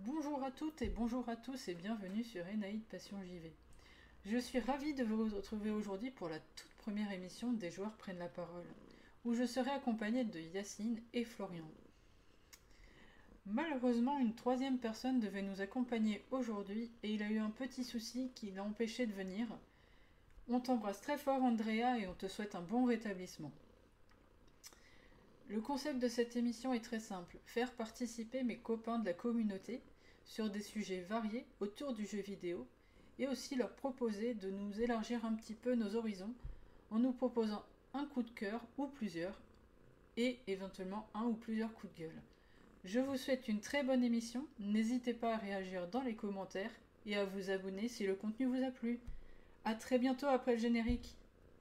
Bonjour à toutes et bonjour à tous et bienvenue sur Enaïd Passion JV. Je suis ravie de vous retrouver aujourd'hui pour la toute première émission des joueurs prennent la parole, où je serai accompagnée de Yacine et Florian. Malheureusement, une troisième personne devait nous accompagner aujourd'hui et il a eu un petit souci qui l'a empêché de venir. On t'embrasse très fort Andrea et on te souhaite un bon rétablissement. Le concept de cette émission est très simple, faire participer mes copains de la communauté sur des sujets variés autour du jeu vidéo et aussi leur proposer de nous élargir un petit peu nos horizons en nous proposant un coup de cœur ou plusieurs et éventuellement un ou plusieurs coups de gueule. Je vous souhaite une très bonne émission, n'hésitez pas à réagir dans les commentaires et à vous abonner si le contenu vous a plu. A très bientôt après le générique.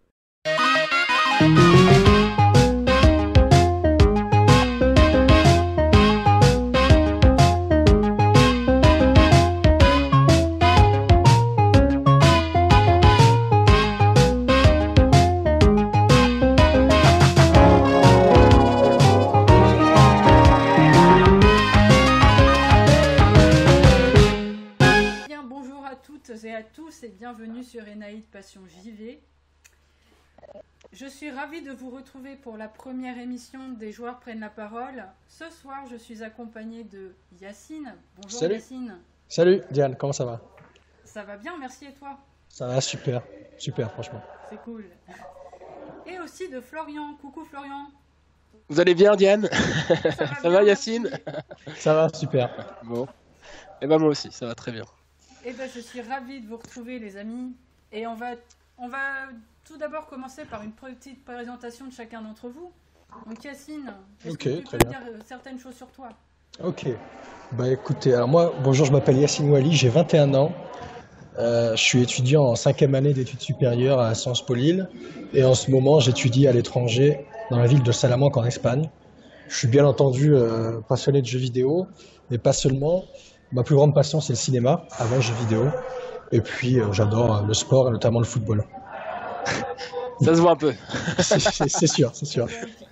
Et à tous et bienvenue sur Enaïd Passion JV. Je suis ravie de vous retrouver pour la première émission des joueurs prennent la parole. Ce soir, je suis accompagnée de Yacine. Bonjour. Salut. Yacine. Salut Diane, comment ça va? Ça va bien, merci et toi? Ça va super, super franchement. C'est cool. Et aussi de Florian. Coucou Florian. Vous allez bien Diane? Ça va Yacine? Ça va super. Bon, et ben moi aussi, ça va très bien. Eh ben, je suis ravie de vous retrouver les amis et on va tout d'abord commencer par une petite présentation de chacun d'entre vous. Donc Yacine, est-ce que tu peux dire certaines choses sur toi? Ok, bah écoutez, alors moi, bonjour, je m'appelle Yacine Ouali, j'ai 21 ans, je suis étudiant en 5e année d'études supérieures à Sciences Po Lille et en ce moment j'étudie à l'étranger dans la ville de Salamanque en Espagne. Je suis bien entendu passionné de jeux vidéo, mais pas seulement. Ma plus grande passion, c'est le cinéma, avant le jeu vidéo. Et puis, j'adore le sport, et notamment le football. Ça se voit un peu. C'est sûr, c'est sûr.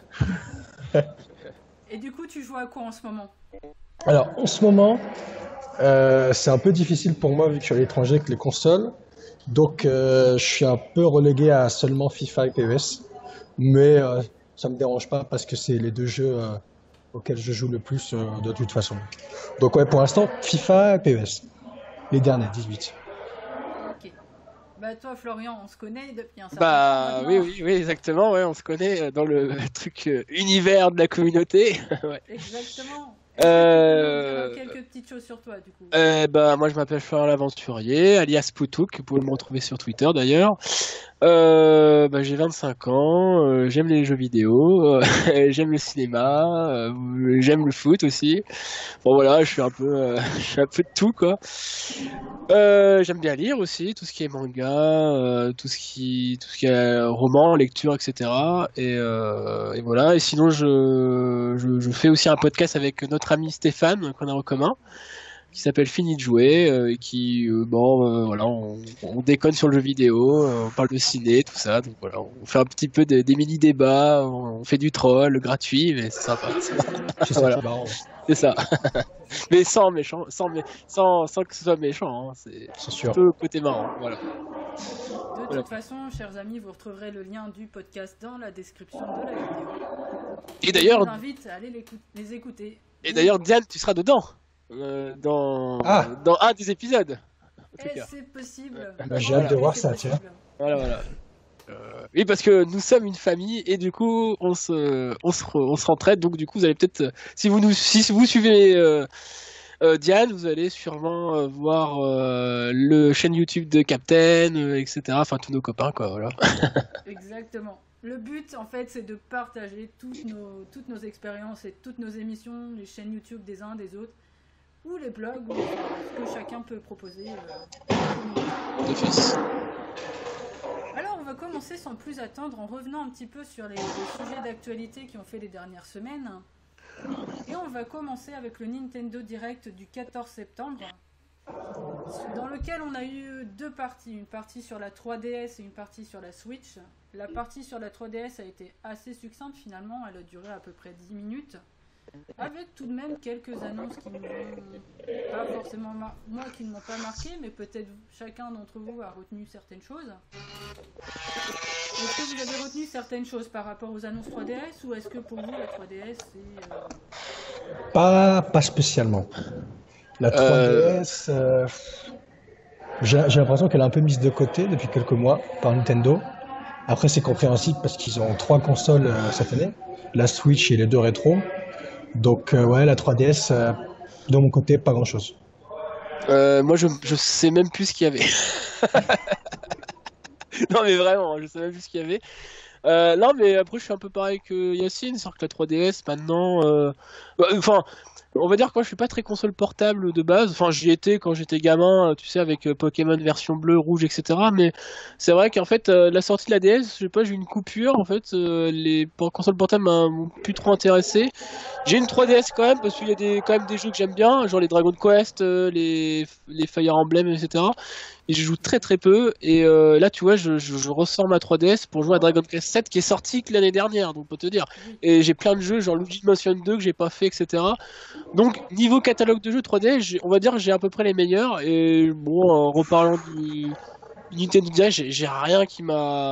Et du coup, tu joues à quoi en ce moment? Alors, en ce moment, c'est un peu difficile pour moi, vu que je suis à l'étranger avec les consoles. Donc, je suis un peu relégué à seulement FIFA et PES. Mais ça me dérange pas, parce que c'est les deux jeux auxquels je joue le plus de toute façon. Donc ouais, pour l'instant, FIFA et PES. Les derniers, 18. Ok. Bah toi, Florian, on se connaît depuis un certain temps. Oui, exactement. Ouais, on se connaît dans le truc univers de la communauté. Ouais. Exactement. Quelques petites choses sur toi, du coup. Moi, je m'appelle Florian l'Aventurier, alias Poutouk. Vous pouvez me retrouver sur Twitter, d'ailleurs. J'ai 25 ans, j'aime les jeux vidéo, j'aime le cinéma, j'aime le foot aussi. Bon voilà, je suis un peu de tout quoi. J'aime bien lire aussi, tout ce qui est manga, tout ce qui est roman, lecture, etc. Et voilà. Et sinon, je fais aussi un podcast avec notre ami Stéphane qu'on a en commun, qui s'appelle Fini de jouer, et qui, voilà, on déconne sur le jeu vidéo, on parle de ciné, tout ça, donc voilà, on fait un petit peu des mini-débats, on fait du troll gratuit, mais c'est sympa. Voilà. C'est ça. Mais sans que ce soit méchant, hein. C'est un peu côté marrant, voilà. De toute façon, chers amis, vous retrouverez le lien du podcast dans la description de la vidéo. Et d'ailleurs, je vous invite à aller les écouter. Et d'ailleurs, Diane, tu seras dedans. Dans un des épisodes. C'est possible. J'ai hâte de voir ça, tiens. Voilà. Oui, parce que nous sommes une famille et du coup, on se rentraide. Donc, du coup, vous allez peut-être, si vous suivez Diane, vous allez sûrement voir le chaîne YouTube de Captain, etc. Enfin, tous nos copains, quoi. Voilà. Exactement. Le but, en fait, c'est de partager toutes nos expériences et toutes nos émissions, les chaînes YouTube des uns des autres, ou les blogs, ou ce que chacun peut proposer. Alors, on va commencer sans plus attendre en revenant un petit peu sur les sujets d'actualité qui ont fait les dernières semaines. Et on va commencer avec le Nintendo Direct du 14 septembre, dans lequel on a eu deux parties, une partie sur la 3DS et une partie sur la Switch. La partie sur la 3DS a été assez succincte finalement, elle a duré à peu près 10 minutes. avec tout de même quelques annonces qui ne m'ont pas forcément moi qui ne m'ont pas marqué, mais peut-être chacun d'entre vous a retenu certaines choses. Est-ce que vous avez retenu certaines choses par rapport aux annonces 3DS, ou est-ce que pour vous la 3DS c'est... Pas spécialement. La 3DS, j'ai l'impression qu'elle est un peu mise de côté depuis quelques mois par Nintendo. Après, c'est compréhensible parce qu'ils ont 3 consoles cette année, la Switch et les 2 rétro. Donc, ouais, la 3DS, de mon côté, pas grand-chose. Moi, je sais même plus ce qu'il y avait. Non, mais vraiment, je sais même plus ce qu'il y avait. Non, mais après, je suis un peu pareil que Yacine, c'est-à-dire que la 3DS, maintenant... Enfin, on va dire que moi, je suis pas très console portable de base. Enfin, j'y étais quand j'étais gamin, tu sais, avec Pokémon version bleue, rouge, etc. Mais c'est vrai qu'en fait, la sortie de la DS, je sais pas, j'ai eu une coupure. En fait, les consoles portables m'ont plus trop intéressé. J'ai une 3DS quand même, parce qu'il y a quand même des jeux que j'aime bien, genre les Dragon Quest, les Fire Emblem, etc. Et je joue très très peu. Et là, tu vois, je ressors ma 3DS pour jouer à Dragon Quest 7 qui est sorti que l'année dernière, donc on peut te dire. Et j'ai plein de jeux, genre Luigi's Mansion 2 que j'ai pas fait, etc. Donc, niveau catalogue de jeux 3DS, on va dire que j'ai à peu près les meilleurs. Et bon, en reparlant du Nintendo Direct, j'ai rien qui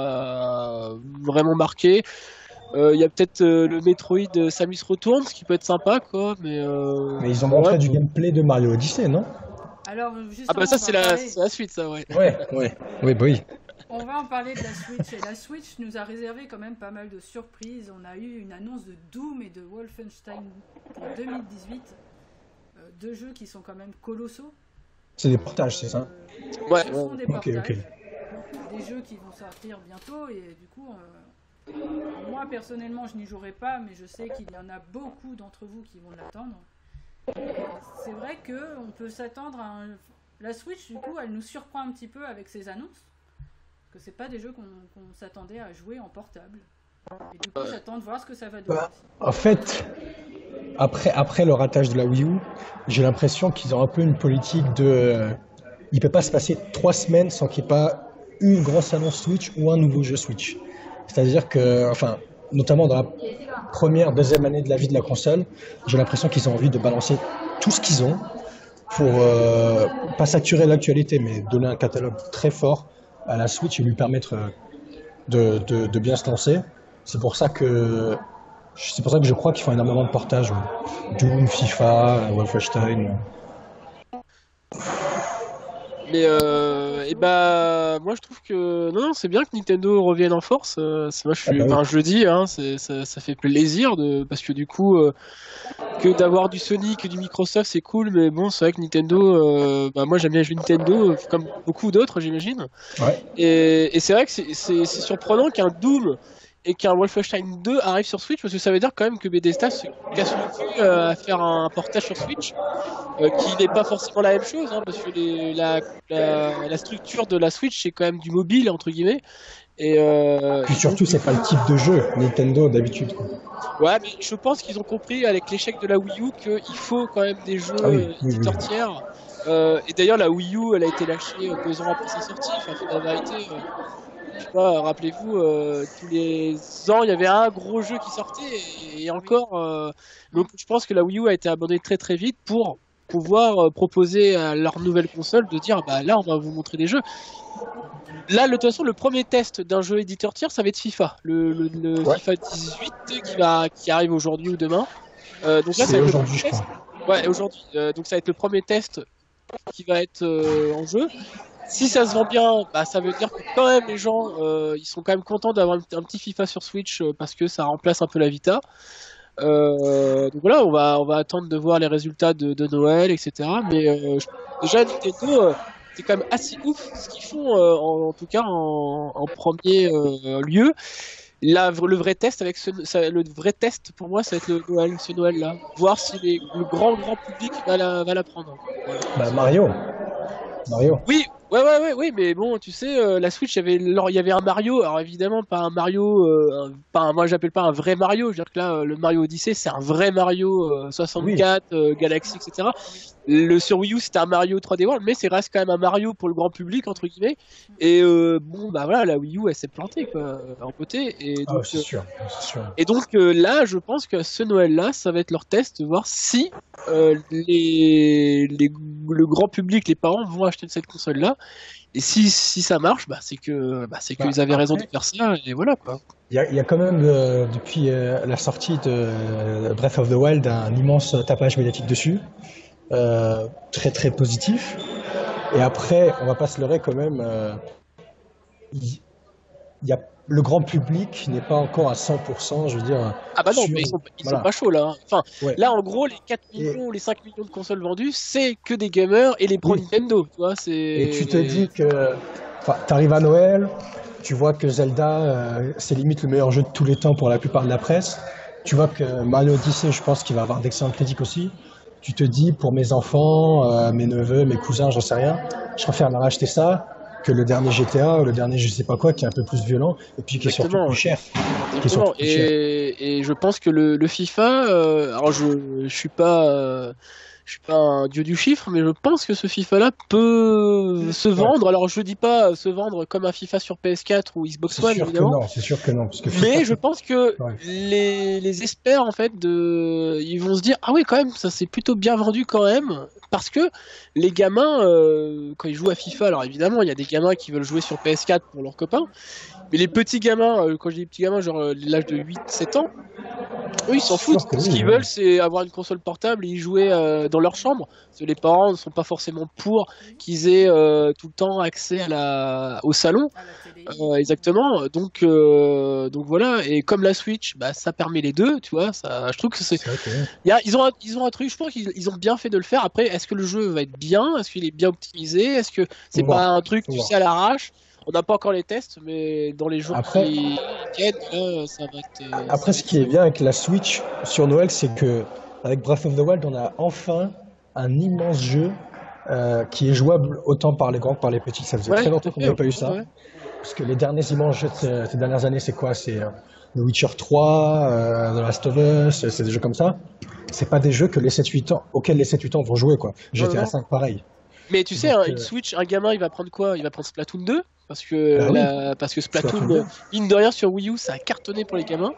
m'a vraiment marqué. Il y a peut-être le Metroid Samus Returns qui peut être sympa, quoi. Mais ils ont montré du gameplay de Mario Odyssey, non? Alors, justement, ah bah ça, c'est la suite, ça, ouais. Ouais. Oui, bah oui. On va en parler de la Switch. Et la Switch nous a réservé quand même pas mal de surprises. On a eu une annonce de Doom et de Wolfenstein pour 2018. 2 jeux qui sont quand même colossaux. C'est des portages, c'est ça? Ouais. Ce sont des portages. Ok. Des jeux qui vont sortir bientôt. Et du coup, moi personnellement, je n'y jouerai pas. Mais je sais qu'il y en a beaucoup d'entre vous qui vont l'attendre. C'est vrai qu'on peut s'attendre à la Switch, du coup, elle nous surprend un petit peu avec ses annonces. Parce que c'est pas des jeux qu'on s'attendait à jouer en portable. Et du coup, j'attends de voir ce que ça va donner. En fait, après le ratage de la Wii U, j'ai l'impression qu'ils ont un peu une politique de... il peut pas se passer 3 semaines sans qu'il n'y ait pas une grosse annonce Switch ou un nouveau jeu Switch. C'est-à-dire que, enfin, notamment dans la première, deuxième année de la vie de la console, j'ai l'impression qu'ils ont envie de balancer tout ce qu'ils ont pour pas saturer l'actualité, mais donner un catalogue très fort à la Switch et lui permettre de bien se lancer. C'est pour ça que je crois qu'ils font énormément de portages. Doom, FIFA, Wolfenstein. Mais moi je trouve que non, c'est bien que Nintendo revienne en force. Moi je le dis, hein, ça fait plaisir parce que du coup que d'avoir du Sony, que du Microsoft, c'est cool, mais bon, c'est vrai que Nintendo, moi j'aime bien jouer Nintendo comme beaucoup d'autres, j'imagine. Ouais. Et c'est vrai que c'est surprenant qu'un Doom et qu'un Wolfenstein 2 arrive sur Switch, parce que ça veut dire quand même que Bethesda se casse le cul à faire un portage sur Switch, qui n'est pas forcément la même chose, hein, parce que la structure de la Switch c'est quand même du mobile entre guillemets. Et puis surtout, c'est pas le type de jeu Nintendo d'habitude. Ouais, mais je pense qu'ils ont compris avec l'échec de la Wii U qu'il faut quand même des jeux éditeurs tiers. Et d'ailleurs, la Wii U, elle a été lâchée 2 ans après sa sortie. Enfin, la vérité, je sais pas, rappelez-vous, tous les ans, il y avait un gros jeu qui sortait, et encore. Donc, je pense que la Wii U a été abandonnée très très vite pour pouvoir proposer à leur nouvelle console de dire, bah là, on va vous montrer des jeux. Là, de toute façon, le premier test d'un jeu éditeur tiers, ça va être FIFA. Le FIFA 18 qui arrive aujourd'hui ou demain. Donc là, c'est aujourd'hui, je crois. Ouais, aujourd'hui. Donc ça va être le premier test qui va être en jeu. Si ça se vend bien, bah, ça veut dire que quand même les gens, ils sont quand même contents d'avoir un petit FIFA sur Switch parce que ça remplace un peu la Vita. Donc voilà, on va attendre de voir les résultats de Noël, etc. Mais déjà, Nintendo... c'est quand même assez ouf ce qu'ils font, en tout cas en premier lieu. Là, le vrai test le vrai test pour moi, ça va être ce Noël-là. Voir si le grand public va la prendre. Voilà. Bah, Mario. Oui, Ouais, mais bon, tu sais, la Switch, il y avait un Mario, alors évidemment, pas un Mario, moi j'appelle pas un vrai Mario, je veux dire que là, le Mario Odyssey, c'est un vrai Mario Oui, 64, Galaxy, etc. Oui. Sur Wii U, c'était un Mario 3D World, mais c'est reste quand même un Mario pour le grand public, entre guillemets, et bon, bah voilà, la Wii U, elle s'est plantée, quoi, en côté, ah, c'est sûr, c'est sûr. et donc là, je pense que ce Noël-là, ça va être leur test, de voir si le grand public, les parents vont acheter cette console-là. Et si ça marche, c'est Bah, qu'ils avaient raison de après, faire ça, et voilà quoi. il y a quand même, depuis la sortie de Breath of the Wild, un immense tapage médiatique dessus, très très positif. Et après, on va pas se leurrer quand même, il il y a, le grand public n'est pas encore à 100%, je veux dire, Ah bah non, sur... mais ils sont Voilà, pas chauds là, hein. Enfin, ouais. là en gros, les 4 Et millions, les 5 millions de consoles vendues, c'est que des gamers et les pros oui, Nintendo, tu vois, et tu te c'est... dis que, enfin, t'arrives à Noël, tu vois que Zelda, c'est limite le meilleur jeu de tous les temps pour la plupart de la presse. Tu vois que Mario Odyssey, je pense qu'il va avoir d'excellentes critiques aussi. Tu te dis, pour mes enfants, mes neveux, mes cousins, j'en sais rien, je préfère leur acheter ça que le dernier GTA ou le dernier je sais pas quoi qui est un peu plus violent et puis qui est surtout Exactement, plus ouais. cher. Qui est surtout Exactement. plus cher. Et je pense que le FIFA, alors je suis pas un dieu du chiffre, mais je pense que ce FIFA-là peut se Ouais. vendre. Alors je dis pas se vendre comme un FIFA sur PS4 ou Xbox C'est One sûr que évidemment, non, c'est sûr que non, parce que FIFA, mais je pense que ouais. les experts en fait ils vont se dire ah oui quand même ça s'est plutôt bien vendu quand même parce que les gamins quand ils jouent à FIFA, alors évidemment il y a des gamins qui veulent jouer sur PS4 pour leurs copains. Mais les petits gamins, quand je dis petits gamins, genre l'âge de 8-7 ans, eux ils s'en C'est foutent. sûr que Ce oui, qu'ils oui. veulent c'est avoir une console portable et y jouer dans leur chambre. Parce que les parents ne sont pas forcément pour Oui. qu'ils aient tout le temps accès au salon. À la télé. Exactement. Donc voilà. Et comme la Switch, bah, ça permet les deux, tu vois. Ça, je trouve que c'est. C'est vrai que oui. Ils ont un truc, je pense qu'ils ont bien fait de le faire. Après, est-ce que le jeu va être bien? Est-ce qu'il est bien optimisé? Est-ce que c'est Faut voir, pas un truc, faut tu voir. sais, à l'arrache? On n'a pas encore les tests, mais dans les jours Après, qui viennent, là, ça après, va ce être qui est fun. bien avec la Switch sur Noël, c'est que avec Breath of the Wild, on a enfin un immense jeu qui est jouable autant par les grands que par les petits. Ça faisait Ouais, très tout longtemps à qu'on fait. n'avait pas eu Ouais, ça. ouais. Parce que les derniers immenses jeux de ces dernières années, c'est quoi? C'est The Witcher 3, The Last of Us, c'est des jeux comme ça. C'est pas des jeux que les 7-8 ans, auxquels les 7-8 ans vont jouer, quoi. Non, non, GTA non. 5, pareil. Mais tu sais, Donc, hein, une Switch, un gamin, il va prendre quoi? Il va prendre Splatoon 2, bah oui, parce que Splatoon Splatoon, 2. mine de rien, sur Wii U, ça a cartonné pour les gamins.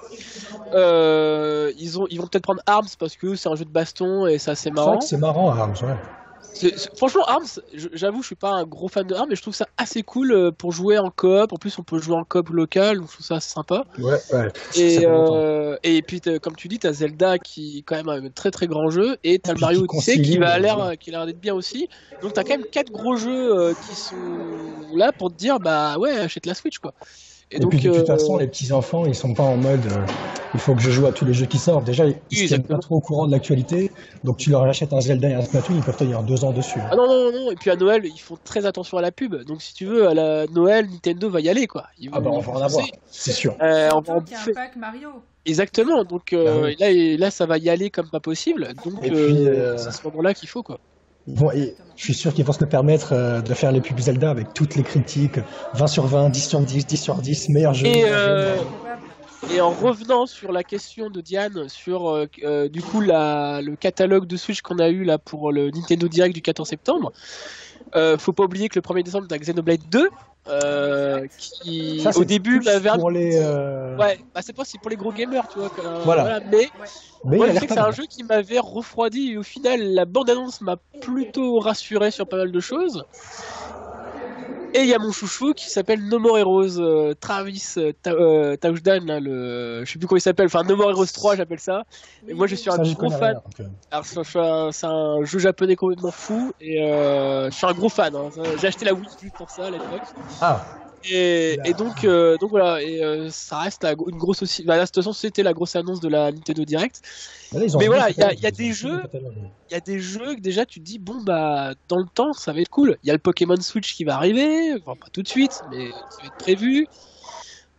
Ils vont peut-être prendre Arms parce que c'est un jeu de baston et c'est assez C'est vrai que marrant. c'est marrant, Arms, ouais. Franchement, Arms, j'avoue, je suis pas un gros fan de Arms, mais je trouve ça assez cool pour jouer en coop. En plus, on peut jouer en coop local, donc je trouve ça assez sympa. Ouais, ouais, ça fait longtemps. Et puis, comme tu dis, t'as Zelda qui est quand même un très très grand jeu, et t'as le Puis Mario qui Odyssey concilie, qui a l'air d'être bien aussi. Donc t'as quand même 4 gros jeux qui sont là pour te dire, bah ouais, achète la Switch quoi. Et et puis donc, de toute façon, les petits enfants, ils sont pas en mode il faut que je joue à tous les jeux qui sortent. Déjà, ils oui, se tiennent pas exactement. trop au courant de l'actualité. Donc tu leur achètes un Zelda et un Splatoon, ils peuvent tenir 2 ans dessus. Ah non, non, non, et puis à Noël, ils font très attention à la pub. Donc si tu veux, à la Noël, Nintendo va y aller quoi. Ah bah on Ils va vont en avoir, foncer. c'est sûr. On va en Surtout qu'il y a un bouffer. pack Mario. Exactement, donc Bah oui. là ça va y aller comme pas possible, donc Et puis, c'est à ce moment-là qu'il faut quoi. et Exactement. je suis sûr qu'ils vont se le permettre de faire les pubs Zelda avec toutes les critiques, 20 sur 20, 10 sur 10, 10 sur 10, meilleur jeu, Et, meilleur jeu, euh, meilleur jeu. Probable. et en revenant sur la question de Diane sur du coup le catalogue de Switch qu'on a eu là pour le Nintendo Direct du 14 septembre, faut pas oublier que le 1er décembre t'as Xenoblade 2 Exact. qui Ça, au c'est début plus m'avait pour les... ouais, bah c'est pas si pour les gros gamers tu vois Voilà. voilà, mais Ouais. Mais moi il a je sais l'air que pas c'est un mal. jeu qui m'avait refroidi et au final la bande-annonce m'a plutôt rassuré sur pas mal de choses. Et il y a mon chouchou qui s'appelle No More Heroes, Travis Touchdown, là, je sais plus comment il s'appelle, enfin No More Heroes 3 j'appelle ça. Et Oui, moi je oui, suis un Ça, j'y gros connais fan. rien. Donc, Alors c'est un jeu japonais complètement fou et je suis un gros fan. Hein. J'ai acheté la Wii U pour ça à l'époque. Ah, Et donc voilà, et ça reste une grosse aussi. Bah, là, de toute façon, c'était la grosse annonce de la Nintendo Direct. bah là, ils ont Mais un bon voilà, catalogue, il y a ils ont des un bon jeux, catalogue. il y a des jeux que déjà tu te dis bon bah dans le temps ça va être cool. Il y a le Pokémon Switch qui va arriver, enfin pas tout de suite, mais ça va être prévu.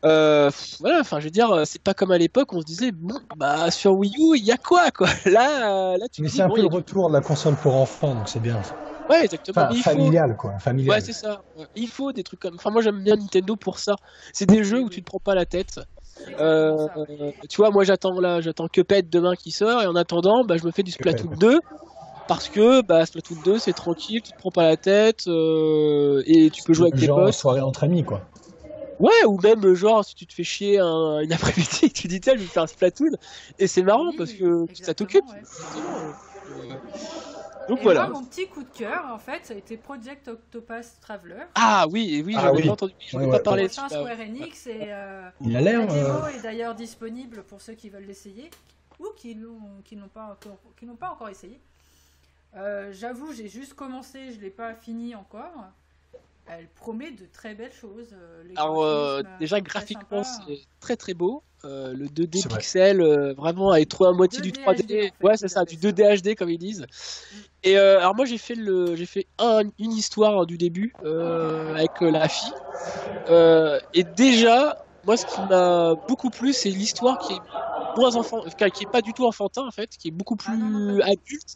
Voilà, enfin, je veux dire, c'est pas comme à l'époque, on se disait, bon, bah, sur Wii U, il y a quoi, quoi? Là, tu te Mais dis, c'est un bon, peu le retour de la console pour enfants, donc c'est bien. ouais, exactement, Enfin, mais il faut, familial, quoi, ouais, familial. c'est ça. Ouais. Il faut des trucs comme, enfin, moi, j'aime bien Nintendo pour ça. C'est des jeux Oui, où tu oui, te prends pas la tête. c'est exactement ça, ouais. Tu vois, moi, j'attends Cuphead demain qui sort, et en attendant, bah, je me fais du Que fait. Splatoon 2. Parce que bah, Splatoon 2 c'est tranquille, tu te prends pas la tête et tu peux jouer avec tes Genre en potes. soirée entre amis, quoi. Ouais, ou même genre si tu te fais chier une après-midi, tu dis tiens je vais faire un Splatoon et c'est marrant parce Oui, que ça t'occupe. exactement, ouais. Justement. Donc Et moi, voilà. mon petit coup de cœur, en fait, ça a été Project Octopus Traveler. Ah oui, oui, Ah j'en ai oui. pas entendu, j'en Ouais, ai pas ouais, ouais. parlé de Prochain celui-là. Square Enix et Il a la l'air. démo est d'ailleurs disponible pour ceux qui veulent l'essayer ou qui n'ont pas encore essayé. J'avoue, j'ai juste commencé, je l'ai pas fini encore. Elle promet de très belles choses. Les Alors graphismes déjà sont très graphiquement sympas. c'est très très beau. Le 2D C'est vrai. pixel vraiment avec trop à moitié du 2D 3D. HD, en fait, Ouais c'est ils ça, appellent du ça. 2D HD comme ils disent. Et alors moi j'ai fait une histoire du début avec la fille. Et déjà moi ce qui m'a beaucoup plu c'est l'histoire qui est moins enfin, qui est pas du tout enfantin en fait, qui est beaucoup Ah non, non, pas plus du tout. adulte.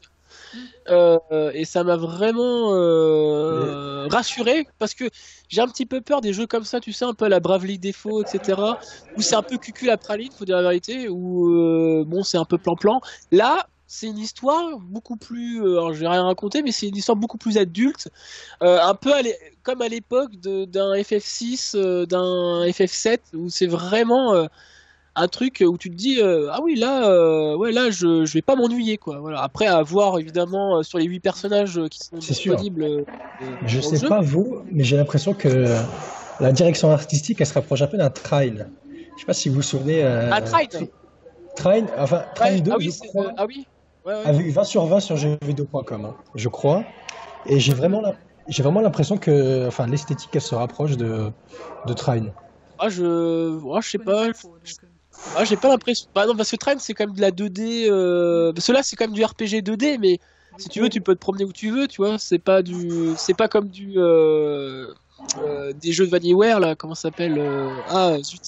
Et ça m'a vraiment Les- rassuré parce que j'ai un petit peu peur des jeux comme ça, tu sais, un peu à la Bravely Default, etc. Où c'est un peu cucul à praline, faut dire la vérité, où bon, c'est un peu plan-plan. Là, c'est une histoire beaucoup plus, alors je vais rien raconter, mais c'est une histoire beaucoup plus adulte, un peu comme à l'époque d'un FF6, d'un FF7, où c'est vraiment un truc où tu te dis ah oui là ouais là je vais pas m'ennuyer quoi, voilà. Après à voir évidemment sur les 8 personnages qui sont C'est sûr. disponibles Je dans le sais jeu. pas vous, mais j'ai l'impression que la direction artistique, elle se rapproche un peu d'un Train. Je sais pas si vous vous souvenez. Ah Trine. Train, enfin, Train Ouais, 2, ah je oui c'est crois, ah oui ouais ouais. avait eu 20 sur 20 sur jeuxvideo.com, hein, je crois. Et j'ai vraiment l'impression que, enfin, l'esthétique, elle se rapproche de Train. Je Je sais connais pas. pas trop, donc Ah, j'ai pas l'impression. Bah non, parce que Trine c'est quand même de la 2D. Parce que là c'est quand même du RPG 2D, mais si oui. tu veux tu peux te promener où tu veux, tu vois. C'est pas comme des jeux de Vanillaware là. Comment ça s'appelle Ah zut.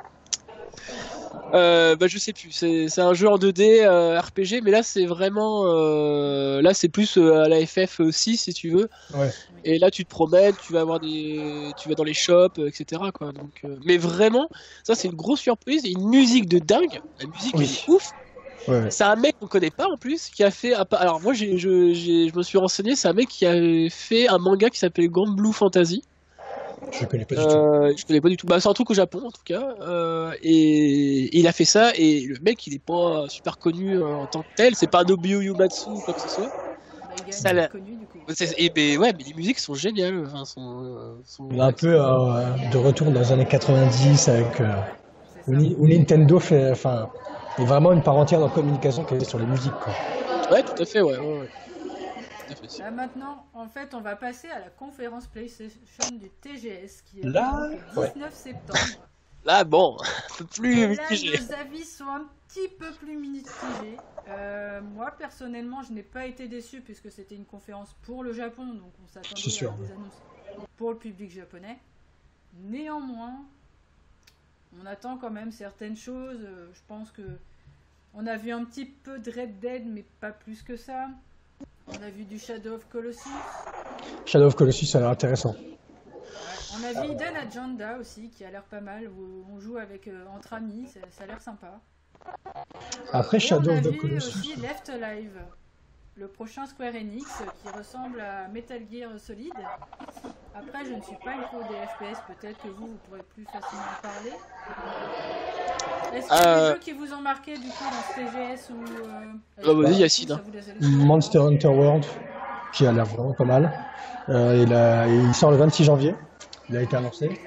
Bah je sais plus, c'est un jeu en 2D RPG, mais là c'est vraiment là c'est plus à la FF6 si tu veux. Ouais. Oui. Et là tu te promènes, tu vas dans les shops, etc. quoi. Donc mais vraiment, ça c'est une grosse surprise et une musique de dingue. La musique elle Oui. est ouf. Ouais, ouais. C'est un mec qu'on connaît pas en plus qui a fait. Alors moi je me suis renseigné, c'est un mec qui a fait un manga qui s'appelle Grand Blue Fantasy. Je connais pas du tout. Je connais pas du tout. Bah, c'est un truc au Japon en tout cas. Et il a fait ça et le mec il est pas super connu en tant que tel. C'est pas Nobuo Uematsu ou quoi que ce soit. Bah, il gagne Ça, à l'a- être connu, du coup. et ben ouais, mais les musiques sont géniales. Enfin, On est un peu de retour dans les années 90 avec C'est ça. où Nintendo fait, enfin, est vraiment une part entière dans la communication qu'elle est sur les musiques, quoi. Ouais, tout à fait, ouais. Tout à fait. Là maintenant, en fait, on va passer à la conférence PlayStation du TGS qui est Là, le ouais. 19 septembre. Là, bon, un peu plus Et là, mitigé. nos avis sont un petit peu plus mitigés. Moi, personnellement, je n'ai pas été déçu puisque c'était une conférence pour le Japon, donc on C'est s'attendait sûr. à des annonces pour le public japonais. Néanmoins, on attend quand même certaines choses. Je pense que on a vu un petit peu de Red Dead, mais pas plus que ça. On a vu du Shadow of Colossus. Shadow of Colossus, ça a l'air intéressant. On a vu Hidden Agenda aussi, qui a l'air pas mal, où on joue avec entre amis, ça a l'air sympa. Après Et Shadow on a of the vu Colossus, aussi Left Alive, le prochain Square Enix qui ressemble à Metal Gear Solid. Après, je ne suis pas une pro des FPS, peut-être que vous pourrez plus facilement en parler. Est-ce qu'il y a des jeux qui vous ont marqué du coup dans ce TGS ou Vas-y, Yacine. ça vous laisse aller Monster Hunter World, qui a l'air vraiment pas mal. Il sort le 26 janvier. Il a été annoncé. Exact.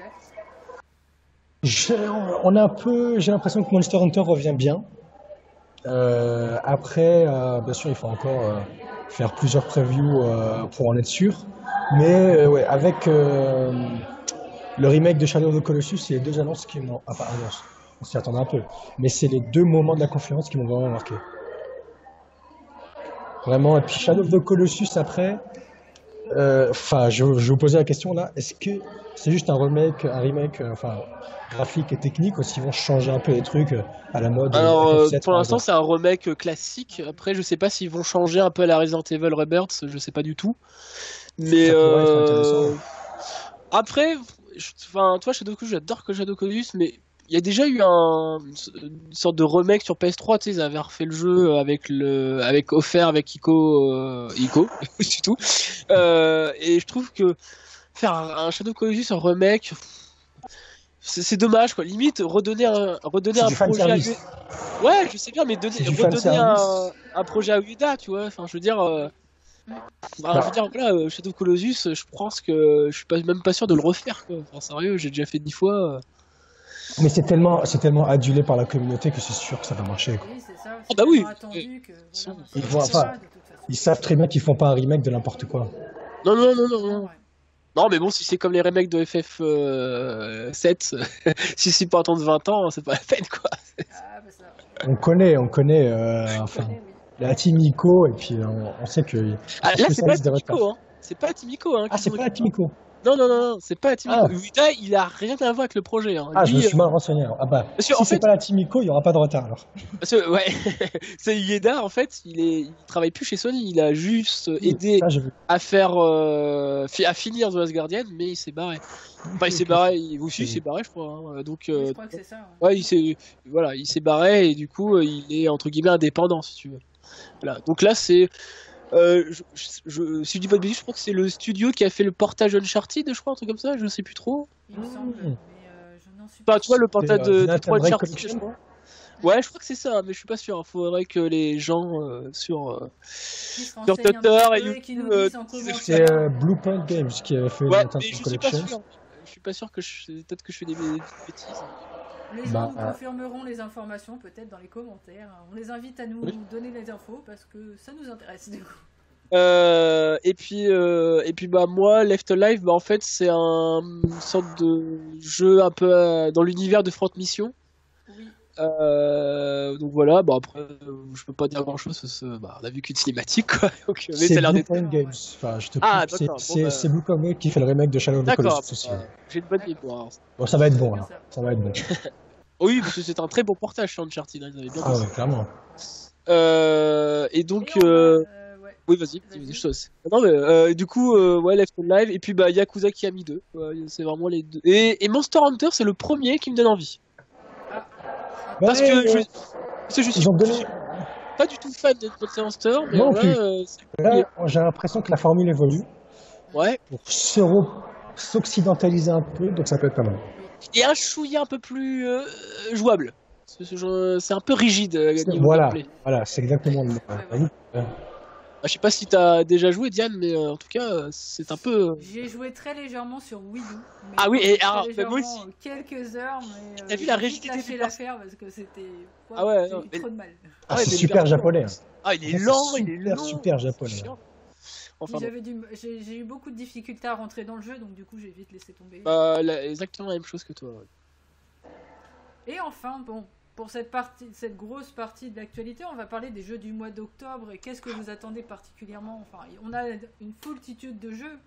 J'ai l'impression que Monster Hunter revient bien. Après, bien sûr, il faut encore faire plusieurs previews pour en être sûr. Mais ouais, avec le remake de Shadow of the Colossus, c'est les deux annonces qui m'ont. Ah, pas annonce, on s'y attendait un peu. Mais c'est les deux moments de la conférence qui m'ont vraiment marqué. Vraiment. Et puis Shadow of the Colossus après, Enfin, je vais vous poser la question là. Est-ce que c'est juste un remake, enfin, graphique et technique, ou s'ils vont changer un peu les trucs à la mode Alors, FF7 pour par l'instant, exemple? c'est un remake classique. Après, je sais pas s'ils vont changer un peu la Resident Evil Rebirth, je sais pas du tout. Mais Ça pourrait être intéressant. après, enfin, toi, j'adore que Shadow Colossus, mais il y a déjà eu une sorte de remake sur PS3. Tu sais, ils avaient refait le jeu avec offert avec Ico, c'est tout. Et je trouve que faire un Shadow Colossus en remake, c'est dommage, quoi. Limite, redonner C'est un du fan projet à service. Ouais, je sais bien, mais C'est du fan redonner service. un projet à Ueda, tu vois. Enfin, je veux dire, Bah, voilà, Shadow Colossus, je pense que je suis même pas sûr de le refaire, quoi. Enfin, sérieux, j'ai déjà fait 10 fois. mais c'est tellement adulé par la communauté que c'est sûr que ça va marcher, quoi. Oui, c'est ça, Ah c'est bah oui, tellement attendu que voilà, ça Ils vont, enfin, marchera de toute façon. ils savent très bien qu'ils font pas un remake de n'importe quoi. non, non, C'est non, non, bien non. vrai. Non, mais bon, si c'est comme les remakes de FF 7, si c'est pas attendre 20 ans, c'est pas la peine, quoi. Ah, bah ça, On connaît, on enfin, connaît, oui. la team Ico, et puis on sait qu'ils Ah, sont là, c'est pas spécialistes des Timiko, retards. hein. C'est pas Timiko, hein, Ah, qui c'est s'en pas la occupe, team hein. Ico. Non, non, non, non, c'est pas Timiko. Ah, Ueda, il a rien à voir avec le projet, hein. ah, je me Lui, suis mal renseigné. Ah bah, parce que, si en c'est fait, pas la team Ico, il y aura pas de retard alors. ouais, c'est Ueda, en fait, il travaille plus chez Sony, il a juste Oui, aidé ça j'ai vu. à faire, à finir The Last Guardian, mais il s'est barré. Enfin, Ok, il s'est ok. barré, aussi, il J'ai s'est vu. barré, je crois, hein. Donc, Oui, je crois que c'est ça, ouais. ouais, voilà, il s'est barré, et du coup, il est, entre guillemets, indépendant, si tu veux. Voilà. Donc là, c'est, si je dis pas de bêtises, je crois que c'est le studio qui a fait le portage Uncharted, je crois, un truc comme ça, je sais plus trop. Il me semble, Mmh. mais je n'en suis Enfin, pas tu vois, le sûre. C'est portage du Nathan 3 Drake Uncharted, je Collection. crois. Ouais, je crois que c'est ça, mais je suis pas sûr. Il faudrait que les gens Qui se sur renseignent un Twitter petit et peu et qui nous YouTube disent en disent C'est commentaire. Blue Point Games qui avait fait ouais, Nathan mais Drake je suis pas Collection. sûr. Je suis pas sûr que peut-être que je fais des bêtises. Les gens Bah, nous confirmeront les informations peut-être dans les commentaires. On les invite à nous oui. donner les infos parce que ça nous intéresse du coup. Et puis bah moi Left Alive bah en fait c'est une sorte de jeu un peu dans l'univers de Front Mission. Oui. Donc voilà, bah après je peux pas dire grand chose parce que bah, on a vu qu'une cinématique quoi. Donc, mais ça C'est a l'air Blue d'être. Point Games. Enfin, je te coupe. Ah d'accord, bon bah, C'est Blue Point Games qui fait le remake de Shadow of the d'accord, Colossus aussi. j'ai une bonne mémoire. Bon, ça va être C'est bon bien alors. ça. Ça va être bon. Oui, parce que c'est un très bon portage sur Uncharted, hein, ils avaient bien Ah bossé. ouais, clairement. Et donc Et on va, ouais. oui, vas-y, Vas-y. je sais. Non, mais du coup, ouais, Left Alive, et puis bah, Yakuza Kiami 2. Ouais, c'est vraiment les deux. Et Monster Hunter, c'est le premier qui me donne envie. Ah, Parce Ouais, que je ils suis ont donné. pas du tout fan de Monster Hunter, mais Non alors là, plus. c'est le premier. Là, j'ai l'impression que la formule évolue Ouais. pour s'occidentaliser un peu, donc ça peut être pas mal. Et un chouïa un peu plus jouable. C'est un peu rigide niveau Voilà, gameplay. voilà, c'est exactement le mot. Ouais. Je sais pas si t'as déjà joué, Diane, mais en tout cas, c'est un peu. J'y ai joué très légèrement sur Wii U. Mais Ah oui, et très alors, bah, moi légèrement, aussi. quelques heures, mais T'as vu la j'ai vite rigidité lâché du l'affaire parce que c'était. Ah ouais, j'ai non, eu mais- trop de mal. Ah, Ouais, c'est mais super le japonais. Hein. Ah, il est C'est lent, il est super, long. super japonais. c'est chiant. Enfin, Puis bon. j'ai eu beaucoup de difficultés à rentrer dans le jeu, donc du coup j'ai vite laissé tomber. Bah, exactement la même chose que toi. Ouais. Et enfin, bon, pour cette grosse partie de l'actualité, on va parler des jeux du mois d'octobre et qu'est-ce que vous attendez particulièrement. Enfin, on a une foultitude de jeux.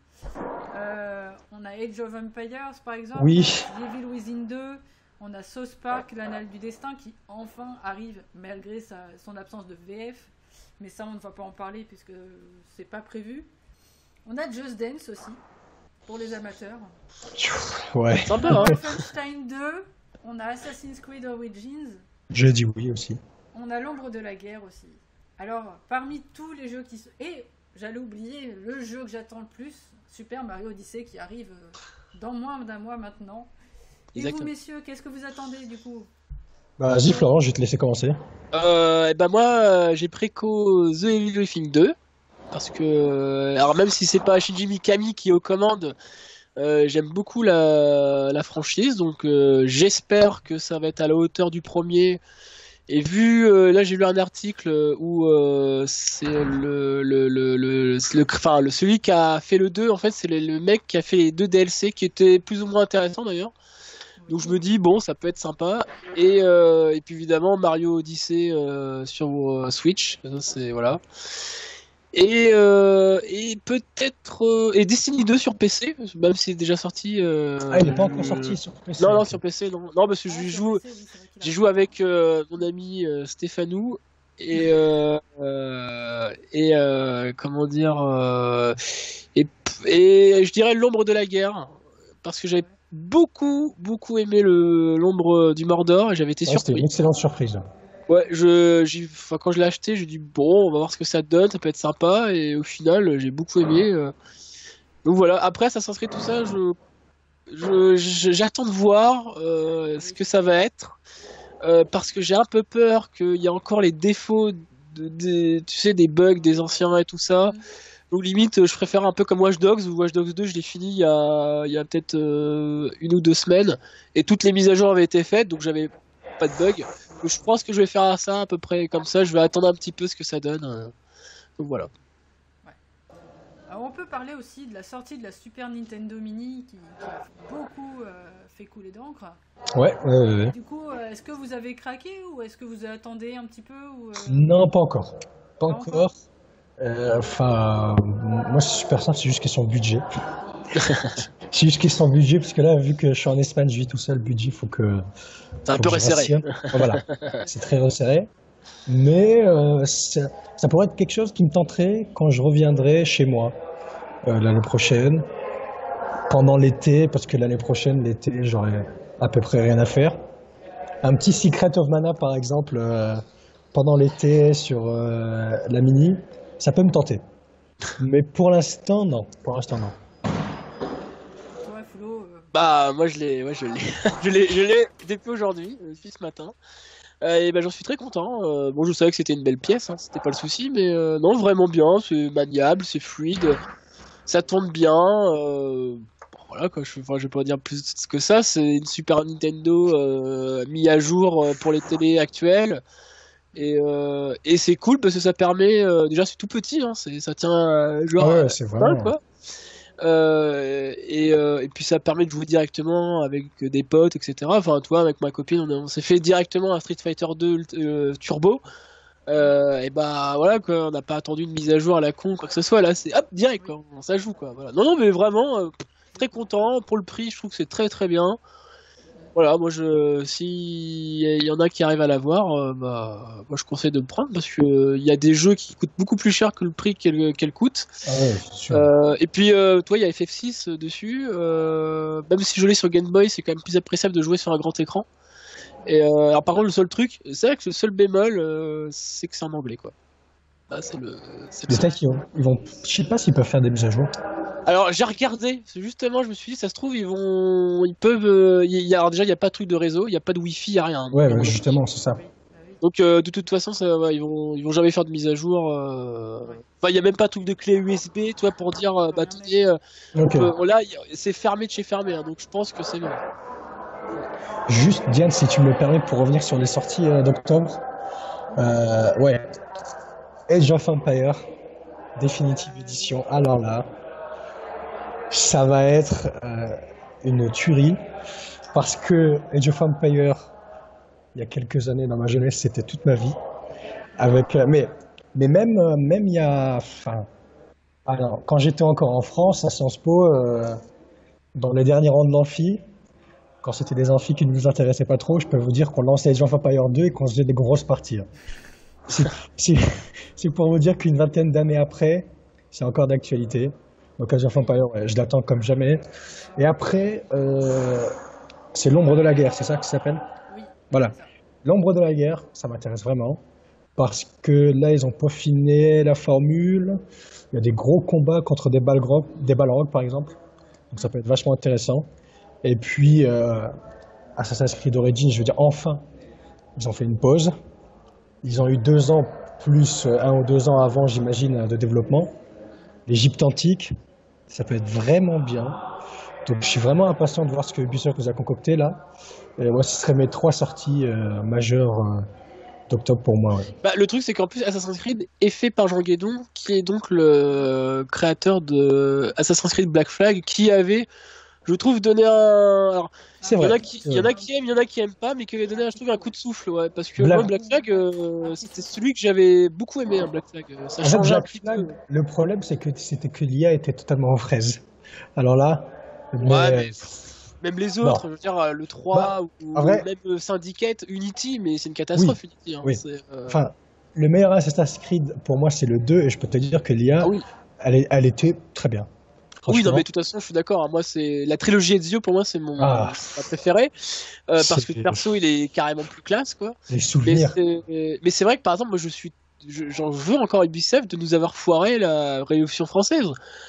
On a Age of Empires par exemple, Oui. Evil Within 2, on a South Park, l'Annale du Destin qui enfin arrive malgré son absence de VF. Mais ça, on ne va pas en parler puisque c'est pas prévu. On a Just Dance aussi, pour les amateurs. Ouais. Sympa, On a hein. Wolfenstein 2, on a Assassin's Creed Origins, J'ai dit oui aussi. on a L'Ombre de la Guerre aussi. Alors, parmi tous les jeux qui sont... Et j'allais oublier le jeu que j'attends le plus, Super Mario Odyssey, qui arrive dans moins d'un mois maintenant. Et vous, Exactement. messieurs, qu'est-ce que vous attendez du coup? Bah, vas-y, Florent, je vais te laisser commencer. Et bah moi, j'ai préco The Evil Within 2. Parce que, alors même si c'est pas Shinji Mikami qui est aux commandes, j'aime beaucoup la franchise. Donc j'espère que ça va être à la hauteur du premier. Et vu, là j'ai lu un article où c'est celui qui a fait le 2, en fait c'est le mec qui a fait les deux DLC qui étaient plus ou moins intéressants d'ailleurs. Donc je me dis bon ça peut être sympa et puis évidemment Mario Odyssey sur Switch, ça, c'est voilà. Et peut-être et Destiny 2 sur PC, même si c'est déjà sorti. Ah, il n'est pas encore sorti sur PC. Non, Ok. sur PC, non. Non, parce que Ah, j'y sur joue, PC, oui, c'est vrai qu'il j'y a joue raison. avec mon ami Stéphanou comment dire et je dirais l'ombre de la guerre parce que j'avais Ouais. beaucoup aimé l'ombre du Mordor et j'avais été Ouais, c'était une surpris. excellente surprise. Ouais, enfin, quand je l'ai acheté, j'ai dit bon, on va voir ce que ça donne, ça peut être sympa et au final, j'ai beaucoup aimé. Donc voilà. Après Assassin's Creed tout ça, j'attends de voir ce Oui. que ça va être. Parce que j'ai un peu peur qu'il y ait encore les défauts tu sais, des bugs des anciens et tout ça. Mm. Donc limite, je préfère un peu comme Watch Dogs, où Watch Dogs 2, je l'ai fini il y a peut-être 1 ou 2 semaines, et toutes les mises à jour avaient été faites, donc j'avais pas de bugs. Donc je pense que je vais faire ça à peu près comme ça, je vais attendre un petit peu ce que ça donne. Donc voilà. Ouais. Alors, on peut parler aussi de la sortie de la Super Nintendo Mini qui a beaucoup fait couler d'encre. Ouais, ouais. Du coup, est-ce que vous avez craqué ou est-ce que vous attendez un petit peu ou, Non, pas encore. Pas pas encore? encore. Enfin, moi, c'est super simple, c'est juste question de budget. C'est juste question de budget, parce que là, vu que je suis en Espagne, je vis tout seul, budget, C'est un faut peu que je resserré. rationne. Voilà, c'est très resserré. Mais ça pourrait être quelque chose qui me tenterait quand je reviendrai chez moi l'année prochaine, pendant l'été, parce que l'année prochaine, l'été, j'aurai à peu près rien à faire. Un petit Secret of Mana, par exemple, pendant l'été sur la mini, ça peut me tenter. Mais pour l'instant, non. Pour l'instant, non. Et toi, Flo, Bah moi je l'ai, je l'ai depuis aujourd'hui, depuis ce matin. Et ben j'en suis très content. Bon, je savais que c'était une belle pièce, hein, c'était pas le souci, mais non, vraiment bien, c'est maniable, c'est fluide, ça tourne bien. Bon, voilà quoi, enfin, je vais pas dire plus que ça. C'est une Super Nintendo mis à jour pour les télés actuelles. Et c'est cool parce que ça permet, déjà c'est tout petit, hein, ça tient genre Ouais, c'est main, vraiment. quoi. Et puis ça permet de jouer directement avec des potes, etc. Enfin, toi, avec ma copine, on s'est fait directement un Street Fighter 2 Turbo. Et bah voilà, quoi, on n'a pas attendu une mise à jour à la con, quoi que ce soit. Là, c'est hop, direct, oui. quoi, ça joue, quoi. Voilà. Non, non, mais vraiment, très content. Pour le prix, je trouve que c'est très bien. Voilà, moi, si il y en a qui arrivent à l'avoir, bah, moi je conseille de le prendre parce que il y a des jeux qui coûtent beaucoup plus cher que le prix qu'elle coûte. Ah ouais, c'est sûr. Et puis, toi, il y a FF6 dessus. Même si je l'ai sur Game Boy, c'est quand même plus appréciable de jouer sur un grand écran. Alors, par contre, le seul truc, c'est vrai que le seul bémol, c'est que c'est en anglais, quoi. Là, c'est le seul. Peut-être je sais pas s'ils peuvent faire des mises à jour. Alors, j'ai regardé, justement, je me suis dit, ça se trouve, ils peuvent. Alors, déjà, il n'y a pas de truc de réseau, il n'y a pas de Wi-Fi, il n'y a rien. Ouais, Donc, à ouais, mon avis, justement, c'est ça. Oui, bah oui. donc, de toute façon, ça, ouais, ils vont jamais faire de mise à jour. Ouais. Enfin, il n'y a même pas de truc de clé USB, toi, pour dire, On peut bah, rien mettre. tenez, Ok. là, c'est fermé de chez fermé, hein, donc je pense que c'est bon. Juste, Diane, si tu me permets, pour revenir sur les sorties d'octobre. Ouais, Age of Empire, Definitive Edition. Alors là, ça va être une tuerie. Parce que Age of Empire, il y a quelques années dans ma jeunesse, c'était toute ma vie. Avec, mais même il y a, enfin, alors, quand j'étais encore en France, à Sciences Po, dans les derniers rangs de l'amphi, quand c'était des amphis qui ne nous intéressaient pas trop, je peux vous dire qu'on lançait Age of Empire 2 et qu'on faisait des grosses parties. C'est c'est- c'est pour vous dire qu'une vingtaine d'années après, c'est encore d'actualité. Donc Age of Empire, ouais, je l'attends comme jamais. Et après, c'est l'ombre de la guerre, c'est ça que ça s'appelle? Oui, Voilà. c'est ça. L'ombre de la guerre, ça m'intéresse vraiment. Parce que là, ils ont peaufiné la formule. Il y a des gros combats contre des Balrogs par exemple. Donc ça peut être vachement intéressant. Et puis, Assassin's Creed Origins, je veux dire, enfin, ils ont fait une pause. Ils ont eu 2 ans, plus 1 ou 2 ans avant, j'imagine, de développement. L'Égypte antique, ça peut être vraiment bien. Donc je suis vraiment impatient de voir ce que Ubisoft nous a concocté là. Et moi, ce seraient mes 3 sorties majeures d'octobre pour moi. Ouais. Bah, le truc, c'est qu'en plus, Assassin's Creed est fait par Jean Guédon, qui est donc le créateur de Assassin's Creed Black Flag, qui avait, je trouve donner un. Alors, C'est il y en vrai. a qui, il y en a qui aiment, il y en a qui aiment pas, mais qui avait donné, je trouve, un coup de souffle, ouais. Parce que moi, Black Flag, c'était celui que j'avais beaucoup aimé, hein, Black Flag. Ça En fait, changeait un Black petit Flag, peu. le problème, c'est que c'était que l'IA était totalement en fraise. Alors là, Ouais, mais mais même les non. autres, je veux dire, le 3 Bah, ou en vrai, même Syndicate, Unity, mais c'est une oui, catastrophe, Unity. Hein. oui. C'est, Enfin, le meilleur Assassin's Creed pour moi, c'est le 2, et je peux te dire que Ah l'IA, oui. elle était très bien. Oui, non, mais Franchement, de toute façon, je suis d'accord. Hein. Moi, c'est la trilogie Ezio, pour moi, c'est ah, ma préférée. Parce que c'est perso, il est carrément plus classe, quoi. les Mais souvenirs. c'est vrai que, par exemple, moi, j'en veux encore Ubisoft de nous avoir foiré la Révolution française.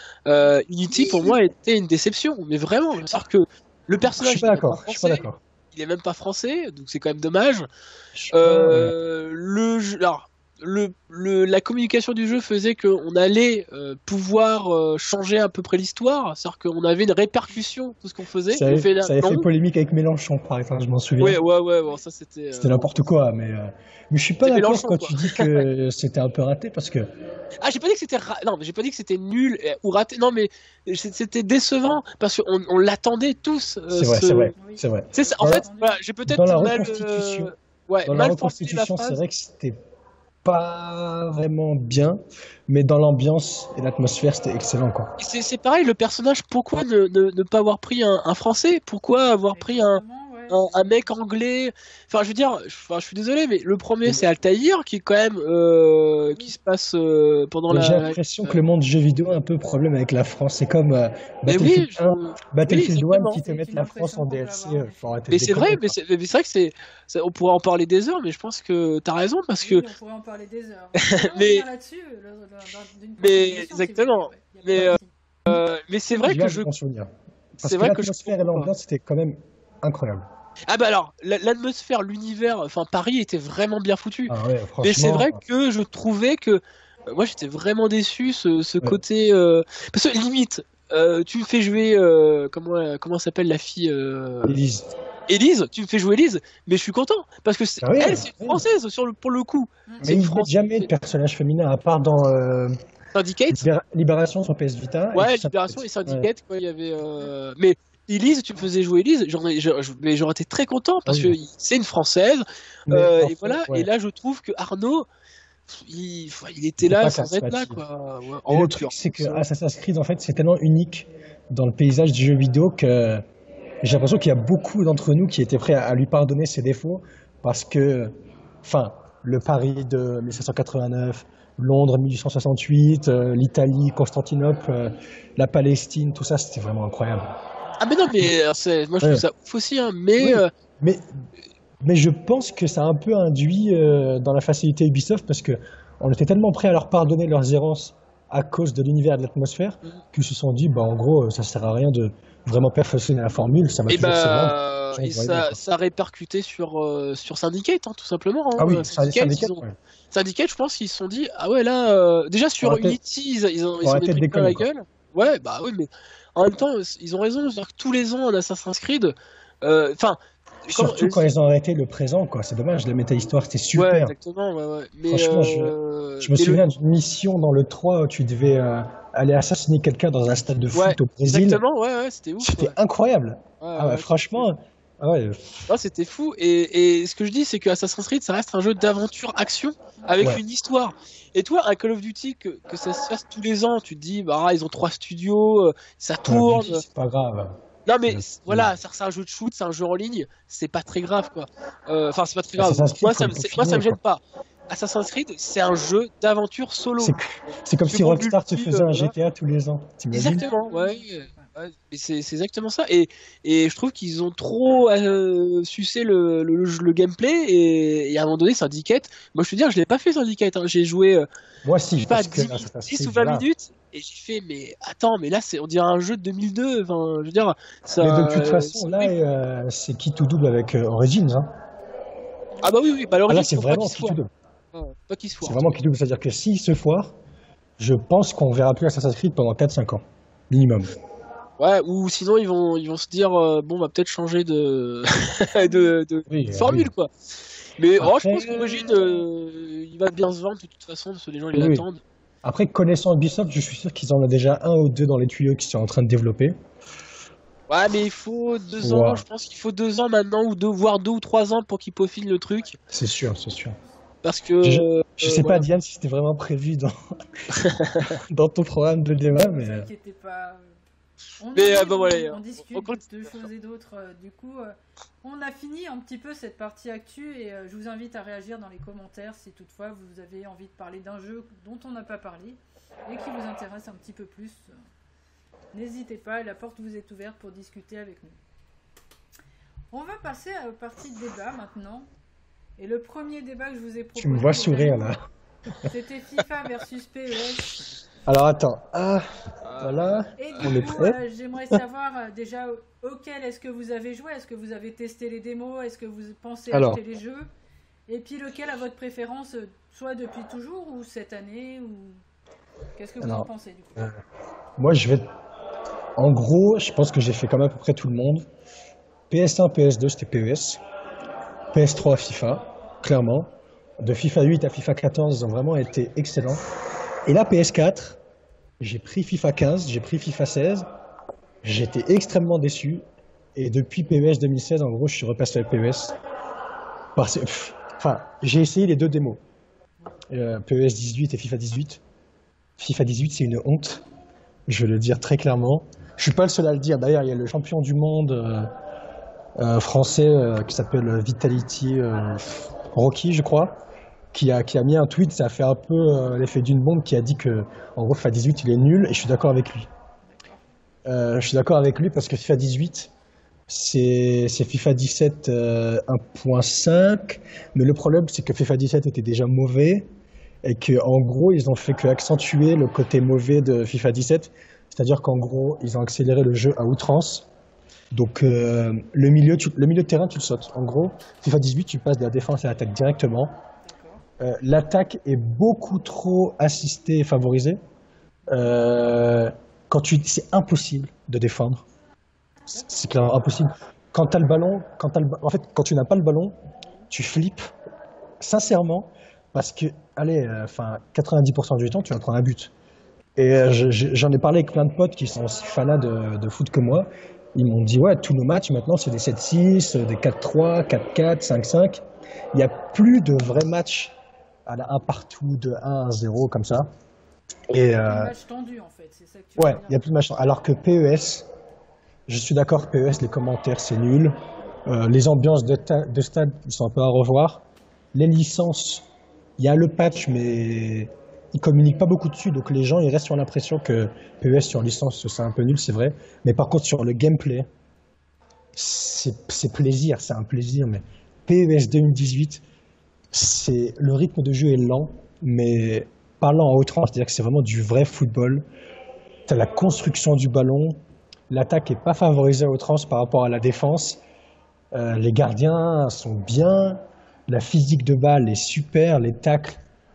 Unity, pour moi, était une déception, mais vraiment. C'est-à-dire que le Je personnage, suis pas il est même pas d'accord. Je suis pas français, d'accord. il est même pas français, donc c'est quand même dommage. Je suis pas. Alors, la communication du jeu faisait qu'on allait pouvoir changer à peu près l'histoire, c'est-à-dire qu'on avait une répercussion tout ce qu'on faisait. Ça On avait, fait là, ça avait non. fait polémique avec Mélenchon, par exemple, je m'en souviens. Ouais, bon, ça c'était. C'était n'importe quoi, mais je suis pas C'était d'accord Mélenchon, quand quoi. tu dis que c'était un peu raté parce que Ah, j'ai pas dit que c'était non, mais j'ai pas dit que c'était nul ou raté. Non, mais c'était décevant parce qu'on l'attendait tous. c'est vrai, c'est vrai, Oui. c'est vrai. En Dans la, fait, voilà, j'ai peut-être dans la mal, reconstitution, ouais, dans la mal formulé la reconstitution, c'est phrase. vrai que c'était pas vraiment bien, mais dans l'ambiance et l'atmosphère, c'était excellent, quoi. Et c'est pareil, le personnage. Pourquoi ne pas avoir pris un Français? Pourquoi avoir pris Exactement, ouais. un mec anglais? Enfin, je veux dire, je suis désolé, mais le premier c'est Altaïr qui est quand même qui se passe pendant Mais j'ai la. l'impression que le monde du jeu vidéo a un peu problème avec la France. C'est comme Mais oui, Battlefield 1, oui, Battlefield 1 exactement. qui te C'est mettent une la France en impression qu'on peut DLC. avoir, en Faut effet. arrêter de Mais c'est déconner, vrai, quoi. mais c'est vrai que on pourrait en parler des heures, mais je pense que t'as raison parce Oui, que, on pourrait en parler des heures. On pourrait mais, revenir là-dessus d'une prochaine mais émission, si vous voulez. exactement. Ouais. Il y a Mais, pas de mais c'est vrai J'ai que hâte de m'en souvenir. Parce c'est que vrai que je l'atmosphère et comprends pas. l'ambiance étaient quand même incroyables. Ah bah alors, l'atmosphère, l'univers, enfin Paris était vraiment bien foutu. Ah ouais, Mais c'est vrai franchement, que je trouvais que moi j'étais vraiment déçu ce ouais. côté parce que limite tu me fais jouer comment s'appelle la fille Élise. Élise, tu me fais jouer Élise, mais je suis content parce que Ah oui, elle c'est une oui. française pour le coup. C'est Mais une ils mettent jamais de française. personnage féminin à part dans Syndicate. Libération sur PS Vita Ouais, et Libération et Syndicate. Ouais. Syndicate, quoi, il y avait. Mais Elise, tu me faisais jouer Elise, mais j'aurais été très content parce Ah que oui. c'est une française, Mais en et fait, voilà. ouais, Et là, je trouve que Arnaud, il était c'était là pas sans être là, charismatique. quoi. Ouais. Et Oh, le puis truc, en c'est que plus, Assassin's Creed, en fait, c'est tellement unique dans le paysage du jeu vidéo que j'ai l'impression qu'il y a beaucoup d'entre nous qui étaient prêts à lui pardonner ses défauts parce que, enfin, le Paris de 1789, Londres 1868, l'Italie, Constantinople, la Palestine, tout ça, c'était vraiment incroyable. Ah, mais non, mais moi je trouve Ouais. ça ouf aussi, hein. Mais Oui, mais, mais je pense que ça a un peu induit dans la facilité Ubisoft parce que on était tellement prêts à leur pardonner leurs errances à cause de l'univers et de l'atmosphère qu'ils se sont dit, bah, en gros, ça sert à rien de vraiment perfectionner la formule, ça va et toujours se vendre. bah, Les et gens vont aimer, quoi. ça a répercuté sur Syndicate, hein, tout simplement. Hein. Ah oui, Syndicate, Syndicate, ouais. Syndicate, je pense qu'ils se sont dit, ah ouais, là, déjà Faut sur arrêter, Unity, ils faut s'en est arrêter de pris plein la déconner, quoi. gueule. Ouais, bah oui, mais en même temps, ils ont raison. C'est-à-dire que tous les ans, en Assassin's Creed, enfin, Surtout quand ils ont arrêté le présent, quoi. C'est dommage, la méta-histoire, c'était ouais, super. exactement, ouais. Mais, Franchement, je me mais souviens d'une mission dans le 3 où tu devais aller assassiner quelqu'un dans un stade de ouais, foot au Brésil. exactement, ouais, c'était ouf, C'était ouais. incroyable. Ah ouais, Ouais, franchement, ah ouais, ouais, c'était fou. Et ce que je dis, c'est que Assassin's Creed, ça reste un jeu d'aventure-action avec ouais. une histoire. Et toi, un Call of Duty, que ça se fasse tous les ans, tu te dis, bah, ils ont 3 studios, ça Call of tourne. Duty, c'est pas grave. Non, mais C'est- voilà, c'est un jeu de shoot, c'est un jeu en ligne, c'est pas très grave, quoi. Enfin, c'est pas très grave. Assassin's Creed, Moi, faut le moi, ça me peaufiner, gêne quoi. pas. Assassin's Creed, c'est un jeu d'aventure solo. C'est c'est comme Tu si fais mon Rockstar te multi, faisait un voilà. GTA tous les ans. T'imagines? Exactement, ouais. Et c'est exactement ça. Et je trouve qu'ils ont trop sucé le gameplay. Et à un moment donné, Syndicate, moi je te dis, je l'ai pas fait Syndicate. Hein. J'ai joué, Moi, je si, sais pas, parce que 10, Assassin's 10 ou Creed, 20 voilà. minutes. Et j'ai fait, mais attends, mais là, on dirait un jeu de 2002. Enfin, je veux dire, ça. Mais de toute façon, c'est là, horrible. c'est qui tout double avec Origins, hein. Ah bah oui, bah Ah, là, l'origine, c'est faut pas vraiment qu'il se qui tout foire. double. Ouais, pas qu'il se C'est foire. vraiment qui double. C'est-à-dire que s'il se foire, je pense qu'on verra plus Assassin's Creed pendant 4-5 ans. Minimum. Ouais, ou sinon ils vont se dire, bon, on va peut-être changer de, de Oui, formule, oui. quoi. Mais je Après, pense qu'Origine, il va bien se vendre de toute façon, parce que les gens ils oui. l'attendent. Après, connaissant Ubisoft, je suis sûr qu'ils en ont déjà un ou deux dans les tuyaux qui sont en train de développer. Ouais, mais il faut 2 Ouais. ans, je pense qu'il faut 2 ans maintenant, ou voire 2 ou 3 ans pour qu'ils peaufinent le truc. C'est sûr, c'est sûr. Parce que, Je sais pas, voilà. Diane, si c'était vraiment prévu dans ton programme de débat, Ne mais vous inquiétez pas. On Mais arrive, bon, voilà, on on discute compte- de choses et d'autres. Du coup, on a fini un petit peu cette partie actu et je vous invite à réagir dans les commentaires si toutefois vous avez envie de parler d'un jeu dont on n'a pas parlé et qui vous intéresse un petit peu plus. N'hésitez pas, la porte vous est ouverte pour discuter avec nous. On va passer à la partie de débat maintenant. Et le premier débat que je vous ai proposé, tu me vois sourire là. c'était FIFA versus PES. Alors attends, voilà, Et on du est coup, prêt. j'aimerais savoir déjà auquel est-ce que vous avez joué, est-ce que vous avez testé les démos, est-ce que vous pensez Alors. acheter les jeux, et puis lequel a votre préférence, soit depuis toujours ou cette année, ou qu'est-ce que vous en Alors, pensez du coup? Moi, en gros, je pense que j'ai fait comme à peu près tout le monde. PS1, PS2, c'était PES. PS3, FIFA, clairement. De FIFA 8 à FIFA 14, ils ont vraiment été excellents. Et là, PS4, j'ai pris FIFA 15, j'ai pris FIFA 16. J'étais extrêmement déçu. Et depuis PES 2016, en gros, je suis repassé à PES. Enfin, j'ai essayé les deux démos. PES 18 et FIFA 18. FIFA 18, c'est une honte. Je vais le dire très clairement. Je suis pas le seul à le dire. D'ailleurs, il y a le champion du monde français qui s'appelle Vitality Rocky, je crois, qui a mis un tweet. Ça a fait un peu l'effet d'une bombe, qui a dit que, en gros, FIFA 18, il est nul, et je suis d'accord avec lui. Je suis d'accord avec lui parce que FIFA 18, c'est FIFA 17 1.5, mais le problème, c'est que FIFA 17 était déjà mauvais et que, en gros, ils ont fait que accentuer le côté mauvais de FIFA 17, c'est-à-dire qu'en gros, ils ont accéléré le jeu à outrance. Donc le milieu de terrain, tu le sautes. En gros, FIFA 18, tu passes de la défense à l'attaque directement. D'accord. L'attaque est beaucoup trop assistée et favorisée. C'est impossible de défendre. C'est clairement impossible. Quand t'as le ballon, en fait, quand tu n'as pas le ballon, tu flippes sincèrement parce que, allez, 90% du temps, tu vas prendre un but. Et j'en ai parlé avec plein de potes qui sont aussi fanats de foot que moi. Ils m'ont dit, ouais, tous nos matchs maintenant, c'est des 7-6, des 4-3, 4-4, 5-5. Il n'y a plus de vrais matchs à la 1 partout, de 1-0, comme ça. Et Un match tendu en fait, c'est ça que tu ouais, veux il n'y a dire. plus de matchs. Alors que PES, je suis d'accord, PES, les commentaires, c'est nul. Les ambiances de stade, ils sont un peu à revoir. Les licences, il y a le patch, mais ils communiquent pas beaucoup dessus, donc les gens ils restent sur l'impression que PES sur licence c'est un peu nul, c'est vrai. Mais par contre sur le gameplay, c'est plaisir, c'est un plaisir. Mais PES 2018, le rythme de jeu est lent, mais pas lent à outrance, c'est-à-dire que c'est vraiment du vrai football. T'as la construction du ballon, l'attaque est pas favorisée à outrance par rapport à la défense. Les gardiens sont bien, la physique de balle est super, les tacles.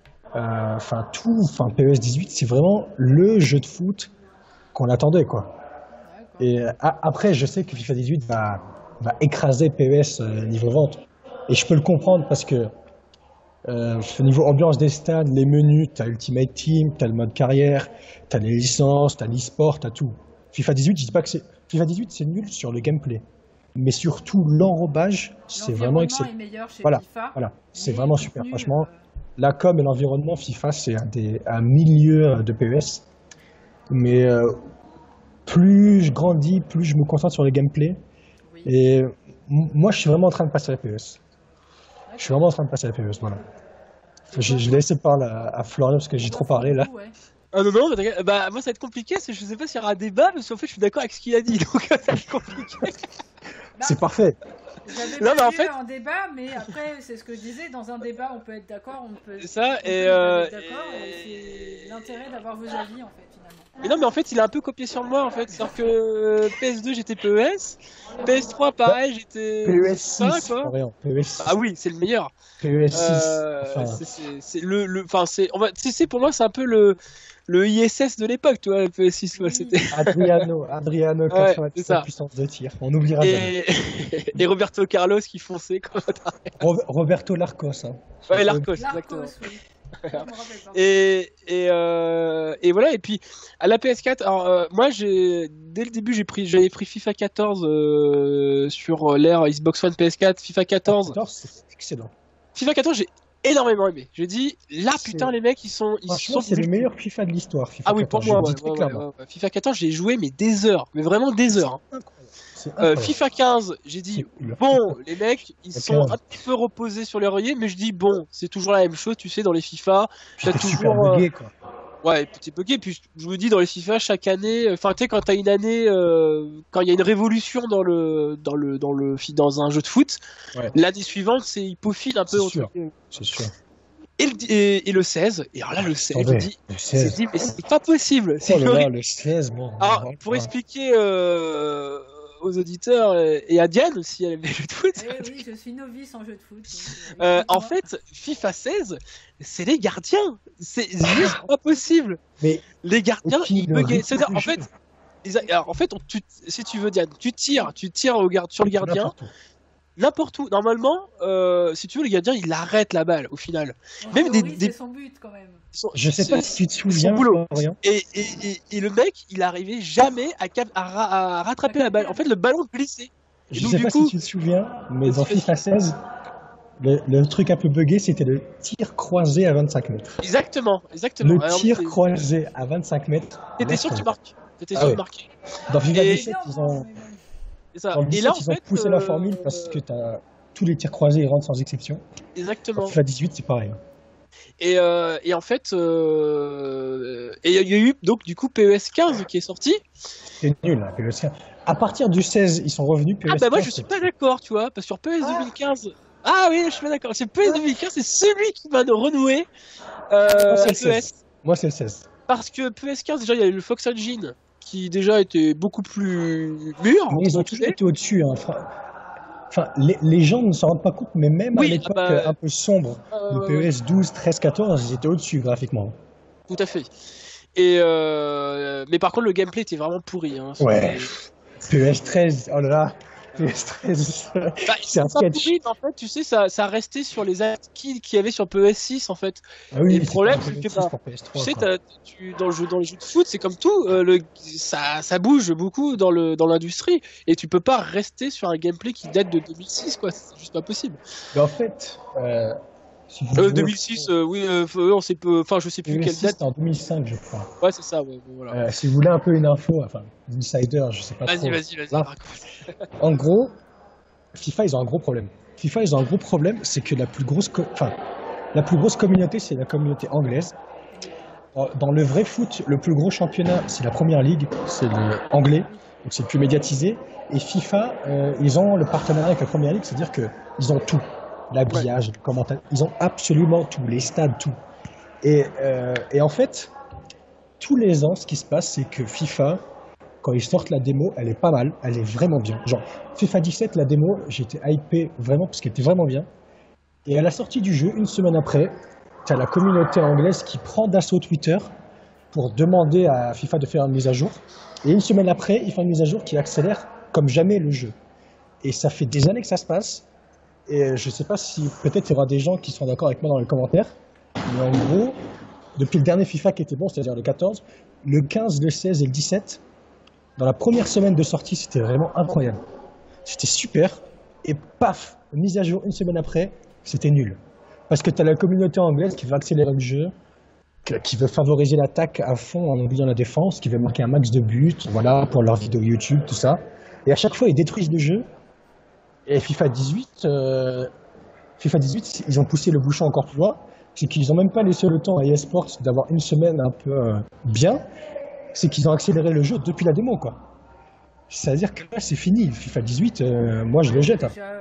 PES 18, c'est vraiment le jeu de foot qu'on attendait, quoi. D'accord. Et après, je sais que FIFA 18 va écraser PES niveau vente. Et je peux le comprendre parce que niveau ambiance des stades, les menus, t'as Ultimate Team, t'as le mode carrière, t'as les licences, t'as l'e-sport, t'as tout. FIFA 18, je dis pas que FIFA 18, c'est nul sur le gameplay. Mais surtout, l'enrobage, c'est vraiment excellent. L'environnement est meilleur chez Voilà, FIFA. voilà. C'est mais vraiment le super. contenu, Franchement, la com et l'environnement FIFA, c'est un milieu de PES. Mais plus je grandis, plus je me concentre sur le gameplay. oui. Et moi, je suis vraiment en train de passer à la PES. Je suis vraiment en train de passer à la PES, voilà. Je vais laisser parler à Florian parce que j'ai trop parlé là. Ouais. Ah non, non, mais t'inquiète. Bah, moi ça va être compliqué, je sais pas s'il y aura un débat, parce qu'en fait je suis d'accord avec ce qu'il a dit, donc ça va être compliqué. Bah, C'est parfait. J'avais Non, mais en prévu fait- un débat, mais après, c'est ce que je disais, dans un débat, on peut être d'accord, on peut, C'est ça, on peut et, ne pas être d'accord, et c'est l'intérêt d'avoir vos avis, en fait, finalement. Mais non, mais en fait il a un peu copié sur moi en fait, c'est-à-dire que PS2 j'étais PES, PS3 pareil j'étais PES ça 6, quoi. Florian. PES 6. Ah oui, c'est le meilleur. PES 6. Enfin, C'est enfin c'est pour moi c'est un peu le ISS de l'époque, tu vois, le PS6 quoi, Oui. c'était. Adriano, Ouais, 97 c'est ça. puissance de tir. On n'oubliera jamais. Et Roberto Carlos qui fonçait quoi. Roberto Larcos. Hein. Ouais, Larcos, exactement. L'arcos, oui. Je me rappelle pas. Et voilà. Et puis à la PS4, alors moi dès le début j'avais pris FIFA 14 sur l'ère Xbox One PS4, FIFA 14. 14, c'est excellent. FIFA 14, j'ai énormément aimé. J'ai dit là C'est- putain les mecs ils sont Franchement, c'est le meilleur FIFA de l'histoire. FIFA Ah oui, 14, pour moi, je le dis très clairement. ouais. FIFA 14, j'ai joué mais des heures, mais vraiment des heures. Incroyable. C'est incroyable. FIFA 15, j'ai dit Le bon, les mecs, ils Le sont 15. un petit peu reposés sur les oreillers, mais je dis bon, c'est toujours la même chose, tu sais, dans les FIFA, t'as C'était super toujours buggé, quoi. ouais, petit bugué. Puis je vous dis dans les FIFA chaque année, enfin tu sais quand t'as une année, quand il y a une révolution dans un jeu de foot, Ouais. l'année suivante c'est il peaufine un peu. C'est sûr. C'est sûr. Et le 16, et alors là le 16, je Attendez, dis, le j'ai 16. dit mais c'est pas possible. C'est Oh là là, horrible. le 16, bon. Alors, voilà. pour expliquer aux auditeurs et à Diane, si elle aime les jeux de foot, Eh oui, je suis novice en jeu de foot. donc, en dites-moi. fait, FIFA 16, c'est les gardiens. C'est juste pas possible. Mais Les gardiens, et puis, ils le buggaient. rythme C'est-à-dire, du en jeu. fait, alors, en fait si tu veux, Diane, tu tires sur le gardien, N'importe où. n'importe où. Normalement, si tu veux, le gardien, il arrête la balle au final. En Même théorie, c'est son but quand même. Je sais pas si tu te souviens, boulot. Florian. Et le mec, il arrivait jamais à rattraper la balle. En fait, le ballon glissait. Et Je donc, sais du pas coup, si tu te souviens, mais dans vas-y. FIFA 16, le truc un peu buggé, c'était le tir croisé à 25 mètres. Exactement. Le Alors, tir croisé à 25 mètres. T'étais laisse sûr que tu tomber. marques. T'étais Ah sûr ouais. de marquer. Dans FIFA Et- 17, ils ont, C'est ça. dans le Et là, 17, en ils ont fait, poussé la formule parce que tous les tirs croisés ils rentrent sans exception. Dans exactement. FIFA 18, c'est pareil. Et en fait, et il y a eu donc du coup PES 15 qui est sorti. C'est nul, hein, PES 15. À partir du 16, ils sont revenus. PES Ah bah moi 15, je suis pas d'accord, tu vois, parce que sur PES 2015. Ah oui, je suis pas d'accord. C'est PES 2015, c'est celui qui m'a renoué Moi, c'est à le PES. 16. Moi, c'est le 16. Parce que PES 15, déjà, il y a eu le Fox Engine qui déjà était beaucoup plus mûr. Mais ils ont toujours été au-dessus. Hein. Enfin, les gens ne s'en rendent pas compte, mais même Oui, à l'époque ah bah, un peu sombre de PES 12, 13, 14, ils étaient au-dessus graphiquement. Tout à fait. Et mais par contre, le gameplay était vraiment pourri. Hein. Ouais. PES 13, oh là là. PES 13, Bah, c'est un pas sketch. pourri, mais en fait, tu sais, ça restait sur les acquis qu'il y avait sur PES 6 en fait. Ah oui, Et le c'est problème, pas c'est que PES 6 bah, pour PS3, tu sais, quoi. dans les jeux de foot, c'est comme tout, ça bouge beaucoup dans l'industrie, et tu peux pas rester sur un gameplay qui date de 2006, quoi. C'est juste pas possible. Mais en fait, si vous jouez 2006, oui, on sait peu, enfin, je sais plus PES quelle 6, date. c'était en 2005, je crois. Ouais, c'est ça, ouais, bon, voilà. Si vous voulez un peu une info, enfin, insider, je sais pas trop. Vas-y, Là, raconte. en gros, FIFA, ils ont un gros problème. FIFA, ils ont un gros problème, c'est que la plus grosse communauté, c'est la communauté anglaise. Dans le vrai foot, le plus gros championnat, c'est la Première Ligue, c'est le anglais, donc c'est le plus médiatisé. Et FIFA, ils ont le partenariat avec la Première Ligue, c'est-à-dire que ils ont tout, l'habillage, le commentaire, ils ont absolument tout, les stades, tout. Et en fait, tous les ans, ce qui se passe, c'est que FIFA, quand ils sortent la démo, elle est pas mal, elle est vraiment bien. Genre, FIFA 17, la démo, j'étais hypé vraiment parce qu'elle était vraiment bien. Et à la sortie du jeu, une semaine après, t'as la communauté anglaise qui prend d'assaut Twitter pour demander à FIFA de faire une mise à jour. Et une semaine après, ils font une mise à jour qui accélère comme jamais le jeu. Et ça fait des années que ça se passe. Et je sais pas si peut-être il y aura des gens qui seront d'accord avec moi dans les commentaires. Mais en gros, depuis le dernier FIFA qui était bon, c'est-à-dire le 14, le 15, le 16 et le 17, dans la première semaine de sortie, c'était vraiment incroyable. C'était super. Et paf, mise à jour une semaine après, c'était nul. Parce que tu as la communauté anglaise qui veut accélérer le jeu, qui veut favoriser l'attaque à fond en oubliant la défense, qui veut marquer un max de buts, voilà, pour leurs vidéos YouTube, tout ça. Et à chaque fois, ils détruisent le jeu. Et FIFA 18, ils ont poussé le bouchon encore plus loin. C'est qu'ils n'ont même pas laissé le temps à EA Sports d'avoir une semaine un peu bien. C'est qu'ils ont accéléré le jeu depuis la démo, quoi. C'est-à-dire que là, c'est fini. FIFA 18, moi, je le jette. Hein. Déjà,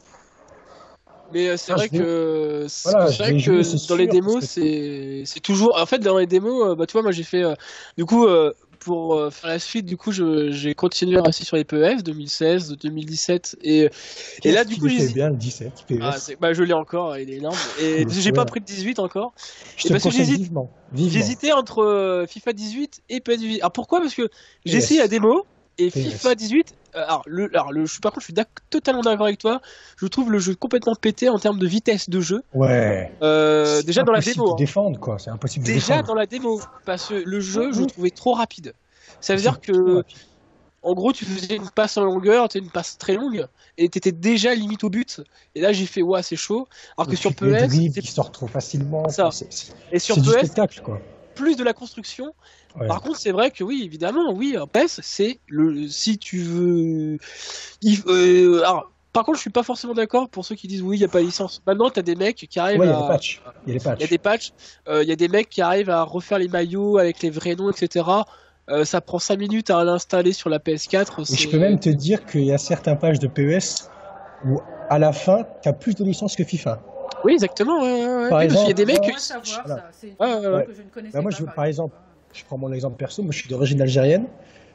Mais c'est Ah, vrai je vais- que Voilà, c'est je vrai vais que jouer, c'est dans les sûr, démos parce c'est toujours en fait dans les démos bah tu vois moi j'ai fait du coup pour faire la suite du coup j'ai continué à rester sur les PES 2016 2017 et là du coup j'ai j'ai bien le 17 PES. bah je l'ai encore il est énorme et parce que j'ai pas pris le 18 encore Je et te parce que conseille vivement. Vivement. j'hésitais entre FIFA 18 et PES 18 alors pourquoi parce que j'ai Yes. essayé la démo Et PS. FIFA 18, par contre, je suis totalement d'accord avec toi. Je trouve le jeu complètement pété en termes de vitesse de jeu. Ouais. Déjà dans la démo. De défendre, quoi. C'est impossible de Déjà défendre. dans la démo, parce que le jeu, je le trouvais trop rapide. Ça veut dire que, en gros, tu faisais une passe en longueur, une passe très longue, et t'étais déjà limite au but. Et là, j'ai fait, ouais, c'est chaud. Alors que sur Les PES, dribbles qui sortent trop facilement. Ça. Et sur c'est du PES, spectacle, quoi. plus de la construction. Ouais. Par contre, c'est vrai que oui, évidemment, oui, en PES, c'est si tu veux. Alors, par contre, je suis pas forcément d'accord pour ceux qui disent oui, il n'y a pas de licence. Maintenant, t'as des mecs qui arrivent Ouais, il y à. a des patchs. Il y a des patchs. Il y a des mecs qui arrivent à refaire les maillots avec les vrais noms, etc. Ça prend 5 minutes à l'installer sur la PS4. Et je peux même te dire qu'il y a certains patchs de PES où, à la fin, tu as plus de licences que FIFA. Oui, exactement. Ouais. Par exemple, il y a des mecs. Moi, savoir, ça. C'est une chose que je ne connaissais moi, pas. par exemple, je prends mon exemple perso. Moi, je suis d'origine algérienne.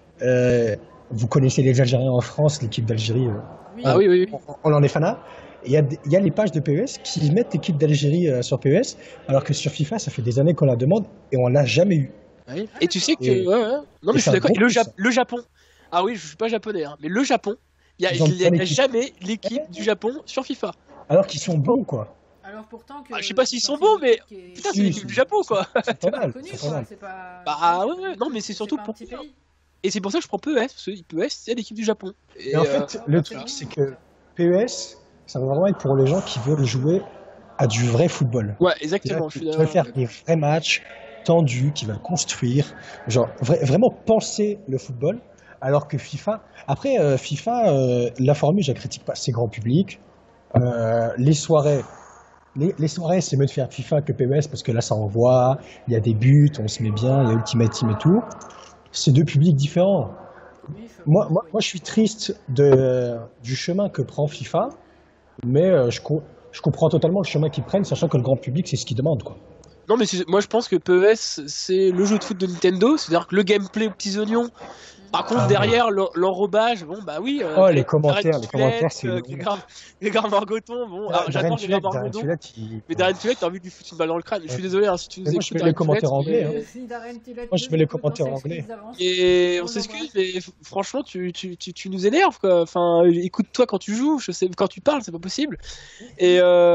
Vous connaissez les Algériens en France, l'équipe d'Algérie. Oui. On en est fanat. Il y a les pages de PES qui mettent l'équipe d'Algérie sur PES, alors que sur FIFA, ça fait des années qu'on la demande et on l'a jamais eu. Oui. Et tu sais que. Non, mais je suis d'accord. Le Japon. Ah oui, je suis pas japonais, hein, mais le Japon, il n'y a jamais l'équipe du Japon sur FIFA. Alors qu'ils sont bons, quoi. Alors pourtant que. Je sais pas s'ils sont bons, mais putain, c'est l'équipe du Japon, quoi. C'est pas mal. Bah ouais, non, mais c'est surtout pour. Et c'est pour ça que je prends PES, parce que PES, c'est l'équipe du Japon. Et en fait, le truc, c'est que PES, ça va vraiment être pour les gens qui veulent jouer à du vrai football. Ouais, exactement. Qui veulent faire des vrais matchs tendus, qui veulent construire, genre vraiment penser le football. Alors que FIFA, après FIFA, la formule, je la critique pas, c'est grand public. Les soirées, c'est mieux de faire FIFA que PES parce que là, ça envoie, il y a des buts, on se met bien, il y a Ultimate Team et tout. C'est deux publics différents. Moi, je suis triste du chemin que prend FIFA, mais je comprends totalement le chemin qu'ils prennent, sachant que le grand public, c'est ce qu'ils demandent, quoi. Non, mais moi, je pense que PES, c'est le jeu de foot de Nintendo, c'est-à-dire que le gameplay aux petits oignons. Par contre, derrière, l'enrobage, bon, bah oui. Les commentaires, c'est... Les gars Margoton, bon, alors j'adore les gars Margoton. Mais Darren Tulette, t'as envie de lui foutre une balle dans le crâne. Je suis désolé, si tu nous écoutes. Moi, je mets les commentaires anglais. Moi, je mets les commentaires anglais. Et on s'excuse, mais franchement, tu nous énerves, quoi. Enfin, écoute-toi quand tu joues, je sais, quand tu parles, c'est pas possible. Et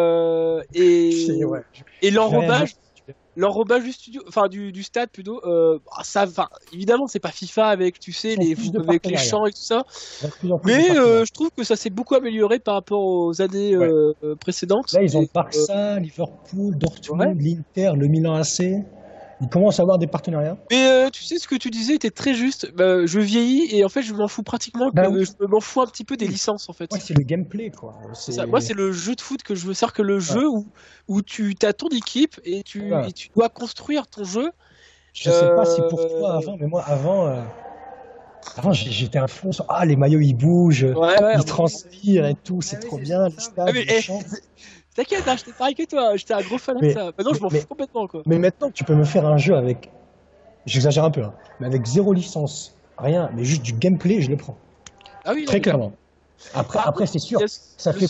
l'enrobage du studio, enfin du stade plutôt, ça, enfin évidemment c'est pas FIFA avec les chants et tout ça, mais je trouve que ça s'est beaucoup amélioré par rapport aux années précédentes. Là ils ont Barça, Liverpool, Dortmund, l'Inter, le Milan AC. Ils commencent à avoir des partenariats. Mais tu sais, ce que tu disais était très juste. Je vieillis et en fait, je m'en fous pratiquement. Je m'en fous un petit peu des licences en fait. Ouais, c'est le gameplay quoi. Moi, c'est le jeu de foot que je veux. C'est-à-dire que le jeu où tu as ton équipe et tu dois construire ton jeu. Je sais pas si pour toi avant, mais moi avant j'étais à fond sur les maillots ils bougent, ils transpirent et tout, c'est trop bien. Les stades, ils chantent. T'inquiète, j'étais pareil que toi, j'étais un gros fan de ça. Maintenant, je m'en fous complètement, quoi. Mais maintenant, tu peux me faire un jeu avec, j'exagère un peu, mais avec 0 licence, rien, mais juste du gameplay, je le prends. Ah oui, très clairement. Après, c'est sûr, ça fait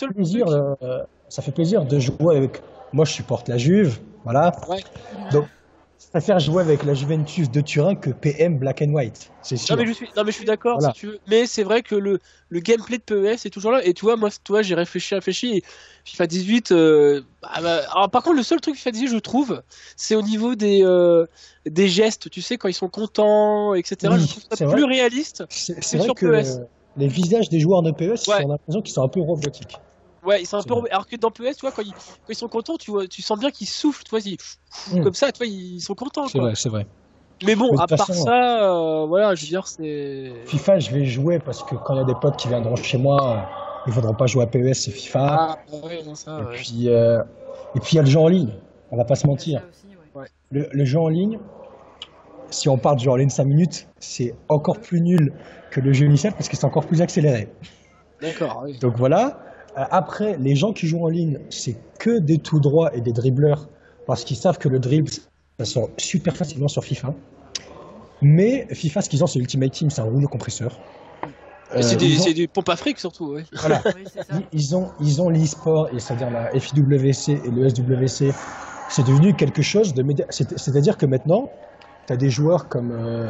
plaisir de jouer avec. Moi, je supporte la Juve, voilà. Ouais. Donc, je préfère jouer avec la Juventus de Turin que PM Black and White, c'est sûr. Non mais je suis d'accord, si tu veux. Mais c'est vrai que le gameplay de PES est toujours là. Et tu vois, j'ai réfléchi. Et FIFA 18. Alors, par contre, le seul truc FIFA 18, je trouve, c'est au niveau des gestes. Tu sais, quand ils sont contents, etc. Oui, je trouve ça plus réaliste. C'est vrai que les visages des joueurs de PES, on a l'impression qu'ils sont un peu robotiques. Ouais, ils sont un peu. Alors que dans PES, tu vois, quand ils sont contents, tu sens bien qu'ils soufflent, tu vois, comme ça, tu vois, ils sont contents. C'est vrai. Mais bon, à part ça, voilà, je veux dire, c'est. FIFA, je vais jouer parce que quand il y a des potes qui viendront chez moi, ils ne voudront pas jouer à PES, c'est FIFA. Ah, ouais, non, ça. Et puis, il y a le jeu en ligne. On va pas se mentir. Ouais. Le jeu en ligne, si on parle de jeu en ligne 5 minutes, c'est encore plus nul que le jeu initial parce que c'est encore plus accéléré. D'accord. Oui. Donc voilà. Après, les gens qui jouent en ligne, c'est que des tout droits et des dribbleurs parce qu'ils savent que le dribble, ça sort super facilement sur FIFA. Mais FIFA, ce qu'ils ont, c'est Ultimate Team, c'est un rouleau compresseur. C'est du pompe à fric surtout. Ouais. Voilà. Ils ont l'e-sport, c'est-à-dire la FIWC et le SWC. C'est devenu quelque chose de média. C'est-à-dire que maintenant, tu as des joueurs comme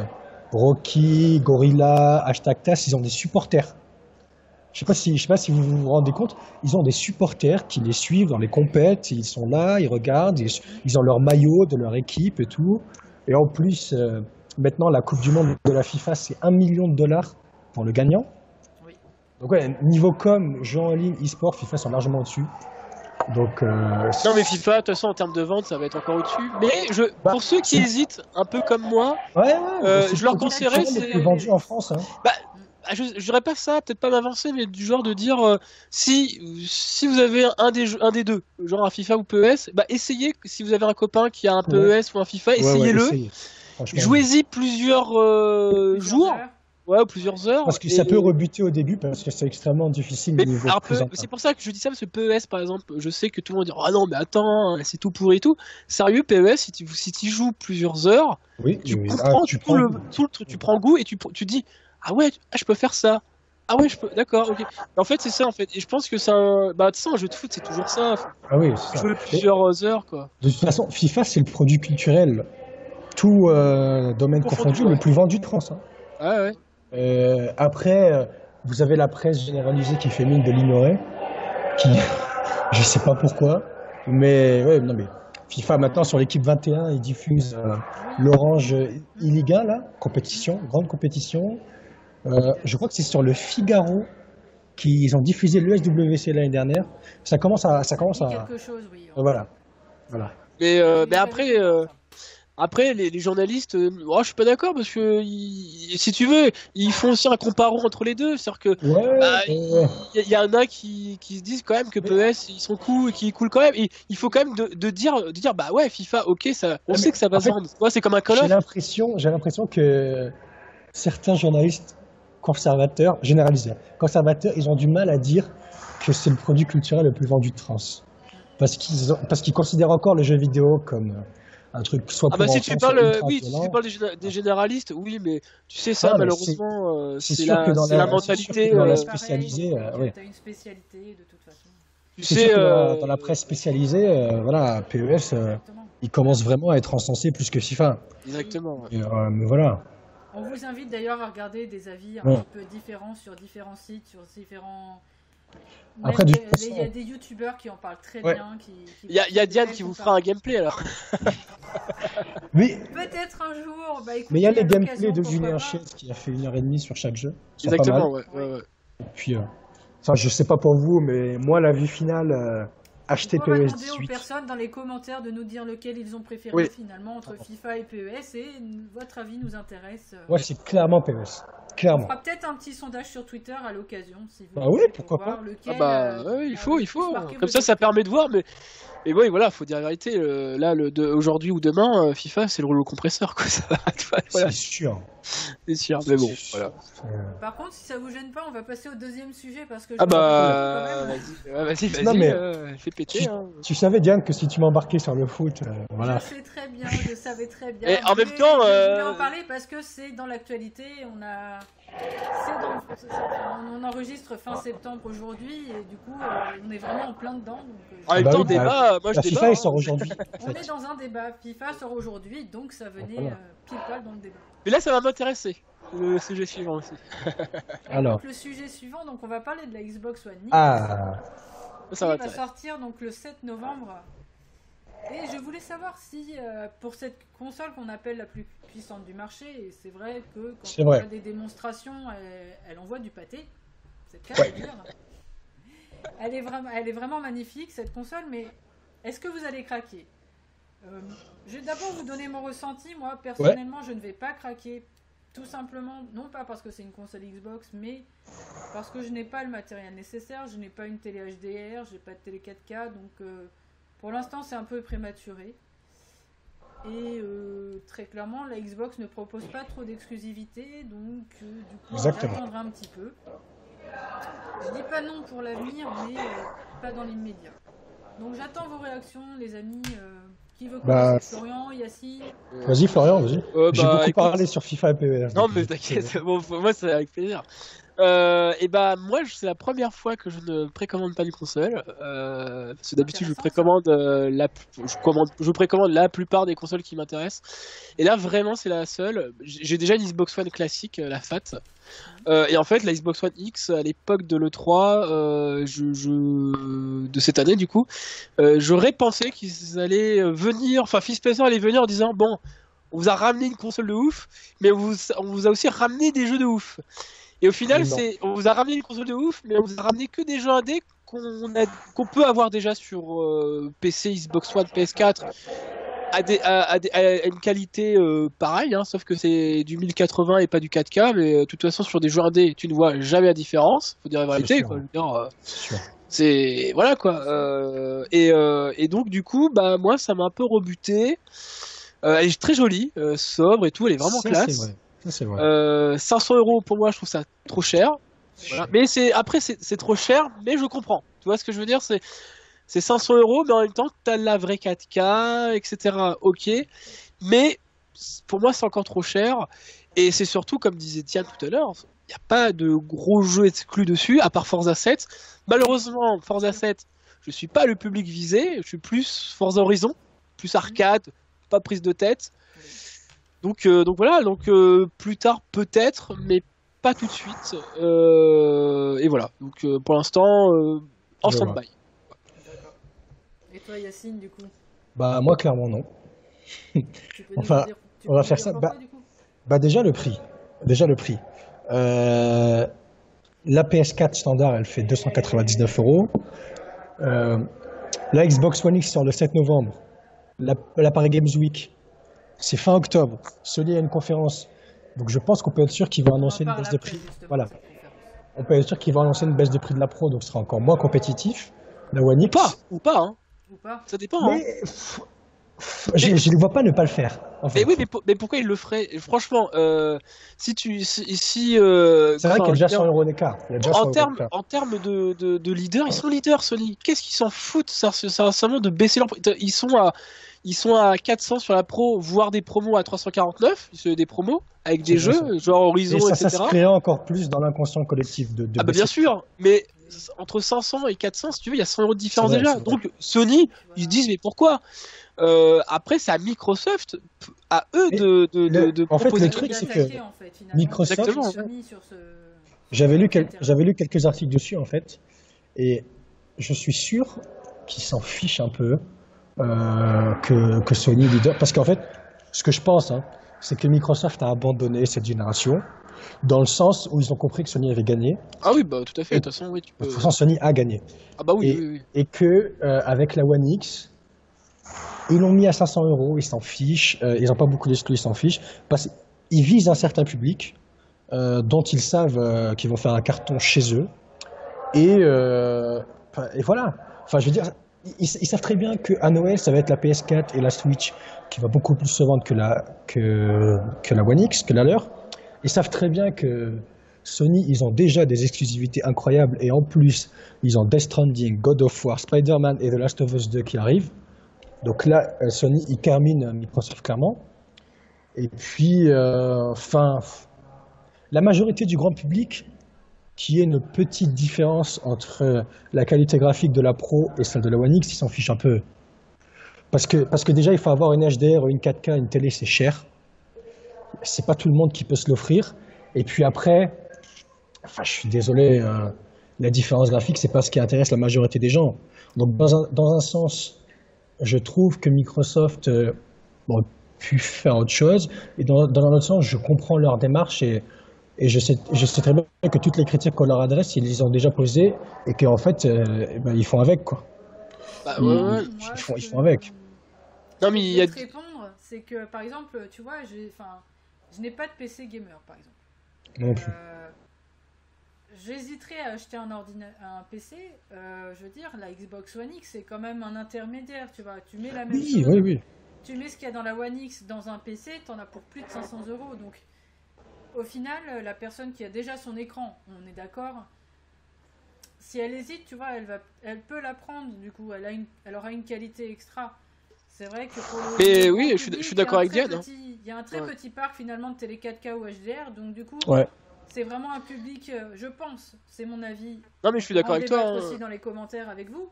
Rocky, Gorilla, Hashtag TAS, ils ont des supporters. Je sais pas si vous vous rendez compte, ils ont des supporters qui les suivent dans les compètes, ils sont là, ils regardent, ils ont leur maillot de leur équipe et tout. Et en plus, maintenant, la Coupe du Monde de la FIFA, c'est 1 million de dollars pour le gagnant. Oui. Donc ouais, niveau com, jeux en ligne, e-sport, FIFA sont largement au-dessus. Donc, Non, mais FIFA, de toute façon, en termes de vente, ça va être encore au-dessus. Mais pour ceux qui hésitent, un peu comme moi, je leur conseillerais. C'est le plus vendu en France. Hein. Bah, je dirais pas ça, peut-être pas m'avancer, mais du genre de dire si vous avez un des deux, genre un FIFA ou PES, bah essayez, si vous avez un copain qui a un PES ou un FIFA, essayez-le. Jouez-y plusieurs jours. Ouais, ou plusieurs heures. Parce que ça peut rebuter au début, parce que c'est extrêmement difficile. C'est pour ça que je dis ça, parce que PES, par exemple, je sais que tout le monde dit « Ah non, mais attends, c'est tout pourri et tout ». Sérieux, PES, si tu joues plusieurs heures, tu prends goût et tu dis « Ah ouais, je peux faire ça ». Ah ouais, je peux, d'accord, ok. En fait, c'est ça, en fait. Et je pense que ça, tu sais, un jeu de foot, c'est toujours ça. Ah oui, c'est ça. Jouer plusieurs heures, quoi. De toute façon, FIFA, c'est le produit culturel, tout domaine confondu, le plus vendu de France. Hein. Ah ouais. Après, vous avez la presse généralisée qui fait mine de l'ignorer, qui, je sais pas pourquoi, mais ouais, non mais FIFA maintenant sur l'équipe 21, ils diffusent l'Orange e-Liga là, grande compétition. Je crois que c'est sur le Figaro qu'ils ont diffusé l'USWC l'année dernière. Ça commence à quelque chose, oui. Voilà. Mais après, les journalistes, je suis pas d'accord parce que si tu veux, ils font aussi un comparo entre les deux, c'est-à-dire que il y en a qui se disent quand même que PES ils sont cool et qui cool quand même. Et il faut quand même de dire bah ouais, FIFA, ok, ça, on sait que ça va se vendre. Ouais, c'est comme un Call of. J'ai l'impression que certains journalistes conservateurs, ils ont du mal à dire que c'est le produit culturel le plus vendu de France, parce qu'ils considèrent encore le jeu vidéo comme un truc soit pour si tu parles des généralistes, oui, mais tu sais ça, malheureusement, c'est la mentalité. Dans la spécialisée, t'as une spécialité de toute façon. Tu sais, dans la presse spécialisée, PES, il commence vraiment à être encensé plus que FIFA. Exactement. Et, mais voilà. On vous invite d'ailleurs à regarder des avis un petit peu différents sur différents sites, sur différents. Après, il y a des youtubeurs qui en parlent très bien. Il y a Diane qui vous fera un gameplay alors. Oui. Peut-être un jour. Écoutez, mais il y a les gameplays de Julien Chiez qui a fait 1h30 sur chaque jeu. Exactement, ouais. Et puis, je sais pas pour vous, mais moi, la vue finale, acheter PES 18. On va demander aux personnes dans les commentaires de nous dire lequel ils ont préféré finalement entre FIFA et PES, et votre avis nous intéresse. Ouais, c'est clairement PES. Clairement. On fera peut-être un petit sondage sur Twitter à l'occasion, si vous voulez. Oui, pourquoi pas. Lequel, il faut. Comme ça permet de voir, mais oui, voilà, faut dire la vérité. Aujourd'hui ou demain, FIFA, c'est le rouleau compresseur, quoi. Ça va. Voilà. C'est sûr. C'est sûr, mais bon, voilà. Par contre, si ça vous gêne pas, on va passer au deuxième sujet parce que. Vas-y, fais péter. Tu savais, Diane, que si tu m'embarquais sur le foot, voilà. Je sais très bien, je savais très bien. Et en même temps, je voulais en parler parce que c'est dans l'actualité. On enregistre fin septembre aujourd'hui et du coup, on est vraiment en plein dedans. Donc, en même temps, débat. Moi, je débat. FIFA sort aujourd'hui. On est dans un débat. FIFA sort aujourd'hui, donc ça venait pile poil dans le débat. Mais là, ça va m'intéresser. Le sujet suivant aussi. Alors. Donc, le sujet suivant, donc on va parler de la Xbox One X. Ça va sortir donc le 7 novembre. Et je voulais savoir si pour cette console qu'on appelle la plus puissante du marché, et c'est vrai que quand on a des démonstrations, elle envoie du pâté. C'est le cas de dire. Elle est vraiment magnifique cette console, mais est-ce que vous allez craquer ? Je vais d'abord vous donner mon ressenti. Moi, personnellement, je ne vais pas craquer. Tout simplement, non pas parce que c'est une console Xbox, mais parce que je n'ai pas le matériel nécessaire. Je n'ai pas une télé HDR, je n'ai pas de télé 4K. Donc, pour l'instant, c'est un peu prématuré. Et très clairement, la Xbox ne propose pas trop d'exclusivité. Donc, du coup, j'attendrai un petit peu. Je dis pas non pour l'avenir, mais pas dans l'immédiat. Donc, j'attends vos réactions, les amis. Qui veut commencer ? Florian, Yacine ? Vas-y Florian, vas-y. J'ai beaucoup parlé sur FIFA et PES. Non mais t'inquiète, bon, moi c'est avec plaisir. Et bah moi c'est la première fois que je ne précommande pas une console, parce que d'habitude je précommande la plupart des consoles qui m'intéressent, et là vraiment c'est la seule. J'ai déjà une Xbox One classique, la Fat, et en fait la Xbox One X à l'époque de l'E3 de cette année du coup, j'aurais pensé qu'ils allaient venir, enfin Phil Spencer allait venir en disant bon, on vous a ramené une console de ouf, mais on vous a aussi ramené des jeux de ouf. Et au final, Non. on vous a ramené une console de ouf, mais on vous a ramené que des jeux indés qu'on peut avoir déjà sur PC, Xbox One, PS4, à une qualité pareille, hein, sauf que c'est du 1080 et pas du 4K, mais de toute façon, sur des jeux indés, tu ne vois jamais la différence, faut dire la vérité, quoi. Je veux dire, C'est sûr. c'est voilà quoi. Et donc du coup, bah moi, ça m'a un peu rebuté. Elle est très jolie, sobre et tout, elle est vraiment Ça, classe. c'est vrai. Ça, c'est vrai. 500 € pour moi, je trouve ça trop cher. Voilà. Mais c'est trop cher, mais je comprends. Tu vois ce que je veux dire? C'est 500 €, mais en même temps, t'as la vraie 4K, etc. Ok. Mais pour moi, c'est encore trop cher. Et c'est surtout, comme disait Tian tout à l'heure, il n'y a pas de gros jeux exclus dessus, à part Forza 7. Malheureusement, Forza 7, je suis pas le public visé. Je suis plus Forza Horizon, plus arcade, pas prise de tête. Donc voilà, plus tard peut-être, mais pas tout de suite. Et voilà, donc pour l'instant, en Je vois. stand-by. D'accord. Et toi, Yacine, du coup, Bah, moi, clairement, non. tu peux Enfin, nous dire, tu on peux va nous faire dire ça. pourquoi, du coup? Bah, déjà le prix. Déjà le prix. Euh, la PS4 standard, elle fait 299 euros. Euh, la Xbox One X sort le 7 novembre. La Paris Games Week, c'est fin octobre. Sony a une conférence. Donc je pense qu'on peut être sûr qu'ils vont On en annoncer une parle baisse de après, prix. justement, Voilà. de cette conférence. On peut être sûr qu'ils vont annoncer une baisse de prix de la Pro, donc ce sera encore moins compétitif. La One X. Ou pas, hein. Ou pas? Ça dépend, hein. Mais je ne les vois pas ne pas le faire, en Mais fait. oui, mais pourquoi il le ferait? Franchement, si C'est vrai qu'il y a enfin, je veux déjà dire, 100 euros d'écart. Il y a déjà 100 euros d'écart. en termes de leaders, ils sont leaders, Sony. Qu'est-ce qu'ils s'en foutent? C'est seulement de baisser leur prix. Ils sont à 400 sur la Pro, voire des promos à 349, des promos avec des C'est vrai, jeux, genre Horizon, Et ça etc. s'inscrirait encore plus dans l'inconscient collectif de Ah bah bien baisser. sûr, mais entre 500 et 400, si tu veux, il y a 100 € de différence C'est vrai, déjà. c'est vrai. Donc Sony, Tu ils se vois, disent mais pourquoi? Après, c'est à Microsoft, à eux Mais de en fait, proposer le des truc, trucs. c'est que d'attaquer, en fait, finalement, Microsoft, Exactement. Sony sur ce... j'avais terrain. lu quelques articles dessus, en fait, et je suis sûr qu'ils s'en fichent un peu que Sony leader. Parce qu'en fait, ce que je pense, hein, c'est que Microsoft a abandonné cette génération, dans le sens où ils ont compris que Sony avait gagné. Ah oui, bah tout à fait. Et De toute façon, oui, tu de peux. toute façon, Sony a gagné. Ah bah oui, Et, oui, oui. et que avec la One X, ils l'ont mis à 500 euros, ils s'en fichent, ils n'ont pas beaucoup d'exclus, ils s'en fichent, parce qu'ils visent un certain public dont ils savent qu'ils vont faire un carton chez eux. Et voilà. Enfin, je veux dire, ils savent très bien qu'à Noël, ça va être la PS4 et la Switch qui va beaucoup plus se vendre que la One X, que la leur. Ils savent très bien que Sony, ils ont déjà des exclusivités incroyables et en plus, ils ont Death Stranding, God of War, Spider-Man et The Last of Us 2 qui arrivent. Donc là, Sony, il termine Microsoft clairement. Et puis, la majorité du grand public, qui est une petite différence entre la qualité graphique de la Pro et celle de la One X, ils s'en fichent un peu. Parce que déjà, il faut avoir une HDR ou une 4K, une télé, c'est cher. C'est pas tout le monde qui peut se l'offrir. Et puis après, enfin, je suis désolé, la différence graphique, c'est pas ce qui intéresse la majorité des gens. Donc, dans un sens, je trouve que Microsoft aurait pu faire autre chose. Et dans un autre sens, je comprends leur démarche et je sais très bien que toutes les critiques qu'on leur adresse, ils les ont déjà posées et qu'en fait, ils font avec, quoi. Bah, Ils, ouais, ouais. Moi, ils ce font que- avec. Non, ce mais que il je y a. vais te répondre, c'est que, par exemple, tu vois, je n'ai pas de PC gamer, par exemple. Non plus. J'hésiterais à acheter un PC. Je veux dire, la Xbox One X, c'est quand même un intermédiaire, tu vois. Tu mets la même Oui, chose, oui. tu mets ce qu'il y a dans la One X dans un PC, t'en as pour plus de 500 euros. Donc, au final, la personne qui a déjà son écran, on est d'accord, si elle hésite, tu vois, elle peut la prendre, du coup, elle aura une qualité extra. C'est vrai que pour le Mais le oui, grand je suis public, d'accord avec il y a un Diane, très petit- il y a un très Ouais. petit parc finalement de télé 4K ou HDR, donc du coup, Ouais. c'est vraiment un public, je pense, c'est mon avis. Non, mais je suis d'accord avec toi. Aussi dans les commentaires avec vous.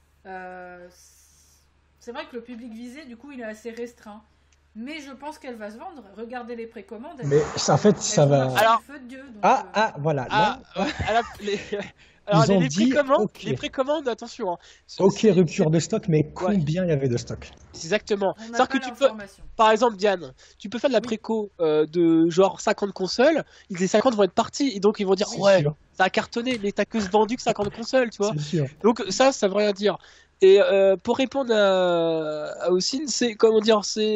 C'est vrai que le public visé, du coup, il est assez restreint. Mais je pense qu'elle va se vendre. Regardez les précommandes. Mais en fait, ça va. Alors, feu de Dieu, donc, voilà. Alors, ils ont les dit, précommandes, okay. Les précommandes, attention. Hein. Ok, rupture de stock, mais combien il y avait de stock? Exactement. C'est-à-dire que tu peux, par exemple, Diane, tu peux faire de la préco de genre 50 consoles, les 50 vont être partis, et donc ils vont dire ouais, ça a cartonné, mais t'as que vendu que 50 consoles, tu vois. Donc ça veut rien dire. Et pour répondre à Ossine, c'est comment dire, c'est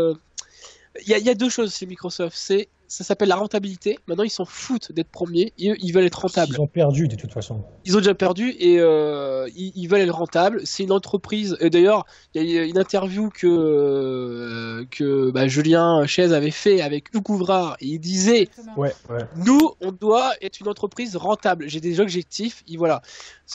il y a deux choses chez Microsoft, ça s'appelle la rentabilité. Maintenant, ils s'en foutent d'être premiers. Ils veulent être rentables. Ils ont perdu de toute façon. Ils ont déjà perdu et ils veulent être rentables. C'est une entreprise. Et d'ailleurs, il y a une interview que Julien Chaise avait fait avec Hugues Ouvrard. Et il disait nous, on doit être une entreprise rentable. J'ai des objectifs. Et voilà.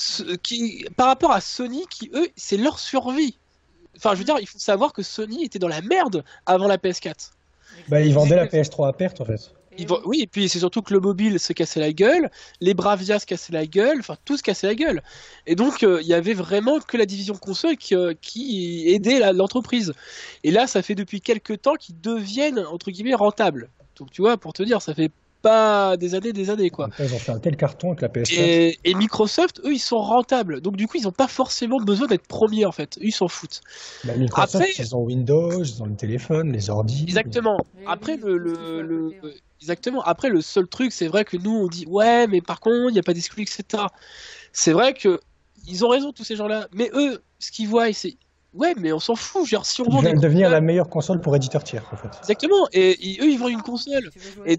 Par rapport à Sony, qui eux, c'est leur survie. Enfin, je veux dire, il faut savoir que Sony était dans la merde avant la PS4. Ils vendaient la PS3 à perte en fait. Oui, et puis c'est surtout que le mobile se cassait la gueule, les Bravia se cassaient la gueule, enfin tout se cassait la gueule. Et donc il y avait vraiment que la division console qui aidait l'entreprise. Et là, ça fait depuis quelques temps qu'ils deviennent entre guillemets rentables. Donc tu vois, pour te dire, ça fait pas des années quoi. Ils ont fait un tel carton avec la PS4. Et Microsoft, eux, ils sont rentables. Donc du coup, ils n'ont pas forcément besoin d'être premiers en fait. Eux, ils s'en foutent. Microsoft, après, ils ont Windows, ils ont le téléphone, les ordi. Exactement. Après exactement. Après, le seul truc, c'est vrai que nous, on dit ouais, mais par contre, il n'y a pas d'exclus, etc. C'est vrai que ils ont raison tous ces gens-là. Mais eux, ce qu'ils voient, c'est ouais, mais on s'en fout. Genre, si on ils veulent devenir la meilleure console pour éditeur tiers en fait. Exactement. Et eux, ils vendent une console.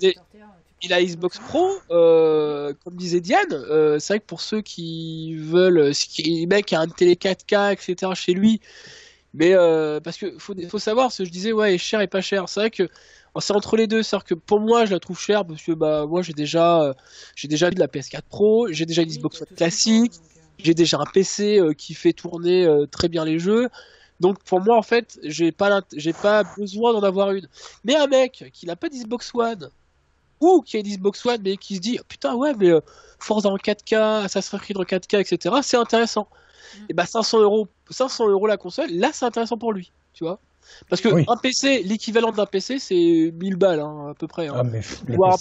Et la Xbox Pro, comme disait Diane, c'est vrai que pour ceux qui veulent, les mecs a un télé 4K, etc. chez lui, mais parce que faut savoir, ce que je disais, ouais, est cher et pas cher. C'est vrai que c'est entre les deux. C'est-à-dire que pour moi, je la trouve chère parce que moi j'ai déjà de la PS4 Pro, j'ai déjà une Xbox One classique, j'ai déjà un PC qui fait tourner très bien les jeux. Donc pour moi en fait, j'ai pas besoin d'en avoir une. Mais un mec qui n'a pas d'Xbox One ou qui a une Xbox One mais qui se dit putain ouais mais Forza en 4K, Assassin's Creed en 4K, etc. c'est intéressant. Et 500 € la console, là c'est intéressant pour lui, tu vois. Parce que un PC, l'équivalent d'un PC c'est 1000 balles à peu près. Ah mais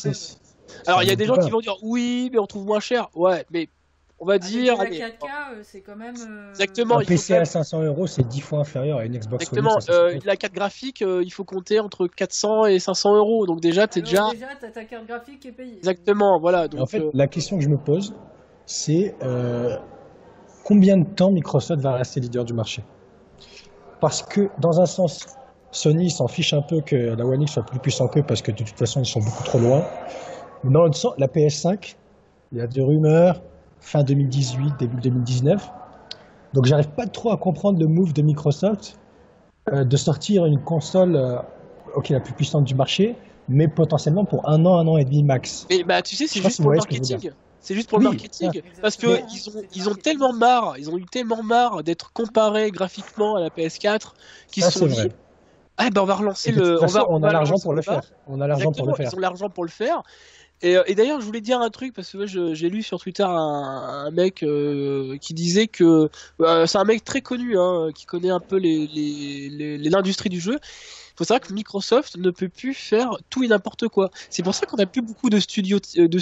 alors il y a des gens qui vont dire oui mais on trouve moins cher, ouais mais on va dire. La 4K, c'est quand même. Exactement. Un PC à 500 €, c'est 10 fois inférieur à une Xbox One. Exactement. La carte graphique, il faut compter entre 400 et 500 €. Donc déjà, t'as ta carte graphique qui est payée. Exactement. Voilà. Donc, en fait, la question que je me pose, c'est combien de temps Microsoft va rester leader du marché? Parce que dans un sens, Sony s'en fiche un peu que la One X soit plus puissant qu'eux parce que de toute façon, ils sont beaucoup trop loin. Mais dans l'autre sens, la PS5, il y a des rumeurs. Fin 2018, début 2019. Donc j'arrive pas trop à comprendre le move de Microsoft de sortir une console la plus puissante du marché, mais potentiellement pour un an et demi max. Mais tu sais, c'est juste pour le marketing. C'est juste pour le marketing. Parce que ils ont tellement marre, ils ont eu tellement marre d'être comparés graphiquement à la PS4 qu'ils se sont dit on va relancer le. On a l'argent pour le faire. On a l'argent pour le faire. Ils ont l'argent pour le faire. Et d'ailleurs, je voulais dire un truc parce que j'ai lu sur Twitter un mec qui disait que c'est un mec très connu, qui connaît un peu l'industrie du jeu. Il faut savoir que Microsoft ne peut plus faire tout et n'importe quoi. C'est pour ça qu'on n'a plus beaucoup de studios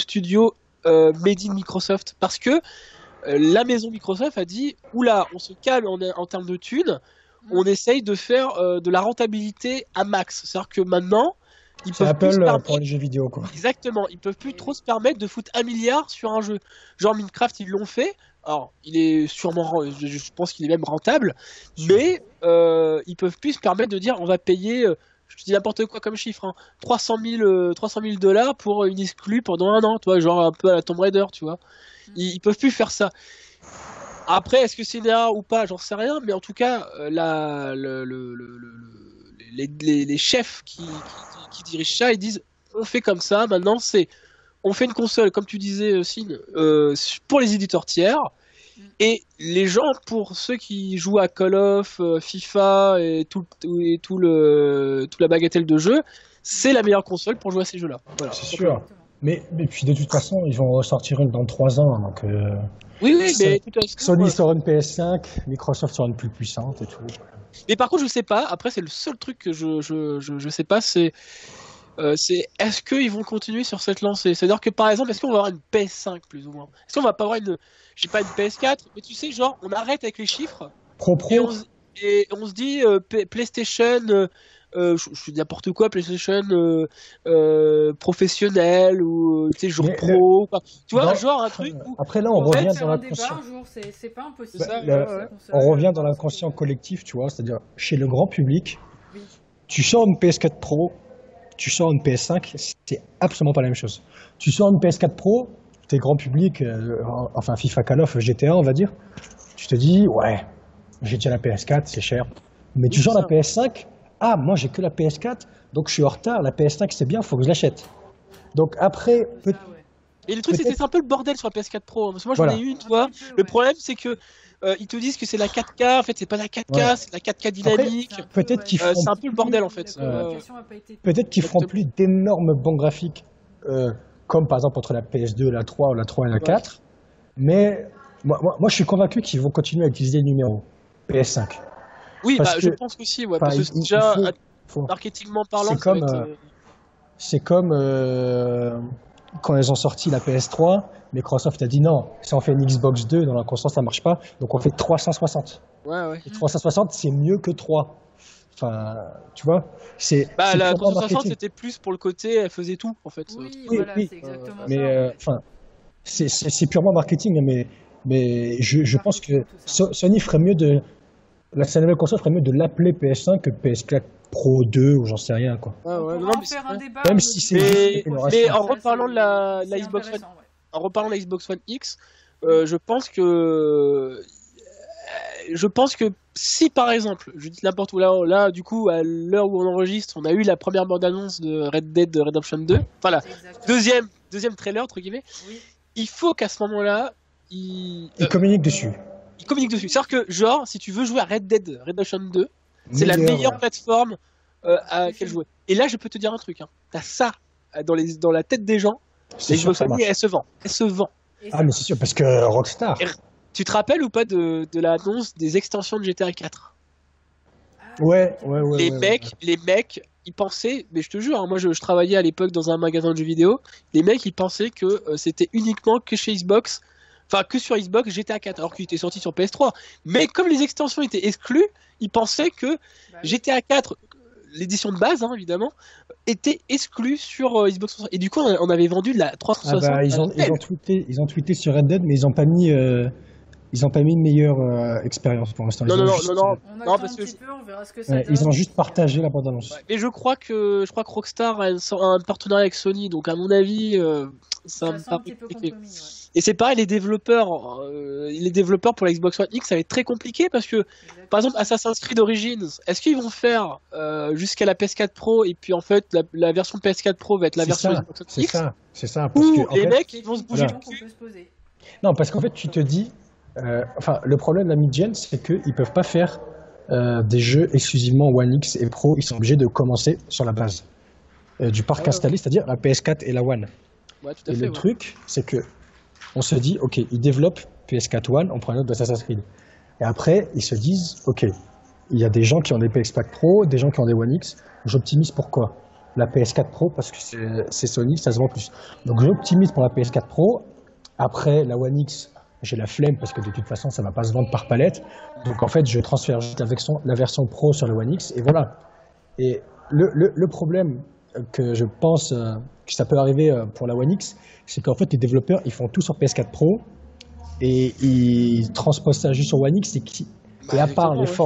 made in Microsoft, parce que la maison Microsoft a dit oula, on se calme en termes de thunes, on essaye de faire de la rentabilité à max. C'est-à-dire que maintenant c'est Apple pour les jeux vidéo quoi. Exactement, ils peuvent plus trop se permettre de foutre 1 milliard sur un jeu. Genre Minecraft, ils l'ont fait. Alors, il est sûrement, je pense qu'il est même rentable, mais ils peuvent plus se permettre de dire on va payer, je dis n'importe quoi comme chiffre, 300 000 $ pour une exclue pendant un an, tu vois, genre un peu à la Tomb Raider, tu vois. Ils peuvent plus faire ça. Après, est-ce que c'est une erreur ou pas, j'en sais rien, mais en tout cas, les chefs qui dirigent ça, ils disent on fait comme ça, maintenant on fait une console, comme tu disais Sine, pour les éditeurs tiers, et les gens, pour ceux qui jouent à Call of, FIFA et toute la bagatelle de jeu, c'est la meilleure console pour jouer à ces jeux-là. Voilà. C'est sûr. Mais puis de toute façon, ils vont ressortir une dans 3 ans. Donc, Oui, mais Ça- tout à fait. Sony sort une PS5, Microsoft sort une plus puissante et tout. Mais par contre, je sais pas. Après, c'est le seul truc que je sais pas, c'est est-ce qu'ils vont continuer sur cette lancée? C'est-à-dire que par exemple, est-ce qu'on va avoir une PS5 plus ou moins? Est-ce qu'on va pas avoir j'ai pas une PS4, mais tu sais, genre, on arrête avec les chiffres Pro et Pro, on se dit PlayStation, je dis n'importe quoi, PlayStation professionnel ou tu sais, jour Mais pro, ou pas. Tu vois, non, genre un truc où après là, on en fait, revient Faire dans un débat l'inconscient. un jour, c'est pas impossible. C'est ça, Bah, ouais. On revient dans l'inconscient collectif, tu vois, c'est-à-dire chez le grand public, Oui. tu sors une PS4 Pro, tu sors une PS5, c'est absolument pas la même chose. Tu sors une PS4 Pro, t'es grand public, enfin FIFA Call of, GTA, on va dire, tu te dis, ouais, j'ai déjà la PS4, c'est cher. Mais tu Oui, sors c'est la PS5, ah, moi j'ai que la PS4, donc je suis en retard, la PS5 c'est bien, faut que je l'achète. Donc après, Ça, ouais. Et le truc, peut-être, c'est un peu le bordel sur la PS4 Pro, hein, parce que moi j'en voilà, ai une, tu vois. petit peu, Le ouais. problème, c'est que ils te disent que c'est la 4K, en fait, c'est pas la 4K, ouais. c'est la 4K Après, dynamique. C'est un peu, peut-être ouais, qu'ils C'est feront un peu le bordel en fait. la communication a pas été. peut-être qu'ils feront Exactement. plus d'énormes bons graphiques, comme par exemple entre la PS2, la 3 ou la 3 et la Ouais. 4. Mais moi, je suis convaincu qu'ils vont continuer à utiliser le numéro PS5. Oui, Parce bah je que, pense aussi, ouais, enfin, parce que c'est il déjà, faut- marketingment parlant, c'est ça va comme, être. c'est comme quand ils ont sorti la PS3, Microsoft a dit non, si on fait une Xbox 2, dans la console ça marche pas, donc on fait 360. Ouais. Et 360, c'est mieux que 3. Enfin, tu vois, Bah c'est la purement 360, marketing. c'était plus pour le côté, elle faisait tout, en fait. Oui, Oui, voilà, oui. c'est exactement Mais ça. En fait. enfin, c'est purement marketing, mais je pense que Marketing, tout ça. Sony ferait mieux sa nouvelle console ferait mieux de l'appeler PS5 que PS4 Pro 2 ou j'en sais rien, quoi. Ouais, On ouais, pourra non, en mais faire un débat. Même un si autre c'est jour. juste une mais, amélioration. mais en Ça, reparlant de la c'est Xbox One, intéressant, ouais. en reparlant de la Xbox One X, je pense que si par exemple, je dis n'importe où là, du coup, à l'heure où on enregistre, on a eu la première bande-annonce de Red Dead Redemption 2, enfin la Exactement. deuxième trailer entre guillemets, Oui. il faut qu'à ce moment-là, Ils communiquent dessus. il communique dessus. C'est-à-dire que, genre, si tu veux jouer à Red Dead Redemption 2, c'est la Meilleur, meilleure plateforme à Oui, laquelle c'est- jouer. Et là, je peux te dire un truc, hein. T'as ça dans la tête des gens, c'est la sûr que Xbox ça One, marche. elle se vend. Elle se vend. Et Ah, mais c'est sûr, parce que Rockstar. Et- Tu te rappelles ou pas de l'annonce des extensions de GTA 4? Ouais. Les mecs, ils pensaient, mais je te jure, hein, moi je travaillais à l'époque dans un magasin de jeux vidéo, les mecs ils pensaient que c'était uniquement que chez Xbox, enfin que sur Xbox GTA 4, alors qu'il était sorti sur PS3. Mais comme les extensions étaient exclues, ils pensaient que bah oui. GTA 4, l'édition de base hein, évidemment, était exclue sur Xbox 360. Et du coup on avait vendu de la Ah 360 bah, à ils l'appel. ont tweeté sur Red Dead, mais ils ont pas mis une meilleure expérience pour l'instant. Non, Ils ont non, juste, non, non, On non, attend parce un que petit peu, on verra ce que ça ouais, donne. ils ont juste partagé la bande-annonce. ouais. Mais je crois que Rockstar a un partenariat avec Sony, donc à mon avis, ça Ça me sent un paraît petit peu compliqué. compromis, ouais. Et c'est pareil, les développeurs pour la Xbox One X, ça va être très compliqué parce que, par exemple, Assassin's Creed Origins, est-ce qu'ils vont faire jusqu'à la PS4 Pro et puis en fait la version PS4 Pro va être la C'est version ça, Xbox One c'est X, ça, c'est ça. Parce ou que, en les fait, mecs ils vont se bouger voilà. le Qu'on cul. peut se poser. non, parce qu'en fait, tu te dis, enfin, le problème de la mid-gen, c'est qu'ils peuvent pas faire des jeux exclusivement One X et Pro. Ils sont obligés de commencer sur la base du parc Ouais, installé, c'est-à-dire la PS4 et la One. Ouais, tout à Et fait. le Ouais. truc, c'est que on se dit, ok, ils développent PS4 One, on prend un autre d'Assassin's Creed. Et après, ils se disent, ok, il y a des gens qui ont des PS4 Pro, des gens qui ont des One X. J'optimise pourquoi? La PS4 Pro, parce que c'est Sony, ça se vend plus. Donc j'optimise pour la PS4 Pro. Après, la One X, j'ai la flemme parce que de toute façon, ça va pas se vendre par palette. Donc en fait, je transfère juste la version Pro sur la One X et voilà. Et le problème que je pense que ça peut arriver pour la One X, c'est qu'en fait, les développeurs, ils font tout sur PS4 Pro et ils transposent ça juste sur One X. Et à part exactement, les ouais.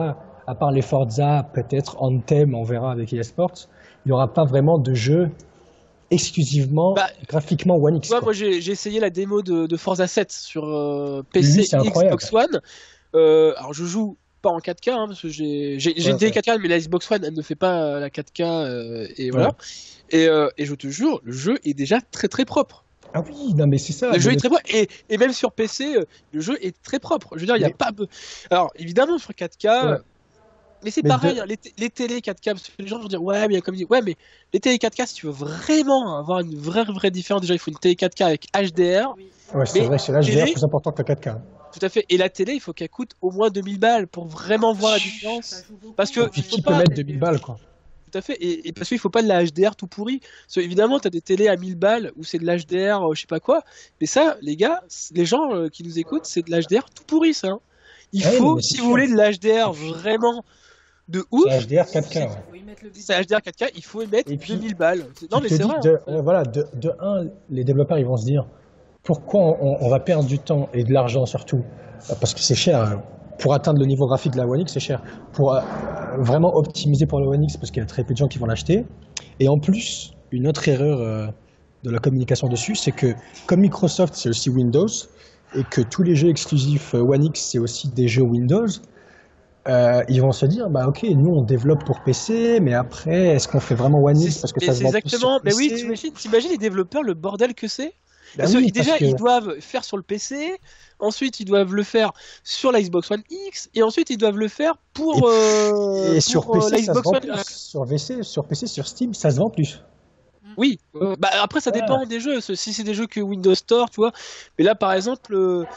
Forza, peut-être Anthem, on verra avec EA Sports, il n'y aura pas vraiment de jeu exclusivement Bah, graphiquement One X. Tu vois, quoi. moi j'ai essayé la démo de Forza 7 sur PC Lui, c'est et incroyable. Xbox One. Alors je joue pas en 4K hein, parce que j'ai Ouais, une télé ouais. 4K mais la Xbox One elle ne fait pas la 4K et voilà. Et je te jure, le jeu est déjà très très propre. Ah oui, non mais c'est ça. Le jeu mais est très propre et même sur PC, le jeu est très propre. Je veux dire, il y a Mais- pas. Alors évidemment sur 4K, Ouais. Mais c'est Mais pareil, hein, les télé 4K, parce que les gens vont dire, ouais, mais il y a comme dit, ouais, mais les télé 4K, si tu veux vraiment avoir une vraie différence, déjà, il faut une télé 4K avec HDR. Oui. Ouais, c'est Mais vrai, c'est l'HDR télé, plus important que la 4K. tout à fait. Et la télé, il faut qu'elle coûte au moins 2000 balles pour vraiment voir la Ça différence. joue beaucoup. Parce que Et puis il faut qui peut pas, mettre 2000 balles, quoi. tout à fait, et parce qu'il faut pas de la HDR tout pourri. Parce que, évidemment, t'as des télés à 1000 balles où c'est de l'HDR, je sais pas quoi. Mais ça, les gars, les gens qui nous écoutent, c'est de l'HDR tout pourri, ça. Hein. Il Ah oui, faut, mais si c'est vous sûr. voulez de l'HDR vraiment de C'est ouf, HDR 4K, ouais. Faut y mettre le budget. c'est HDR 4K, il faut émettre Et puis, 2000 balles. Non, mais Tu te c'est dis vrai. que Hein. voilà, de un, les développeurs ils vont se dire pourquoi on va perdre du temps et de l'argent surtout parce que c'est cher hein. Pour atteindre le niveau graphique de la One X, c'est cher. Pour vraiment optimiser pour la One X, parce qu'il y a très peu de gens qui vont l'acheter. Et en plus, une autre erreur de la communication dessus, c'est que comme Microsoft, c'est aussi Windows, et que tous les jeux exclusifs One X, c'est aussi des jeux Windows, ils vont se dire, bah ok, nous on développe pour PC, mais après, est-ce qu'on fait vraiment One X parce que Mais ça se c'est vend plus exactement. sur Mais oui, PC? t'imagines les développeurs, le bordel que c'est? Bah Parce que oui, déjà, parce que ils doivent faire sur le PC, ensuite ils doivent le faire sur la Xbox One X, et ensuite ils doivent le faire pour, et sur pour PC, la ça se Xbox vend One. plus. Sur PC, sur Steam, ça se vend plus. Oui, bah après ça Voilà. dépend des jeux. Si c'est des jeux que Windows Store, tu vois. Mais là, par exemple,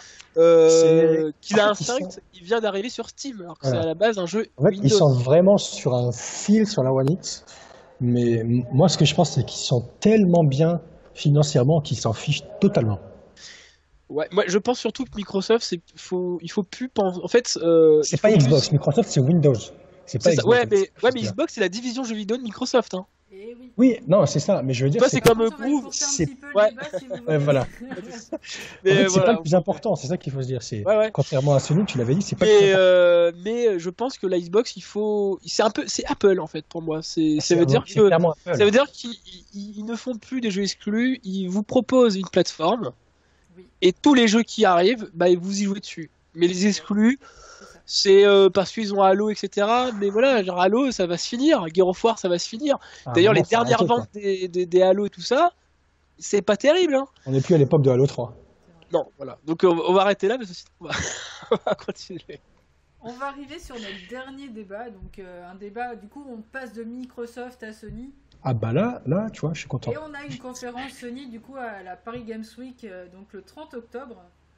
Killer En fait, Instinct, il vient d'arriver sur Steam, alors que c'est Voilà. à la base un jeu En fait, ils Windows. sont vraiment sur un fil sur la One X. Mais moi, ce que je pense, c'est qu'ils sont tellement bien financièrement qu'ils s'en fichent totalement. Ouais, moi je pense surtout que Microsoft, il faut plus penser. En fait, C'est il pas faut plus- Xbox. Microsoft, c'est Windows. C'est pas C'est ça. Xbox. Ouais, mais Xbox, c'est la division jeux vidéo de Microsoft. Hein. Et oui. Oui, non, c'est ça. Mais je veux dire, Tu vois, c'est que- comme On va Groove. écourter un c'est- petit peu le ouais. débat, si vous Ouais, voulez. voilà. En Mais fait, c'est voilà. pas le plus important. C'est ça qu'il faut se dire. C'est Ouais, ouais. contrairement à Sony, tu l'avais dit, c'est pas le plus important. Mais je pense que la Xbox, c'est Apple en fait pour moi. Ça veut dire C'est que clairement Apple. ça veut dire qu'ils ne font plus des jeux exclus, ils vous proposent une plateforme Oui, et tous les jeux qui arrivent, bah vous y jouez dessus. Mais les exclus, c'est ça. c'est parce qu'ils ont Halo, etc. Mais voilà, genre Halo, ça va se finir. Gears of War, ça va se finir. À un D'ailleurs, les moment, faut dernières arrêter, quoi. ventes des Halo et tout ça, c'est pas terrible. Hein. On n'est plus à l'époque de Halo 3. Non, voilà. Donc on va arrêter là, parce que sinon on va continuer. On va arriver sur notre dernier débat. Donc, un débat, du coup, on passe de Microsoft à Sony. Ah bah là, tu vois, je suis content. Et on a une conférence Sony, du coup, à la Paris Games Week, donc le 30 octobre.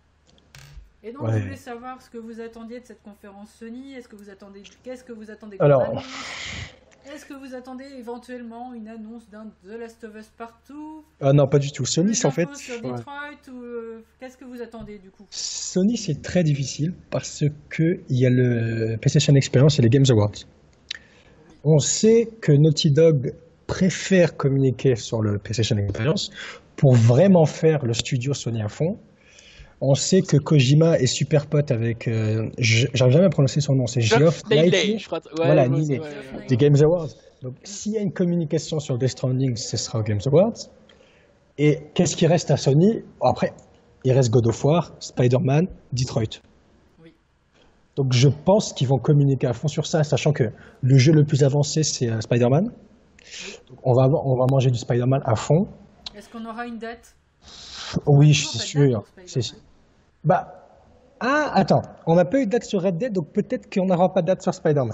Et donc, Ouais. je voulais savoir ce que vous attendiez de cette conférence Sony. Qu'est-ce que vous attendez Alors- comme annonce? Est-ce que vous attendez éventuellement une annonce d'un The Last of Us Partout? Ah non, pas du tout. Sony, Plus c'est en fait. d'infos sur ouais. Detroit ou qu'est-ce que vous attendez du coup? Sony, c'est très difficile parce que il y a le PlayStation Experience et les Games Awards. On sait que Naughty Dog préfère communiquer sur le PlayStation Experience pour vraiment faire le studio Sony à fond. On sait que Kojima est super pote avec, j'arrive jamais à prononcer son nom, c'est Geoff Keighley, je crois. Ouais, Voilà, ouais, Ninet. ouais. des Games Awards. Donc, s'il y a une communication sur Death Stranding, ce sera aux Games Awards. Et qu'est-ce qui reste à Sony? Après, il reste God of War, Spider-Man, Detroit. Oui. Donc je pense qu'ils vont communiquer à fond sur ça, sachant que le jeu le plus avancé, c'est Spider-Man. Donc, on va manger du Spider-Man à fond. Est-ce qu'on aura une date? Oui, Toujours c'est pas de sûr. date pour Spider-Man. Bah, attends, on n'a pas eu de date sur Red Dead, donc peut-être qu'on n'aura pas de date sur Spider-Man.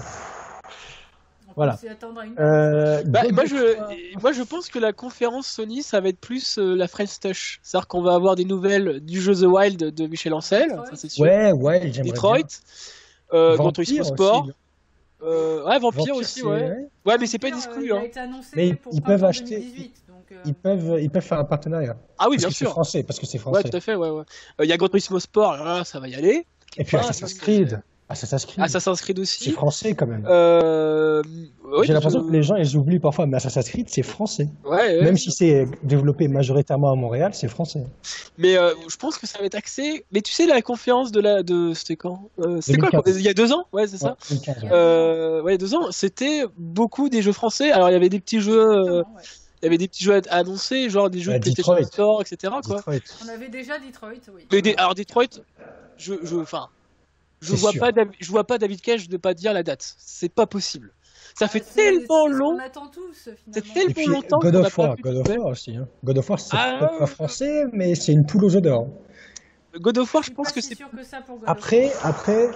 On Voilà. peut s'y attendre à une Bah, God moi, of War- moi, je pense que la conférence Sony, ça va être plus la French Touch. C'est-à-dire qu'on va avoir des nouvelles du jeu The Wild de Michel Ancel, Detroit. ça c'est sûr. Ouais, j'aimerais Detroit, bien. Gran Vampire Turismo aussi, Sport. là. Ouais, Vampire aussi, c'est- ouais. Ouais, mais c'est pas Vampire, exclu, il hein. a été annoncé Mais pour ils peuvent printemps acheter- 2018, donc, Ils peuvent faire un partenariat. Ah oui, Parce bien que c'est sûr. français, parce que c'est Ouais, français. tout à fait, ouais, ouais. Il y a Gran Turismo Sport, là, ça va y aller. Et puis Ah, Assassin's ça, Creed. Assassin's Creed. Assassin's Creed C'est aussi. français quand même. Ouais, J'ai l'impression je- que les gens ils oublient parfois, mais Assassin's Creed c'est français. Ouais, Même si c'est développé majoritairement à Montréal, c'est français. Mais je pense que ça va être axé. Mais tu sais, la conférence c'était quand C'était quoi 2015. il y a 2 ans? Ouais, c'est ça. Ouais, 2015, ouais. Ouais, il y a 2 ans. C'était beaucoup des jeux français. Alors, il y avait des petits jeux. exactement, ouais. Il y avait des petits jeux à annoncer, genre des jeux de PlayStation Detroit. Store, etc. Quoi. Detroit. On avait déjà Detroit, oui. Mais alors Detroit, enfin, je C'est vois sûr. pas, je vois pas David Cage ne pas dire la date. C'est pas possible. Ça fait C'est tellement ce long. qu'on attend tous, finalement. C'est Et tellement puis longtemps God qu'on n'a of pas War, vu God de of nouvelles. War aussi. Hein. God of War, c'est Ah, peut-être pas français, mais c'est une poule aux œufs d'or. God of War, Je je suis pense pas que si c'est. sûr que ça pour God of Après, War.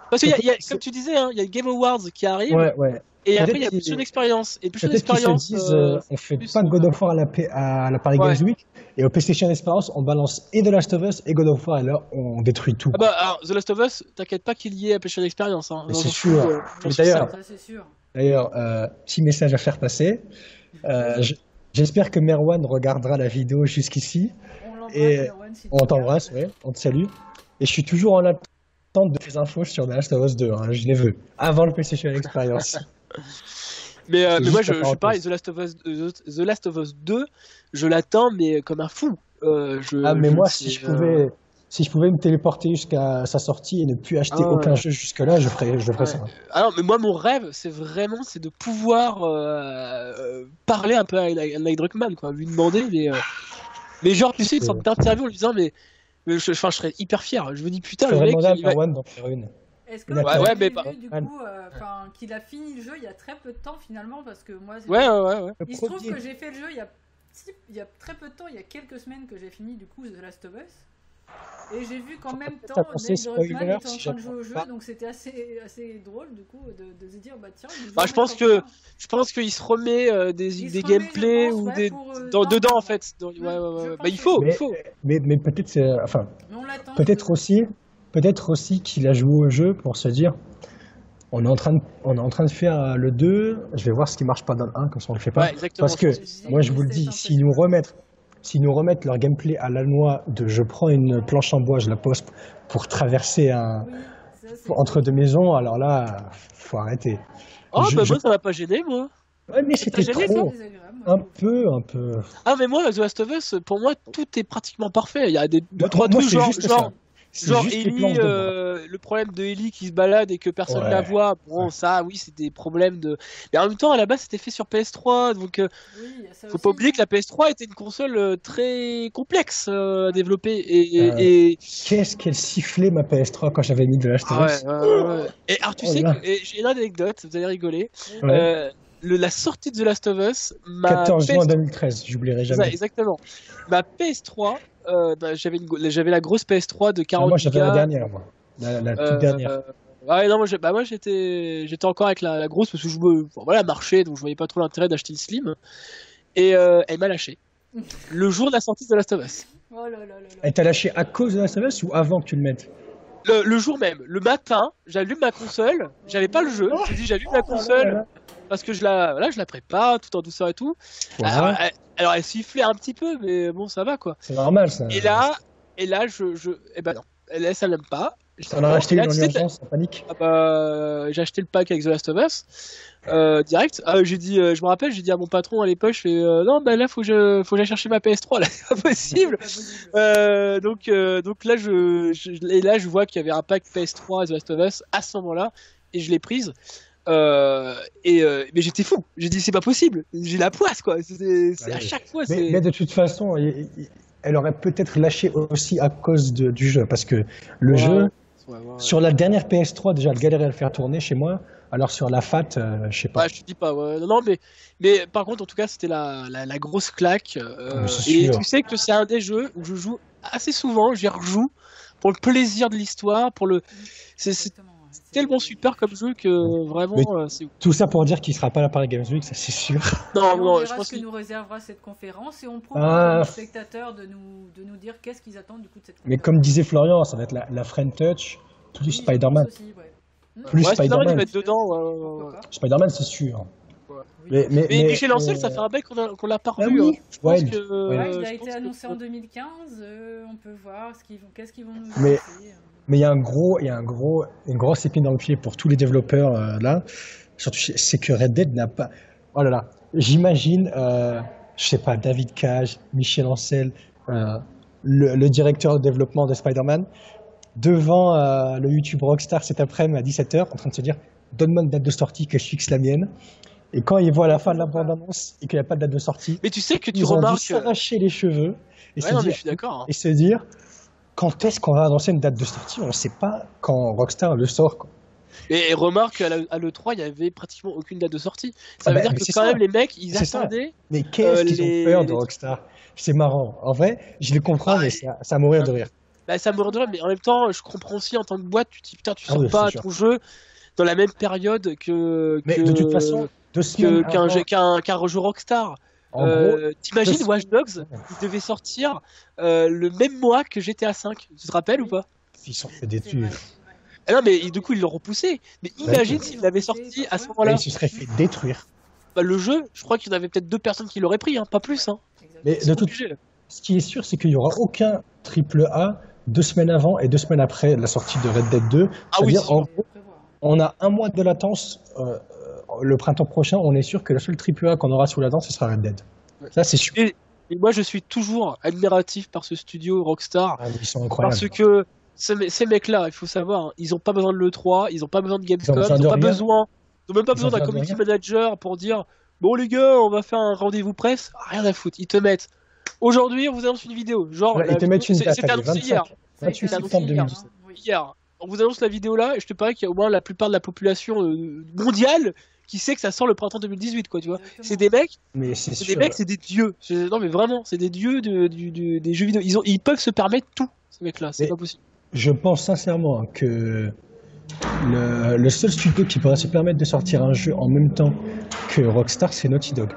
Parce qu'il comme tu disais, hein, il y a Game Awards qui arrive. Ouais. Et après, il y a PlayStation Experience. Et PlayStation Peut-être qu'ils se disent, on fait pas God of War à la Paris Games Week, et au PlayStation Experience, on balance et The Last of Us et God of War, et là, on détruit tout. Ah bah, alors, The Last of Us, t'inquiète pas qu'il y ait à PlayStation Experience. Hein. C'est sûr. D'ailleurs, petit message à faire passer. J'espère que Merwan regardera la vidéo jusqu'ici. Et on t'embrasse, ouais, on te salue. Et je suis toujours en attente de tes infos sur The Last of Us 2. Hein, je les veux. Avant le PlayStation Experience. mais moi, je pareil, The Last of Us 2, je l'attends, mais comme un fou. Mais moi, si je pouvais me téléporter jusqu'à sa sortie et ne plus acheter aucun jeu jusque-là, je ferais ça. Alors, mais moi, mon rêve, c'est de pouvoir parler un peu à Neil Druckmann, quoi, lui demander, mais genre, tu sais, une sorte d'interview en lui disant, mais je serais hyper fier. Je me dis, putain, le mec. Est-ce que vous avez vu, du coup, qu'il a fini le jeu il y a très peu de temps, finalement, parce que moi, ouais. Il se trouve que j'ai fait le jeu il y a très peu de temps, il y a quelques semaines que j'ai fini, du coup, The Last of Us. Et j'ai vu qu'en même temps, Neil Druckmann était en train de jouer au jeu, donc c'était assez drôle du coup de se dire tiens. Je pense qu'il se remet des gameplays ou des dedans en fait. Il faut. Mais peut-être peut-être aussi qu'il a joué au jeu pour se dire on est en train de faire le 2, je vais voir ce qui marche pas dans le 1 comme ça on le fait pas. Parce que moi je vous le dis, s'ils nous remettent leur gameplay à la noix de je prends une planche en bois, je la pose pour traverser entre deux maisons, alors là, faut arrêter. Moi ça m'a pas gêné, moi. Ouais, mais c'était trop. Un peu. Ah, mais moi, The Last of Us, pour moi, tout est pratiquement parfait. Il y a deux, trois trucs genre Ellie, le problème de Ellie qui se balade et que personne la voit. Bon, ça, oui, c'est des problèmes de. Mais en même temps, à la base, c'était fait sur PS3, donc faut pas oublier que la PS3 était une console très complexe à développer. Et qu'est-ce qu'elle sifflait ma PS3 quand j'avais mis de Last of Us. Et alors, tu sais que j'ai une anecdote, vous allez rigoler. La sortie de The Last of Us, 14 juin 2013, j'oublierai jamais. Exactement. Ma PS3. J'avais la grosse PS3 de 40 moi j'avais la dernière, moi. La toute dernière. Moi j'étais encore avec la grosse parce que je marchais, donc je voyais pas trop l'intérêt d'acheter une Slim. Et elle m'a lâché. Le jour de la sortie de The Last of Us. Elle t'a lâché à cause de The Last of Us ou avant que tu le mettes? Le jour même. Le matin, j'allume ma console. J'avais pas le jeu. J'ai dit j'allume la console parce que je la prépare tout en douceur et tout. Alors elle sifflait un petit peu, mais bon, ça va quoi. C'est normal ça. Et là, non. Elle, ça l'aime pas. On a racheté une en urgence, en panique. J'ai acheté le pack avec The Last of Us direct. J'ai dit, je me rappelle, j'ai dit à mon patron à l'époque, je fais non, là faut que j'aille chercher ma PS3, là c'est pas possible. Donc là je vois qu'il y avait un pack PS3 The Last of Us à ce moment-là et je l'ai prise. Mais j'étais fou. J'ai dit c'est pas possible. J'ai la poisse quoi. C'est à chaque fois. Mais de toute façon, elle aurait peut-être lâché aussi à cause du jeu, parce que le jeu sur la dernière PS3 déjà, elle galérait à le faire tourner chez moi. Alors sur la FAT, je sais pas. Je te dis pas. Non, mais par contre en tout cas c'était la grosse claque. Et tu sais que c'est un des jeux où je joue assez souvent. J'y rejoue pour le plaisir de l'histoire, c'est tellement super comme jeu que vraiment c'est ouf. Tout ça pour dire qu'il sera pas là par Games Week, ça c'est sûr. Non, je pense que nous réservera cette conférence et on propose aux spectateurs de nous dire qu'est-ce qu'ils attendent du coup de cette conférence. Mais comme disait Florian, ça va être la Friend Touch plus Spider-Man. Plus Spider-Man. Mettre dedans. Spider-Man, c'est sûr. Mais chez Lancel, ça fait un bail qu'on l'a pas revu. Je pense il a été annoncé en 2015. On peut voir qu'est-ce qu'ils vont nous annoncer. Mais il y a une grosse épine dans le pied pour tous les développeurs là. Surtout, c'est que Red Dead n'a pas. Oh là là. J'imagine, je sais pas, David Cage, Michel Ancel, le directeur de développement de Spider-Man, devant le YouTube Rockstar cet après-midi à 17h, en train de se dire donne-moi une date de sortie que je fixe la mienne. Et quand il voit à la fin de la bande-annonce et qu'il n'y a pas de date de sortie, mais tu sais que tu remarques, ils ont dû s'arracher les cheveux et je suis d'accord. Et se dire quand est-ce qu'on va annoncer une date de sortie? On ne sait pas quand Rockstar le sort, quoi. Et remarque à l'E3, il n'y avait pratiquement aucune date de sortie. Ça veut dire que quand même les mecs, ils attendaient. Mais qu'est-ce qu'ils ont peur de Rockstar? C'est marrant. En vrai, je les comprends, mais ça à mourir de rire. Bah, ça me redonne, mais en même temps, je comprends aussi en tant que boîte, tu te dis putain, tu Ah sors oui, c'est pas sûr. ton jeu dans la même période Mais de toute façon, 2 semaines avant, qu'un jeu Rockstar. en gros, deux T'imagines Watch semaines. Dogs, il devait sortir le même mois que GTA V. Tu te rappelles ou Oui. pas? Ils sont fait C'est détruire. vrai. Ouais. Ah non, mais du coup, ils l'ont repoussé. Mais Bah, imagine Oui, s'il ils ont l'avait poussé, sorti à ce ouais. Là, moment-là. ils se seraient fait détruire. Bah, le jeu, je crois qu'il y en avait peut-être 2 personnes qui l'auraient pris, hein, pas plus. Hein. Mais Exactement. de toute Obligé. ce qui est sûr, c'est qu'il n'y aura aucun triple A 2 semaines avant et 2 semaines après la sortie de Red Dead 2. Ah oui, C'est-à-dire, c'est sûr. C'est à prévoir. on a un mois de latence. Le printemps prochain, on est sûr que le seul triple A qu'on aura sous la dent, ce sera Red Dead. Ouais. Ça, c'est sûr. Et moi, je suis toujours admiratif par ce studio Rockstar. Ah, mais ils sont incroyables. Parce que ces mecs-là, il faut savoir, hein, ils ont pas besoin de l'E3, ils ont pas besoin de Gamescom, besoin ils de ont pas rien. besoin, ils ont même pas Ils besoin ont d'un besoin de community rien. manager pour dire bon les gars, on va faire un rendez-vous presse. Rien à foutre, ils te mettent. Aujourd'hui, on vous annonce une vidéo. Genre, Voilà, la ils te vidéo, mettent une date, c'était allez, annoncé hier. 25, Ça a été 28 annoncé septembre hier, 2017. hein, oui. Hier. On vous annonce la vidéo là, et je te parie qu'il y a au moins la plupart de la population mondiale qui sait que ça sort le printemps 2018, quoi, tu vois. Exactement. C'est des mecs, Mais c'est c'est des sûr. mecs, c'est des dieux. Non, mais vraiment, c'est des dieux des jeux vidéo. Ils peuvent se permettre tout, ces mecs-là, c'est Mais- pas possible. Je pense sincèrement que le seul studio qui pourrait se permettre de sortir un jeu en même temps que Rockstar, c'est Naughty Dog.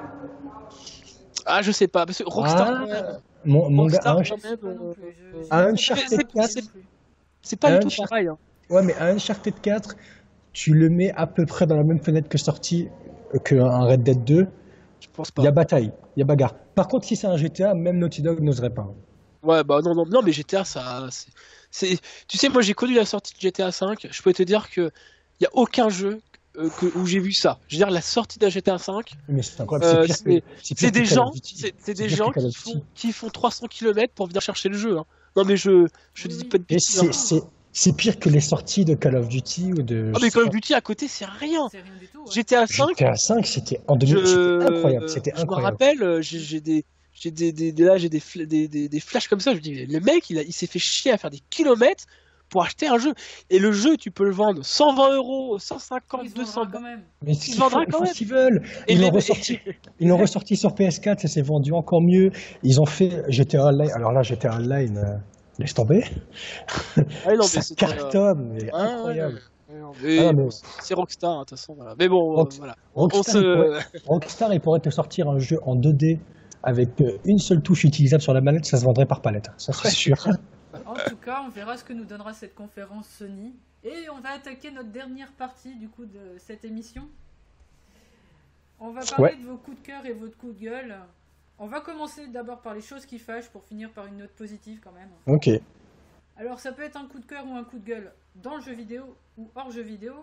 Ah, je sais pas, parce que Rockstar, Ah, quand même, mon gars, Rockstar, un- quand Je sais même, pas non plus. Je un sais pas Uncharted non plus 4. non plus. c'est pas du tout Uncharted- pareil. Hein. ouais, mais un Uncharted 4, tu le mets à peu près dans la même fenêtre que sorti qu'un Red Dead 2. Je pense Il pas. y a bataille, il y a bagarre. Par contre, si c'est un GTA, même Naughty Dog n'oserait pas. Ouais, bah non, mais GTA, ça, tu sais, moi j'ai connu la sortie de GTA V. Je peux te dire que y a aucun jeu où j'ai vu ça. Je veux dire, la sortie d'un GTA V, Mais c'est incroyable, c'est pire que c'est Call des of gens, Duty. c'est des pire gens que Call of Duty. qui font 300 km pour venir chercher le jeu. Hein. Non, mais je Oui, dis oui. pas de Et bêtises. Hein. c'est pire que les sorties de Call of Duty ou de. Ah, mais Call of Duty à côté, c'est rien. C'est rien du tout. Ouais. GTA V, GTA 5, c'était en 2000, c'était incroyable, c'était je me incroyable. rappelle, j'ai des flashs comme ça. Je me dis, le mec, il s'est fait chier à faire des kilomètres pour acheter un jeu. Et le jeu, tu peux le vendre 120 euros, 150, Ils se 200 vendra quand même. Mais Il vendra quand font même. ce qu'ils veulent. Et Ils l'ont ressorti sur PS4, ça s'est vendu encore mieux. Ils ont fait GTA Online. Alors là, GTA Online, laisse tomber. Ah, non, mais Ça c'était, cartonne, mais ah, incroyable. ouais. Et Ah, mais- c'est Rockstar, hein, de toute façon. Voilà. Mais bon, Rock- voilà. Rockstar, Rockstar, il pourrait te sortir un jeu en 2D avec une seule touche utilisable sur la manette, ça se vendrait par palette. Ça, c'est Ouais. sûr. En tout cas, on verra ce que nous donnera cette conférence Sony. Et on va attaquer notre dernière partie du coup de cette émission. On va parler Ouais. de vos coups de cœur et votre coup de gueule. On va commencer d'abord par les choses qui fâchent pour finir par une note positive quand même. Ok. Alors ça peut être un coup de cœur ou un coup de gueule dans le jeu vidéo ou hors jeu vidéo.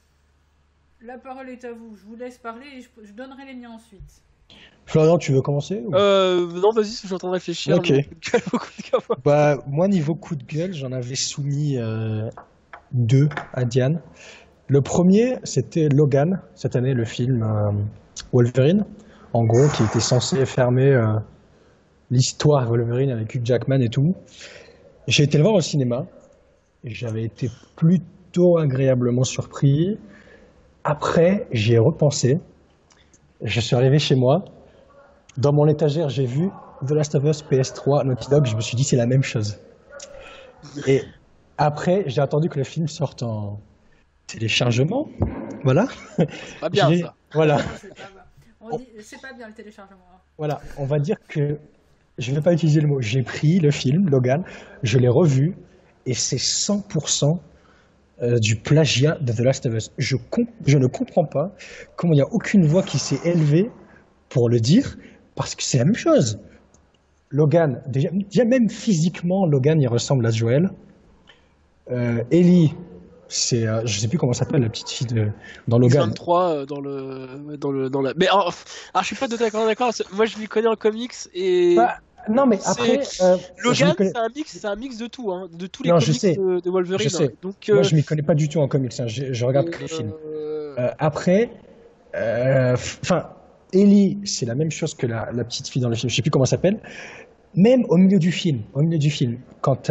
La parole est à vous. Je vous laisse parler et je donnerai les miens ensuite. Florian, tu veux commencer ou- Non, vas-y, je suis en train de réfléchir. Ok. mais beaucoup de gueule. Bah, moi, niveau coup de gueule, j'en avais soumis 2 à Diane. Le premier, c'était Logan, cette année, le film Wolverine, en gros, qui était censé fermer l'histoire Wolverine avec Hugh Jackman et tout. J'ai été le voir au cinéma, et j'avais été plutôt agréablement surpris. Après, j'y ai repensé. Je suis arrivé chez moi. Dans mon étagère, j'ai vu The Last of Us PS3 Naughty Dog. Je me suis dit, c'est la même chose. Et après, j'ai attendu que le film sorte en téléchargement. Voilà. C'est pas bien J'ai- ça. Voilà. Non, c'est pas- on dit- c'est pas bien le téléchargement. Hein. Voilà. On va dire que je ne vais pas utiliser le mot. J'ai pris le film, Logan, je l'ai revu, et c'est 100% du plagiat de The Last of Us. Je ne comprends pas comment il n'y a aucune voix qui s'est élevée pour le dire, parce que c'est la même chose. Logan, déjà même physiquement, Logan, il ressemble à Joel. Ellie, c'est, je sais plus comment s'appelle la petite fille dans Logan. 23 dans la. Mais alors, je suis pas tout à fait d'accord. Moi, je m'y connais en comics et Bah, non, mais C'est- après, je Logan, m'y connais- c'est un mix de tout, hein, de tous les Non, je comics sais. de Wolverine. Je sais. hein. Donc, moi, je m'y connais pas du tout en comics. Hein. Je regarde que les films. Après, enfin, Ellie, c'est la même chose que la petite fille dans le film. Je sais plus comment elle s'appelle. Même au milieu du film, quand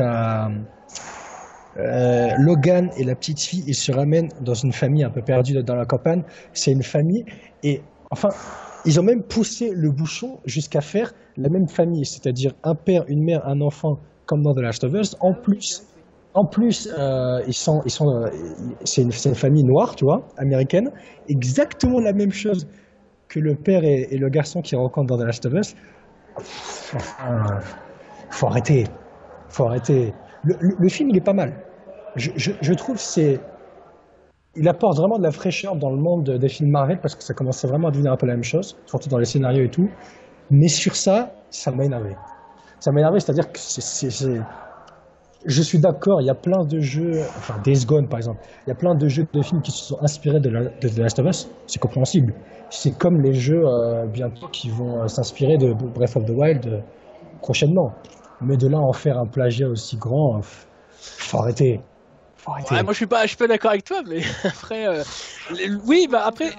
Logan et la petite fille, ils se ramènent dans une famille un peu perdue dans la campagne. C'est une famille et enfin, ils ont même poussé le bouchon jusqu'à faire la même famille, c'est-à-dire un père, une mère, un enfant comme dans The Last of Us. En plus, c'est une famille noire, tu vois, américaine. Exactement la même chose que le père et le garçon qui rencontrent dans The Last of Us. Enfin, faut arrêter. Faut arrêter. Le film, il est pas mal. Je trouve il apporte vraiment de la fraîcheur dans le monde des films Marvel parce que ça commençait vraiment à devenir un peu la même chose, surtout dans les scénarios et tout. Mais sur ça m'a énervé. Ça m'a énervé, c'est-à-dire que je suis d'accord, il y a plein de jeux, enfin Days Gone par exemple, il y a plein de jeux de films qui se sont inspirés de The Last of Us, c'est compréhensible. C'est comme les jeux bientôt qui vont s'inspirer de Breath of the Wild prochainement. Mais de là à en faire un plagiat aussi grand, faut arrêter. Faut arrêter. Ouais, moi je suis pas d'accord avec toi, mais après, oui, bah après,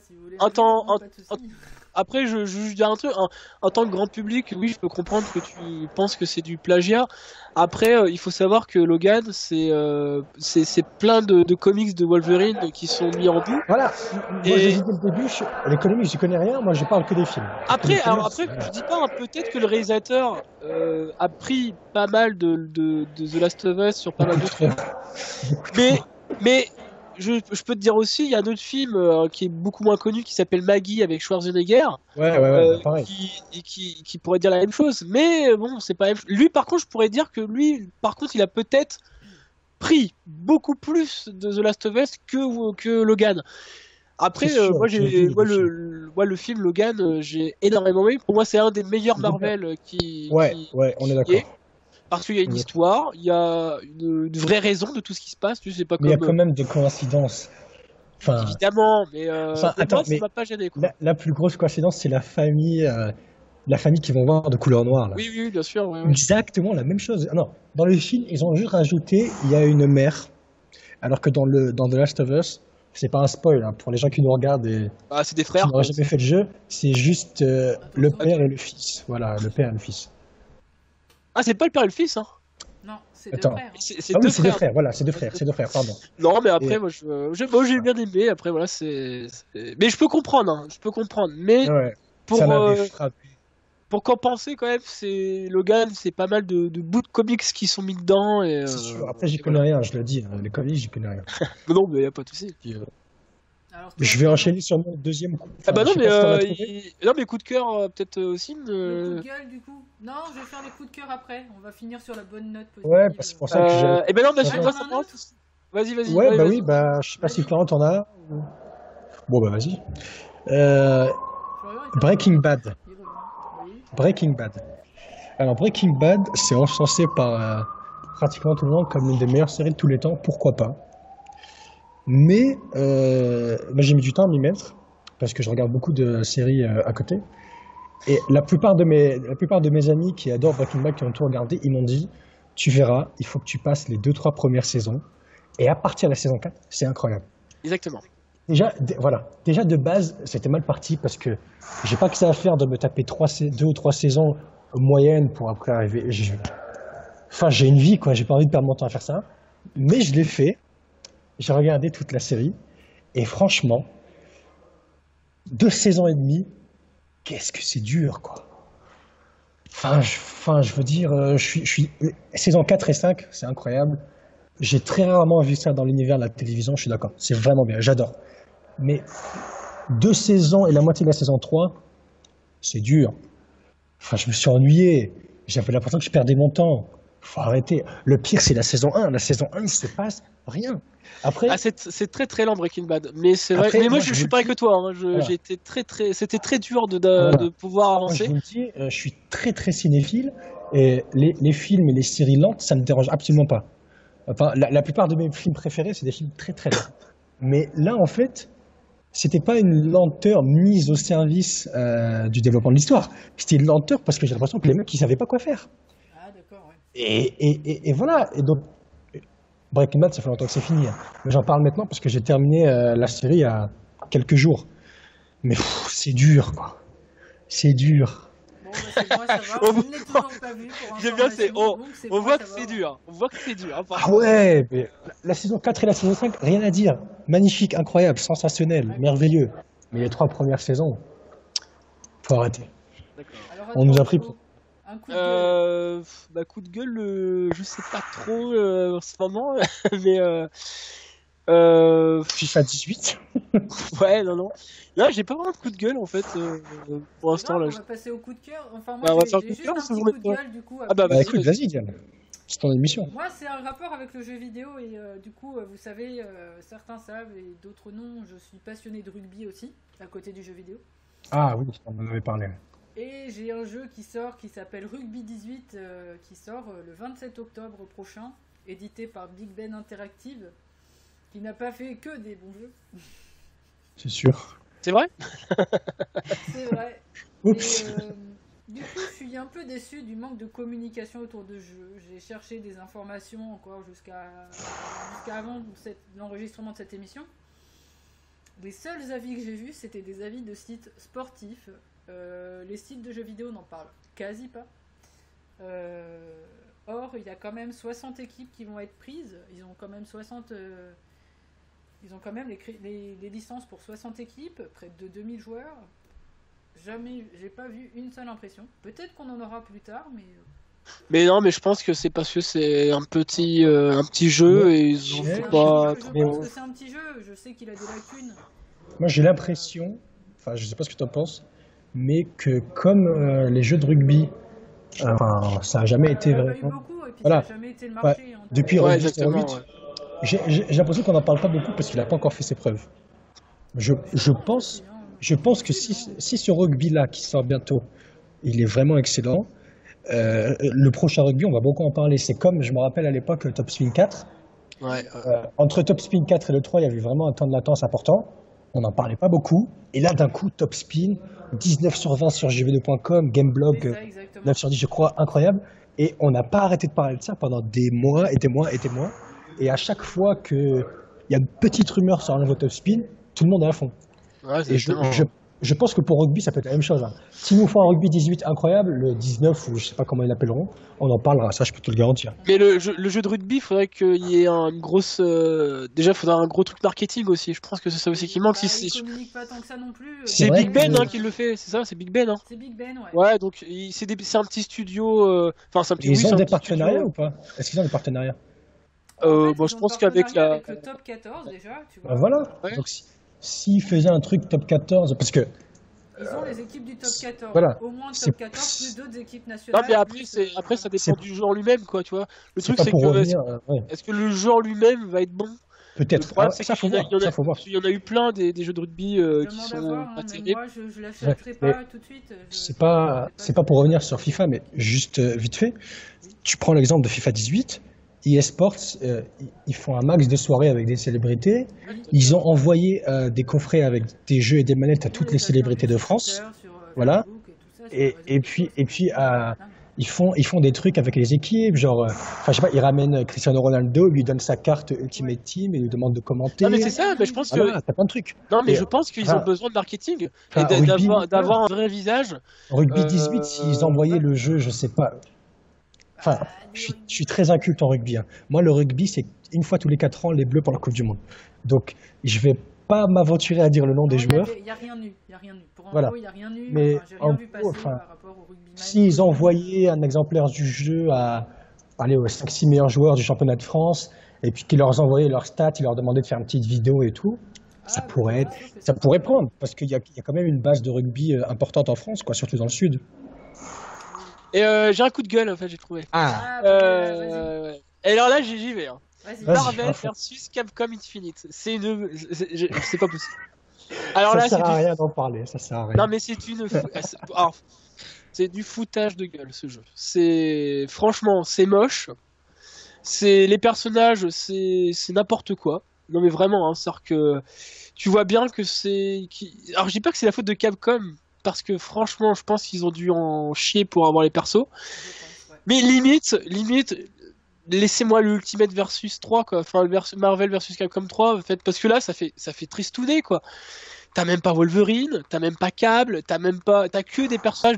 après je dis un truc, en tant que grand public, oui, je peux comprendre que tu penses que c'est du plagiat. Après, il faut savoir que Logan, c'est plein de comics de Wolverine qui sont mis en bout. Voilà. Moi, j'ai dit dès le début, les comics, je connais rien. Moi, je parle que des films. Après, je dis pas, peut-être que le réalisateur a pris pas mal de The Last of Us sur pas mal de trucs. Mais je peux te dire aussi, il y a un autre film qui est beaucoup moins connu qui s'appelle Maggie avec Schwarzenegger. Ouais, pareil. Qui pourrait dire la même chose. Mais bon, c'est pas. Lui, par contre, je pourrais dire que il a peut-être pris beaucoup plus de The Last of Us que Logan. Après, sûr, moi, le film Logan, j'ai énormément aimé. Pour moi, c'est un des meilleurs Marvel Ouais, on est d'accord. Parce qu'il y a une histoire, il y a une vraie raison de tout ce qui se passe. Tu sais pas. Mais il y a quand même des coïncidences. Enfin, évidemment, mais attends, moi, ça m'a pas gêné. Quoi. La plus grosse coïncidence, c'est la famille qui vont voir de couleur noire. Là. Oui, bien sûr. Ouais. Exactement la même chose. Non, dans le film, ils ont juste rajouté, il y a une mère, alors que dans The Last of Us, c'est pas un spoil, hein, pour les gens qui nous regardent et c'est des frères. qui n'auraient jamais fait le jeu, c'est juste le père et le fils. Voilà, le père et le fils. Ah, c'est pas le père et le fils, hein. Non, c'est deux frères. C'est deux frères. Deux frères, voilà, c'est deux frères, pardon. Non, mais après, moi, j'ai bien aimé. Après, voilà, mais je peux comprendre, hein. Je peux comprendre. Mais ouais, pour compenser, quand même, Logan, c'est pas mal de bouts de comics qui sont mis dedans. Et, c'est sûr. Après, j'y connais rien, je le dis. Les comics, j'y connais rien. Non, mais y a pas de souci. Alors, je vais enchaîner sur mon deuxième coup. Enfin, non, mais coup de cœur, peut-être aussi. Le coup de gueule, du coup. Non, je vais faire les coups de cœur après. On va finir sur la bonne note positive. Ouais, c'est pour ça que j'ai. Eh ben non, vas-y. Ouais, bah oui, je sais pas si Florent t'en as. Bon, bah vas-y. Breaking Bad. Alors, Breaking Bad, c'est encensé par pratiquement tout le monde comme l'une des meilleures séries de tous les temps. Pourquoi pas? Mais j'ai mis du temps à m'y mettre parce que je regarde beaucoup de séries à côté. Et la plupart de mes amis qui adorent Breaking Bad, qui ont tout regardé, ils m'ont dit, tu verras, il faut que tu passes les 2-3 premières saisons. Et à partir de la saison 4, c'est incroyable. Exactement. Déjà de base, c'était mal parti parce que j'ai pas que ça à faire de me taper 2 ou 3 saisons moyennes pour après arriver. Enfin, j'ai une vie, quoi. J'ai pas envie de perdre mon temps à faire ça. Mais je l'ai fait. J'ai regardé toute la série. Et franchement, 2 saisons et demie, qu'est-ce que c'est dur, quoi. Je veux dire, saison 4 et 5, c'est incroyable. J'ai très rarement vu ça dans l'univers de la télévision, je suis d'accord. C'est vraiment bien, j'adore. Mais 2 saisons et la moitié de la saison 3, c'est dur. Enfin, je me suis ennuyé. J'avais l'impression que je perdais mon temps. Faut arrêter. Le pire, c'est la saison 1. La saison 1, il se passe rien. Après, c'est très très lent Breaking Bad. Mais c'est vrai. Mais moi, je suis pareil que toi. Hein. Voilà. C'était très dur de pouvoir avancer. Moi, je vous le dis, je suis très très cinéphile. Et les films et les séries lentes, ça ne me dérange absolument pas. Enfin, la plupart de mes films préférés, c'est des films très très lents. Mais là, en fait, c'était pas une lenteur mise au service du développement de l'histoire. C'était une lenteur parce que j'ai l'impression que les mecs, ils savaient pas quoi faire. Ah, d'accord, ouais. Et voilà. Et donc, Breaking Bad, ça fait longtemps que c'est fini. Hein. Mais j'en parle maintenant parce que j'ai terminé la série il y a quelques jours. Mais c'est dur, quoi. C'est dur. Bon, c'est moi, ça va. Je ne l'ai toujours pas vu. J'aime bien, on voit que c'est dur. On voit que c'est dur. Hein, ah ouais, mais la saison 4 et la saison 5, rien à dire. Magnifique, incroyable, sensationnel, merveilleux. Mais les 3 premières saisons, faut arrêter. Alors, on nous a pris... Un coup de gueule. Coup de gueule, je sais pas trop en ce moment, mais FIFA 18. ouais, non. Là, j'ai pas vraiment de coup de gueule en fait pour l'instant là. On va passer au coup de cœur. Enfin, Bah, on moi, va faire j'ai coup de juste cœur, un si petit vous coup de voulez. gueule du coup. Ah bah, Bah vas-y, écoute, vas-y, Diane. C'est ton émission. Moi, c'est un rapport avec le jeu vidéo et du coup, vous savez, certains savent et d'autres non, je suis passionné de rugby aussi, à côté du jeu vidéo. Ah oui, on en avait parlé. Et j'ai un jeu qui sort qui s'appelle Rugby 18, qui sort le 27 octobre prochain, édité par Big Ben Interactive, qui n'a pas fait que des bons jeux. C'est sûr. C'est vrai? C'est vrai. Oups. Et, du coup, je suis un peu déçu du manque de communication autour de jeu. J'ai cherché des informations encore jusqu'à avant l'enregistrement de cette émission. Les seuls avis que j'ai vus, c'était des avis de sites sportifs. Les sites de jeux vidéo n'en parlent quasi pas. Or, il y a quand même 60 équipes qui vont être prises. Ils ont quand même 60... ils ont quand même les licences pour 60 équipes, près de 2000 joueurs. Jamais, j'ai pas vu une seule impression. Peut-être qu'on en aura plus tard, mais... Mais non, mais je pense que c'est parce que c'est un petit jeu et ils ont je pas pense trop. que c'est un petit jeu. Je sais qu'il a des lacunes. Moi, j'ai l'impression, enfin, je sais pas ce que tu en penses, mais que comme les jeux de rugby, ça a jamais été Il y en a pas eu vraiment. beaucoup, et puis Voilà. ça n'a jamais été le marché. Hein. Depuis Ouais, Rugby exactement. 08, Ouais. j'ai l'impression qu'on n'en parle pas beaucoup parce qu'il n'a pas encore fait ses preuves. Je pense que si ce rugby-là qui sort bientôt, il est vraiment excellent, le prochain rugby, on va beaucoup en parler. C'est comme, je me rappelle à l'époque, le Top Spin 4. Ouais. Entre Top Spin 4 et le 3, il y avait vraiment un temps de latence important. On n'en parlait pas beaucoup. Et là, d'un coup, Top Spin, 19 sur 20 sur jv2.com, Gameblog, C'est ça, exactement. 9 sur 10, je crois, incroyable. Et on n'a pas arrêté de parler de ça pendant des mois et des mois et des mois. Et à chaque fois qu'il y a une petite rumeur sur un nouveau Top Spin, tout le monde est à fond. Ouais, Et je pense que pour rugby, ça peut être la même chose. Hein. S'ils nous font un rugby 18 incroyable, le 19, ou je sais pas comment ils l'appelleront, on en parlera, ça je peux te le garantir. Mais le jeu de rugby, il faudrait qu'il y ait une grosse. Déjà, il faudrait un gros truc marketing aussi. Je pense que c'est ça aussi qui manque. Bah, il communique pas tant que ça non plus. C'est C'est vrai Big Ben que- hein, qui le fait, c'est ça? C'est Big Ben, hein? C'est Big Ben, ouais. Ouais, donc c'est un petit studio. Enfin, c'est un petit. Ils oui, ont c'est un des petit partenariats studio. ou pas? Est-ce qu'ils ont des partenariats? En fait, Bon, ils je ont pense un qu'avec partenariat la. avec le top 14 déjà, tu vois. Bah voilà. Ouais. Donc s'ils faisaient un truc top 14, parce que Ils ont les équipes du top 14. Voilà. Au moins C'est- top 14 plus d'autres équipes Non, nationales. mais après, plus, après ça c'est- dépend du jeu en lui-même, quoi, tu vois. Le c'est truc, pas c'est pour que revenir. Ouais, est-ce que le jeu en lui-même va être bon? Le peut-être. problème, Ah, c'est ça faut qu'il y en a- voir. il y en a- Ça faut voir. il y en a eu plein des jeux de rugby qui Demande sont à voir, pas hein, même terribles. moi je l'achèterai mais pas tout de suite. C'est pas pour revenir sur FIFA, mais juste vite fait. Tu prends l'exemple de FIFA 18. eSports, ils font un max de soirées avec des célébrités. Ils ont envoyé des coffrets avec des jeux et des manettes à toutes les célébrités de France. Voilà. Et puis ils font des trucs avec les équipes, genre, enfin je sais pas, ils ramènent Cristiano Ronaldo, ils lui donnent sa carte Ultimate Team et ils lui demandent de commenter. Non, mais c'est ça, mais je pense que. Voilà, t'as plein de trucs. Non, mais Et, je pense qu'ils enfin, ont besoin de marketing enfin, et rugby, d'avoir un vrai visage. Rugby 18, s'ils envoyaient le jeu, je sais pas. Enfin, je suis très inculte en rugby. Hein. Moi, le rugby, c'est une fois tous les 4 ans les Bleus pour la Coupe du Monde. Donc, je vais pas m'aventurer à dire le nom des joueurs. Il n'y a rien eu. Pour Voilà. il n'y a rien eu. Mais Enfin, j'ai rien en vu passer gros, enfin, par rapport au rugby. S'ils envoyaient un exemplaire du jeu aux 5-6 meilleurs joueurs du championnat de France, et puis qu'ils leur envoyaient leurs stats, ils leur demandaient de faire une petite vidéo et tout, ça pourrait prendre, parce qu'il y a quand même une base de rugby importante en France, quoi, surtout dans le sud. Et j'ai un coup de gueule, en fait, j'ai trouvé. Vas-y. Et alors là, j'y vais. Hein. Vas-y. Marvel à fond. versus Capcom Infinite. C'est pas possible. Alors Ça là, sert à rien d'en parler, ça sert à rien. Non, mais c'est alors, c'est du foutage de gueule, ce jeu. Franchement, c'est moche. Les personnages, c'est n'importe quoi. Non, mais vraiment, hein, c'est-à-dire que tu vois bien que alors, je dis pas que c'est la faute de Capcom, parce que franchement, je pense qu'ils ont dû en chier pour avoir les persos. Je pense, ouais. Mais limite, laissez-moi le Ultimate versus 3, quoi. Enfin, Marvel versus Capcom 3, en fait, parce que là, ça fait tristouner, quoi. T'as même pas Wolverine, t'as même pas Cable, t'as que des personnages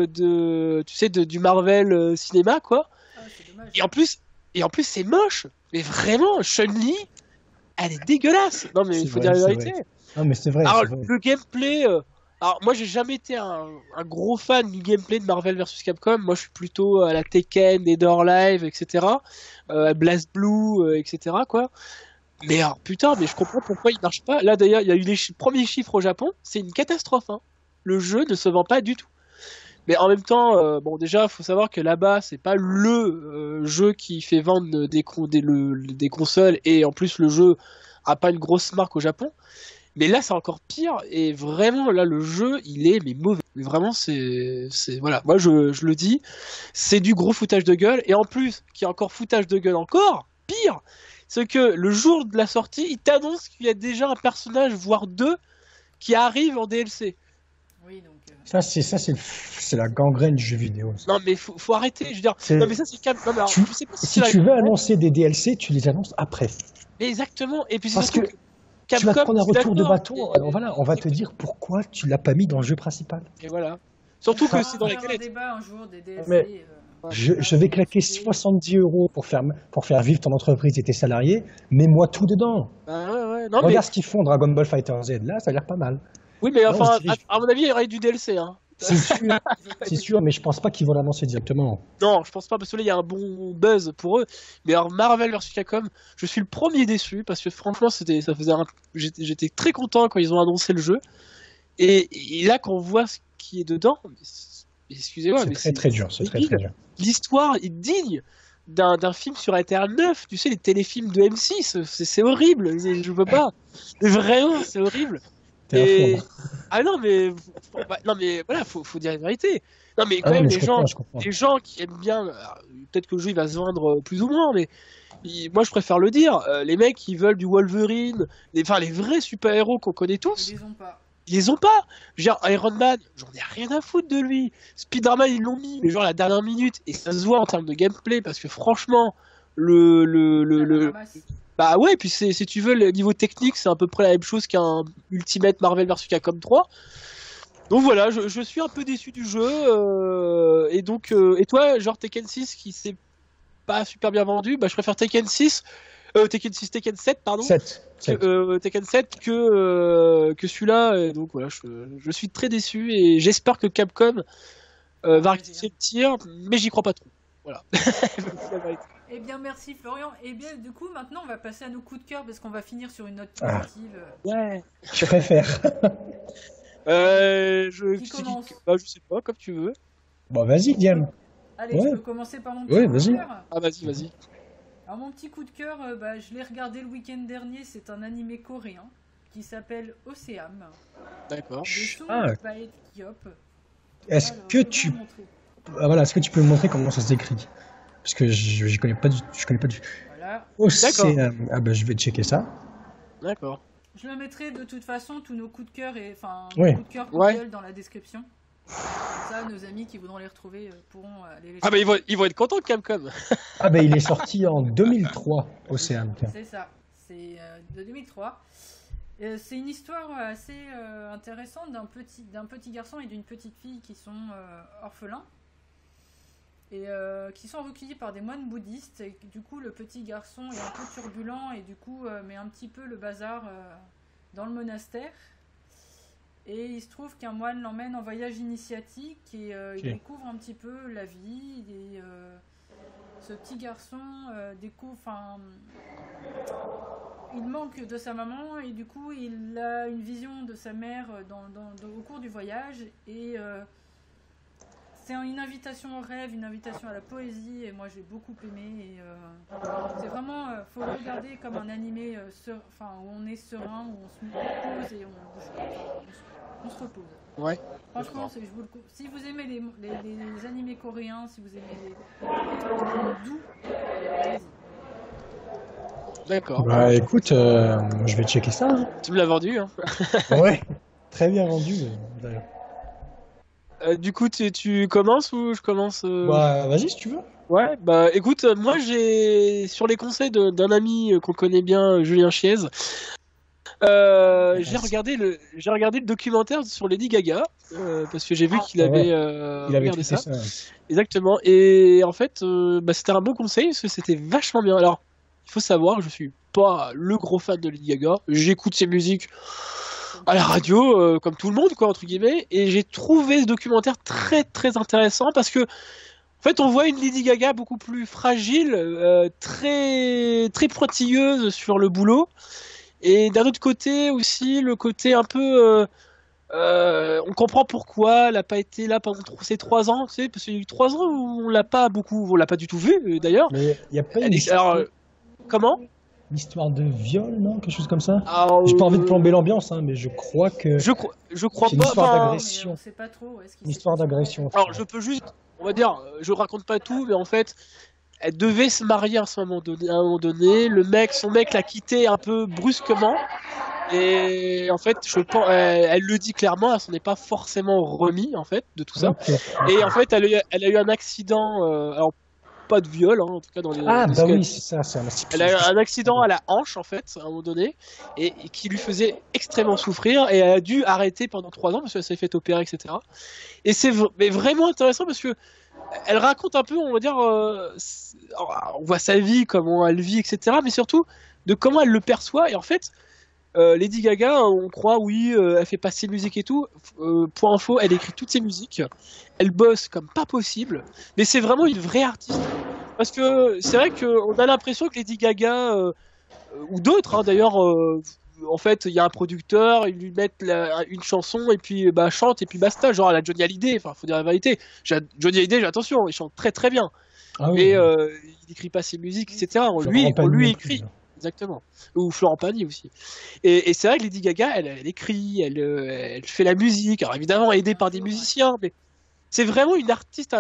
du Marvel cinéma, quoi. Ah, c'est dommage. Et en plus, c'est moche. Mais vraiment, Chun-Li, elle est dégueulasse. Non, mais il C'est faut vrai, dire la c'est vérité. vrai. Non, mais c'est vrai. Alors, c'est vrai. le gameplay, Alors moi j'ai jamais été un gros fan du gameplay de Marvel vs Capcom. Moi je suis plutôt à la Tekken, Dead or Alive, etc. Blast Blue, etc. quoi. Mais alors putain, mais je comprends pourquoi il marche pas. Là d'ailleurs il y a eu les premiers chiffres au Japon. C'est une catastrophe. Hein. Le jeu ne se vend pas du tout. Mais en même temps, bon déjà faut savoir que là-bas c'est pas le jeu qui fait vendre des consoles et en plus le jeu a pas une grosse marque au Japon. Mais là, c'est encore pire, et vraiment, là, le jeu, il est, mais mauvais. Mais vraiment, voilà. Moi, je le dis, c'est du gros foutage de gueule, et en plus, qu'il y a encore foutage de gueule encore, pire, c'est que le jour de la sortie, il t'annonce qu'il y a déjà un personnage, voire deux, qui arrive en DLC. Oui, donc. C'est la gangrène du jeu vidéo. Ça. Non, mais faut arrêter, je veux dire. Non, mais ça, c'est calme. Non, mais alors, je sais pas si tu veux annoncer des DLC, tu les annonces après. Mais exactement, et puis c'est parce que tu vas te prendre un retour de bâton. Alors voilà, on va te dire pourquoi tu l'as pas mis dans le jeu principal. Et voilà. Surtout que c'est dans les galettes. Débat un jour des DLC. Mais je vais claquer 70 € pour faire vivre ton entreprise et tes salariés. Mets-moi tout dedans. Ouais. Non, regarde ce qu'ils font Dragon Ball Fighter Z. Là, ça a l'air pas mal. Oui, mais enfin, à mon avis, il y aurait du DLC. Hein. C'est sûr, mais je pense pas qu'ils vont l'annoncer directement. Non, je pense pas, parce que là, il y a un bon buzz pour eux. Mais alors, Marvel vs Capcom, je suis le premier déçu, parce que franchement, j'étais très content quand ils ont annoncé le jeu. Et là, quand on voit ce qui est dedans, excusez-moi, mais c'est très dur. L'histoire est digne d'un film sur RTL9, tu sais, les téléfilms de M6, c'est horrible, je peux pas. Vraiment, c'est horrible. Et... Ah non mais voilà, faut dire la vérité. Non mais quand même les gens qui aiment bien, peut-être que le jeu il va se vendre plus ou moins, mais moi je préfère le dire, les mecs qui veulent du Wolverine, les vrais super-héros qu'on connaît tous, ils les ont pas. Je veux dire, Iron Man, j'en ai rien à foutre de lui. Spider-Man ils l'ont mis, mais genre à la dernière minute, et ça se voit en termes de gameplay parce que franchement bah ouais, puis si tu veux, le niveau technique, c'est à peu près la même chose qu'un Ultimate Marvel vs Capcom 3. Donc voilà, je suis un peu déçu du jeu. Et donc, et toi, genre Tekken 6 qui s'est pas super bien vendu, bah je préfère Tekken 7, pardon. 7. Tekken 7 que celui-là. Et donc voilà, je suis très déçu et j'espère que Capcom va rectifier le tir, mais j'y crois pas trop. Voilà. Eh bien, merci Florian. Et bien, du coup, maintenant, on va passer à nos coups de cœur parce qu'on va finir sur une note positive. Ouais. Je préfère. Qui commence ? Je sais pas, comme tu veux. Bon, vas-y, Diane. Allez, je peux commencer par mon petit coup de cœur. Ah, vas-y. Alors, mon petit coup de cœur, je l'ai regardé le week-end dernier. C'est un animé coréen qui s'appelle Océam. D'accord. De Song Bae Kyop. Est-ce que tu peux me montrer comment ça s'écrit ? Parce que je connais pas du Voilà. Océam. Ah je vais checker ça. D'accord. Je le mettrai de toute façon tous nos coups de cœur et coups de cœur dans la description. Comme ça, nos amis qui voudront les retrouver pourront aller les chercher. Ah ils vont être contents de Capcom. Il est sorti en 2003, Océam. C'est ça. C'est de 2003. C'est une histoire assez intéressante d'un petit garçon et d'une petite fille qui sont orphelins. Et qui sont recueillis par des moines bouddhistes. Et du coup, le petit garçon est un peu turbulent et du coup met un petit peu le bazar dans le monastère. Et il se trouve qu'un moine l'emmène en voyage initiatique et il découvre un petit peu la vie. Et ce petit garçon découvre... il manque de sa maman et du coup, il a une vision de sa mère au cours du voyage. Et... c'est une invitation au rêve, une invitation à la poésie, et moi j'ai beaucoup aimé. Et, c'est vraiment, faut le regarder comme un animé où on est serein, où on se repose et on se repose. Ouais. Franchement, si vous aimez les animés coréens, si vous aimez les doux, allez-y. D'accord. Écoute, je vais checker ça. Hein. Tu me l'as vendu, hein. Ouais, très bien vendu. D'ailleurs. Du coup, tu commences ou je commence Vas-y si tu veux. Ouais, écoute, moi j'ai sur les conseils d'un ami qu'on connaît bien, Julien Chiez, j'ai regardé le documentaire sur Lady Gaga parce que j'ai vu qu'il avait regardé ça. Exactement. Et en fait, c'était un bon conseil parce que c'était vachement bien. Alors, il faut savoir que je suis pas le gros fan de Lady Gaga. J'écoute ses musiques. à la radio, comme tout le monde, quoi, entre guillemets, et j'ai trouvé ce documentaire très très intéressant parce que, en fait, on voit une Lady Gaga beaucoup plus fragile, très très pointilleuse sur le boulot, et d'un autre côté aussi le côté un peu, on comprend pourquoi elle n'a pas été là pendant ces 3 ans, tu sais, parce qu'il y a eu 3 ans où on l'a pas du tout vue d'ailleurs. Mais il n'y a pas une Alors, comment? histoire de viol, non? Quelque chose comme ça? Alors, J'ai pas envie de plomber l'ambiance, hein, mais je crois que je crois c'est une pas. histoire Enfin, d'agression. Mais on sait pas trop. Est-ce qu'il Une s'est histoire passé d'agression. alors je peux juste, on va dire, je raconte pas tout, mais en fait, elle devait se marier à un moment donné. Son mec l'a quitté un peu brusquement. Et en fait, je pense, elle le dit clairement, elle s'en est pas forcément remis en fait de tout ça. Ok. Et en fait, elle a eu un accident, alors pas de viol, hein, en tout cas dans les. Ah, de ce bah qu'elle- oui, c'est ça, c'est un Elle a eu un accident à la hanche en fait, à un moment donné, et qui lui faisait extrêmement souffrir, et elle a dû arrêter pendant 3 ans parce qu'elle s'est fait opérer, etc. Et mais vraiment intéressant parce que elle raconte un peu, on va dire, on voit sa vie, comment elle vit, etc. Mais surtout de comment elle le perçoit. Et en fait, Lady Gaga, on croit, oui, elle fait passer musique et tout. Pour info, elle écrit toutes ses musiques. Elle bosse comme pas possible. Mais c'est vraiment une vraie artiste. Parce que c'est vrai qu'on a l'impression que Lady Gaga, ou d'autres, hein, d'ailleurs, en fait, il y a un producteur, ils lui mettent une chanson et puis bah chante et puis basta. Genre à la Johnny Hallyday. Enfin, faut dire la vérité. Johnny Hallyday, attention, il chante très très bien. Ah oui, Mais il écrit pas ses musiques, etc. On lui écrit. Exactement. Ou Florent Pagny aussi. Et c'est vrai que Lady Gaga, elle écrit, elle fait la musique. Alors évidemment, aidée par des musiciens, mais c'est vraiment une artiste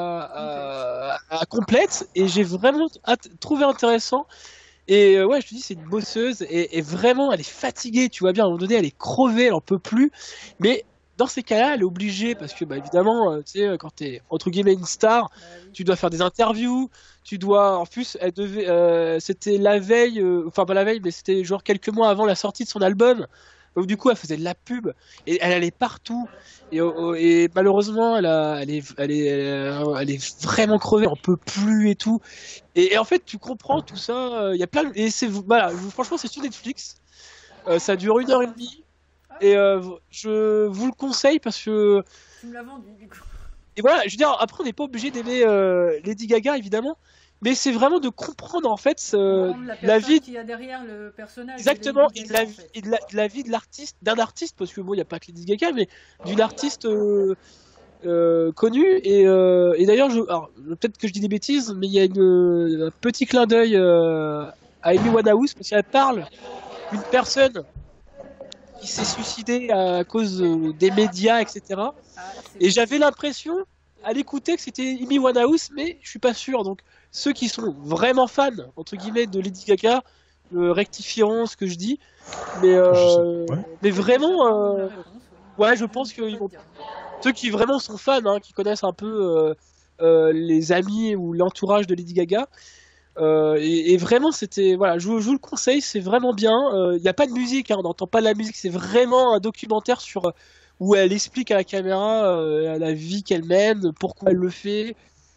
à complète. Et j'ai vraiment trouvé intéressant. Et ouais, je te dis, c'est une bosseuse. Et vraiment, elle est fatiguée. Tu vois bien, à un moment donné, elle est crevée, elle en peut plus. Mais dans ces cas-là, elle est obligée, parce que bah, évidemment, tu sais, quand t'es entre guillemets une star, tu dois faire des interviews, tu dois. En plus, c'était la veille, enfin pas la veille, mais c'était genre quelques mois avant la sortie de son album. Donc du coup, elle faisait de la pub et elle allait partout. Et malheureusement, elle est vraiment crevée, elle en peut plus et tout. Et en fait, tu comprends tout ça. Il y a plein. Et c'est voilà, franchement, c'est sur Netflix. Ça dure 1 heure et demie. Et je vous le conseille parce que. Tu me l'as vendu du coup. Et voilà, je veux dire, après, on n'est pas obligé d'aimer Lady Gaga, évidemment. Mais c'est vraiment de comprendre, en fait, La vie. qu'il y a derrière le personnage. Exactement, de et Gaga, en fait. de la vie de l'artiste, d'un artiste, parce que bon, il n'y a pas que Lady Gaga, mais d'une artiste connue. Et d'ailleurs, alors, peut-être que je dis des bêtises, mais il y a un petit clin d'œil à Amy Winehouse, parce qu'elle parle d'une personne qui s'est suicidée à cause des médias, etc. Et j'avais l'impression, à l'écouter, que c'était Amy Winehouse, mais je suis pas sûr. Donc, ceux qui sont vraiment fans, entre guillemets, de Lady Gaga, rectifieront ce que je dis. Mais, mais vraiment, ouais, je pense que ceux qui vraiment sont fans, hein, qui connaissent un peu les amis ou l'entourage de Lady Gaga, et vraiment, c'était, voilà, je vous le conseille, c'est vraiment bien. Il n'y a pas de musique, hein, on n'entend pas de la musique, c'est vraiment un documentaire où elle explique à la caméra la vie qu'elle mène, pourquoi elle le fait,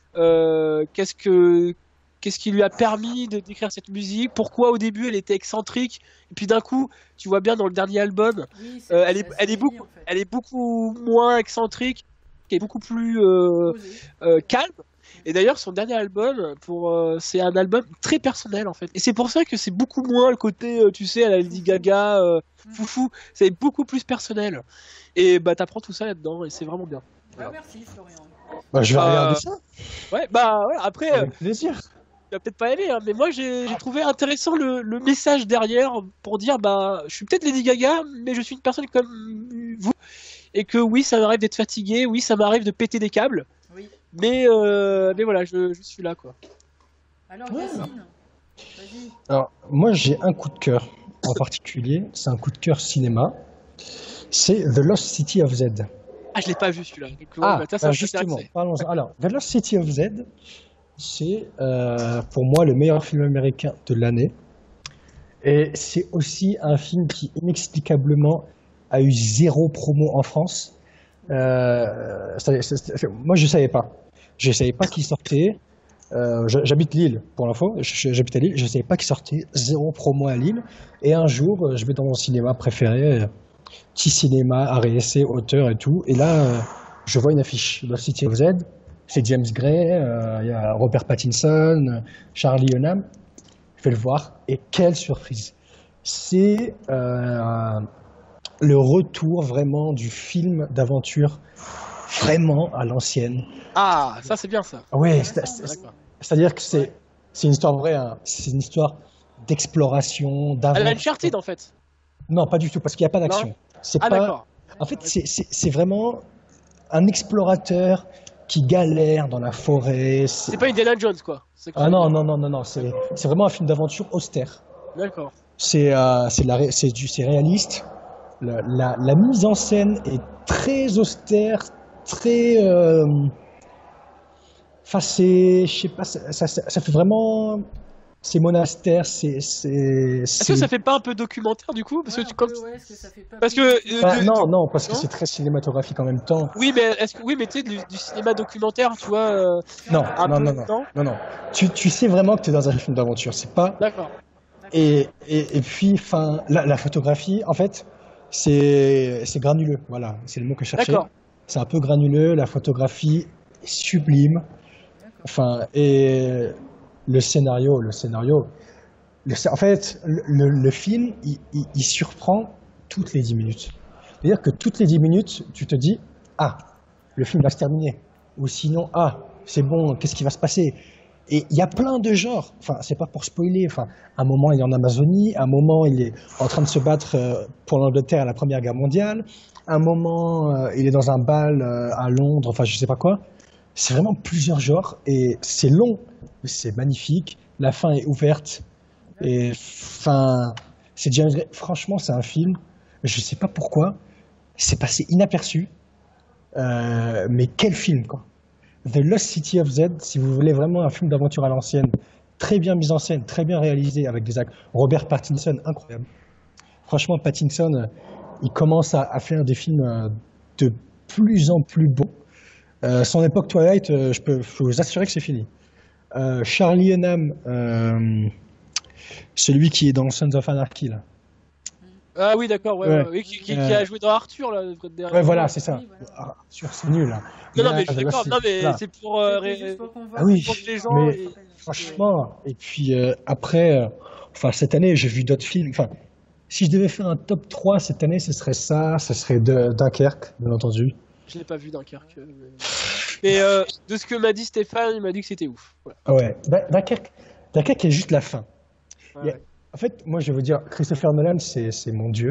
qu'est-ce qui lui a permis d'écrire cette musique, pourquoi au début elle était excentrique, et puis d'un coup, tu vois bien dans le dernier album, Oui, elle est beaucoup moins excentrique, elle est beaucoup plus calme. Et d'ailleurs, son dernier album, c'est un album très personnel en fait. Et c'est pour ça que c'est beaucoup moins le côté, tu sais, à la Lady Gaga, foufou. C'est beaucoup plus personnel. Et bah, t'apprends tout ça là-dedans, et c'est vraiment bien. Voilà. Merci Florian. Bah, je vais regarder ça. Ouais, bah ouais, après, Avec plaisir. tu vas peut-être pas aimer, hein, mais moi j'ai trouvé intéressant le message derrière pour dire, bah, je suis peut-être Lady Gaga, mais je suis une personne comme vous. Et que oui, ça m'arrive d'être fatigué, oui, ça m'arrive de péter des câbles. Oui. Mais voilà, je suis là, quoi. Alors, Yacine, vas-y. Alors, moi, j'ai un coup de cœur en particulier. C'est un coup de cœur cinéma. C'est The Lost City of Z. Ah, je l'ai pas vu celui-là. Donc, Ah, bah, ça justement, parlons-en. Alors, The Lost City of Z, c'est pour moi le meilleur film américain de l'année. Et c'est aussi un film qui, inexplicablement, a eu 0 promo en France. Moi, je savais pas. Je savais pas qu'il sortait. J'habite Lille, pour l'info. J'habite à Lille. Je savais pas qu'il sortait 0 promo à Lille. Et un jour, je vais dans mon cinéma préféré. petit cinéma, art et essai, auteur et tout. Et là, je vois une affiche, Lost City of Z. C'est James Gray, il y a Robert Pattinson, Charlie Hunnam. Je vais le voir et quelle surprise! C'est le retour vraiment du film d'aventure vraiment à l'ancienne. Ah, ça c'est bien ça. Ouais, D'accord. c'est-à-dire que c'est une histoire vraie, hein. C'est une histoire d'exploration, Elle a d'aventure. Uncharted en fait. Non, pas du tout, parce qu'il n'y a pas d'action. Non. C'est Ah pas. d'accord. En fait, c'est vraiment un explorateur qui galère dans la forêt. C'est pas Indiana Jones quoi. C'est Ah non, non, non, non, non. C'est vraiment un film d'aventure austère. D'accord. C'est réaliste. La mise en scène est très austère, très. Enfin, je sais pas, ça fait vraiment. C'est monastère, Est-ce que ça fait pas un peu documentaire du coup? Parce Ouais, que un comme... peu, ouais, est-ce que ça fait pas Parce plus que Bah, non, non, parce que non c'est très cinématographique en même temps. oui, mais oui, mais tu sais du cinéma documentaire, tu vois, Non, un non, peu non, non, non. non, non. Tu sais vraiment que tu es dans un film d'aventure. C'est pas. D'accord. Et puis, enfin, la photographie, en fait, c'est granuleux. Voilà, c'est le mot que je cherchais. D'accord. C'est un peu granuleux. La photographie est sublime. D'accord. Enfin, et le scénario, en fait, le film, il surprend toutes les 10 minutes. C'est-à-dire que toutes les 10 minutes, tu te dis, ah, le film va se terminer. Ou sinon, ah, c'est bon, qu'est-ce qui va se passer? Et il y a plein de genres. Enfin, c'est pas pour spoiler. Enfin, un moment, il est en Amazonie. Un moment, il est en train de se battre pour l'Angleterre à la Première Guerre mondiale. Un moment, il est dans un bal à Londres. Enfin, je sais pas quoi. C'est vraiment plusieurs genres. Et c'est long, mais c'est magnifique. La fin est ouverte. Et enfin, c'est James Gray. Franchement, c'est un film. Je sais pas pourquoi. C'est passé inaperçu. Mais quel film, quoi. The Lost City of Z, si vous voulez vraiment un film d'aventure à l'ancienne, très bien mis en scène, très bien réalisé, avec des acteurs. Robert Pattinson, incroyable. Franchement, Pattinson, il commence à faire des films de plus en plus beaux. Son époque Twilight, je peux vous assurer que c'est fini. Charlie Hunnam, celui qui est dans Sons of Anarchy, là. Ah oui, d'accord, ouais, Ouais. ouais, oui, qui a joué dans Arthur là derrière. Ouais, voilà, c'est ça. Oui, voilà. Ah, sûr, c'est nul, là. Non, non, Là, mais je suis là, d'accord. c'est- Non, mais là. c'est pour C'était juste pour qu'on voit Ah oui, pour que les gens. mais et- franchement, et puis après, enfin cette année, j'ai vu d'autres films. Enfin, si je devais faire un top 3 cette année, ce serait ça, ce serait Dunkerque, bien entendu. Je l'ai pas vu Dunkerque. Mais de ce que m'a dit Stéphane, il m'a dit que c'était ouf. Voilà. Ah ouais, Dunkerque est juste la fin. Ouais, Il y a- ouais. En fait, moi je veux dire, Christopher Nolan, c'est mon dieu.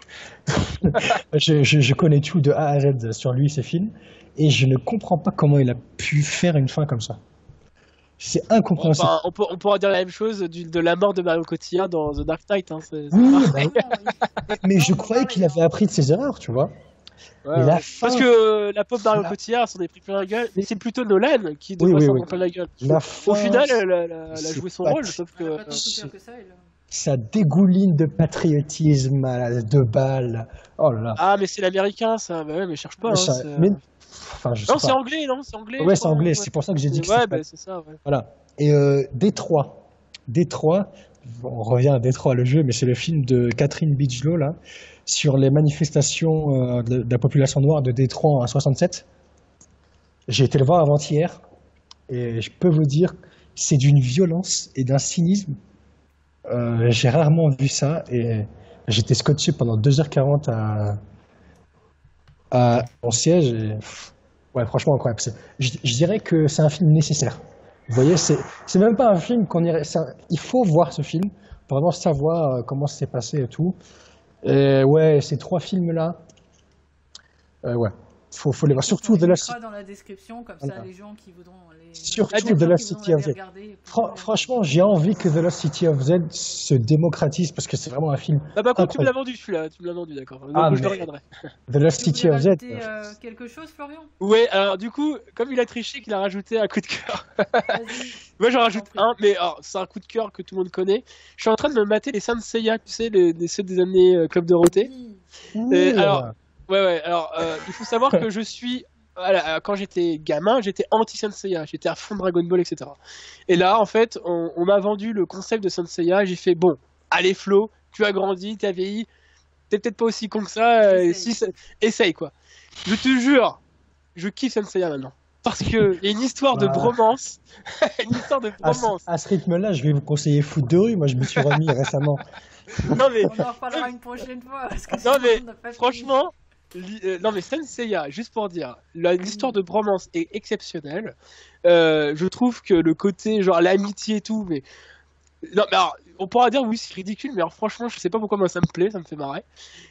Je connais tout de A à Z sur lui, ses films, et je ne comprends pas comment il a pu faire une fin comme ça. C'est incompréhensible. Enfin, on pourra dire la même chose de la mort de Mario Cotillard dans The Dark Knight. Hein, Oui, Non, bah, non, mais je non, croyais pareil, qu'il avait hein. appris de ses erreurs, tu vois. Ouais, Mais ouais. la fin, Parce que la pauvre Mario la- Cotillard s'en est pris plein la gueule, mais c'est plutôt Nolan qui Oui, devrait oui, s'en oui. prendre plein la gueule. La Au fin, final, elle a c'est joué son pas- rôle, sauf Elle a que. pas tant souffert que ça, elle. ça dégouline de patriotisme à la deux balles. Oh là là. Ah, mais c'est l'américain, ça. Bah ouais, mais cherche pas. Hein, Ça- mais, enfin, je Non, sais c'est pas. anglais, non? C'est anglais. Ouais, je c'est crois, anglais. ouais. C'est pour ça que j'ai dit que Ouais, c'était bah pas- c'est ça, ouais. Voilà. Et Détroit. Détroit. On revient à Détroit, le jeu, mais c'est le film de Catherine Bigelow là sur les manifestations de la population noire de Détroit en 67. J'ai été le voir avant-hier et je peux vous dire, c'est d'une violence et d'un cynisme. J'ai rarement vu ça et j'étais scotché pendant 2h40 à mon siège. Et, ouais, franchement incroyable. Je dirais que c'est un film nécessaire. Vous voyez, c'est même pas un film qu'on irait. Il faut voir ce film pour vraiment savoir comment ça s'est passé et tout. Et ouais, ces trois films-là, ouais, faut les voir. Surtout On de la mettra dans la description, comme ça, Voilà. les gens qui voudront les... Surtout les gens de la qui voudront City of aller Z. regarder pourront Franchement, j'ai envie que The Lost City of Z se démocratise parce que c'est vraiment un film Ah, bah, tu me l'as incroyable. vendu celui-là, tu me l'as vendu, d'accord. Donc, Ah, je le mais- regarderai. The Lost Tu City voulais of Z. rajouter quelque chose, Florian? Ouais, alors du coup, comme il a triché, qu'il a rajouté un coup de cœur. Vas-y. Moi j'en rajoute T'en un, mais alors, c'est un coup de cœur que tout le monde connaît. Je suis en train de me mater les Saint Seiya, tu sais, ceux des années Club Dorothée. Oui. Alors, ouais, alors il faut savoir que je suis. Voilà, quand j'étais gamin, j'étais anti-Saint Seiya, j'étais à fond Dragon Ball, etc. Et là, en fait, on m'a vendu le concept de Saint Seiya, et j'ai fait bon, allez Flo, tu as grandi, t'as vieilli, t'es peut-être pas aussi con que ça. Essaye. Essaye, quoi. Je te jure, je kiffe Saint Seiya maintenant. Parce que y a une histoire de Bah, bromance. Une histoire de bromance. à ce rythme-là, je vais vous conseiller Foot de rue. Moi, je me suis remis récemment. Non, mais, On en reparlera une prochaine fois. Parce que non, sinon, mais on n'a pas fini. franchement, non, mais Saint Seiya, juste pour dire, l'histoire de bromance est exceptionnelle. Je trouve que le côté, genre, l'amitié et tout, mais. Non, mais alors, on pourra dire, oui, c'est ridicule, mais alors, franchement, je sais pas pourquoi moi ça me plaît, ça me fait marrer.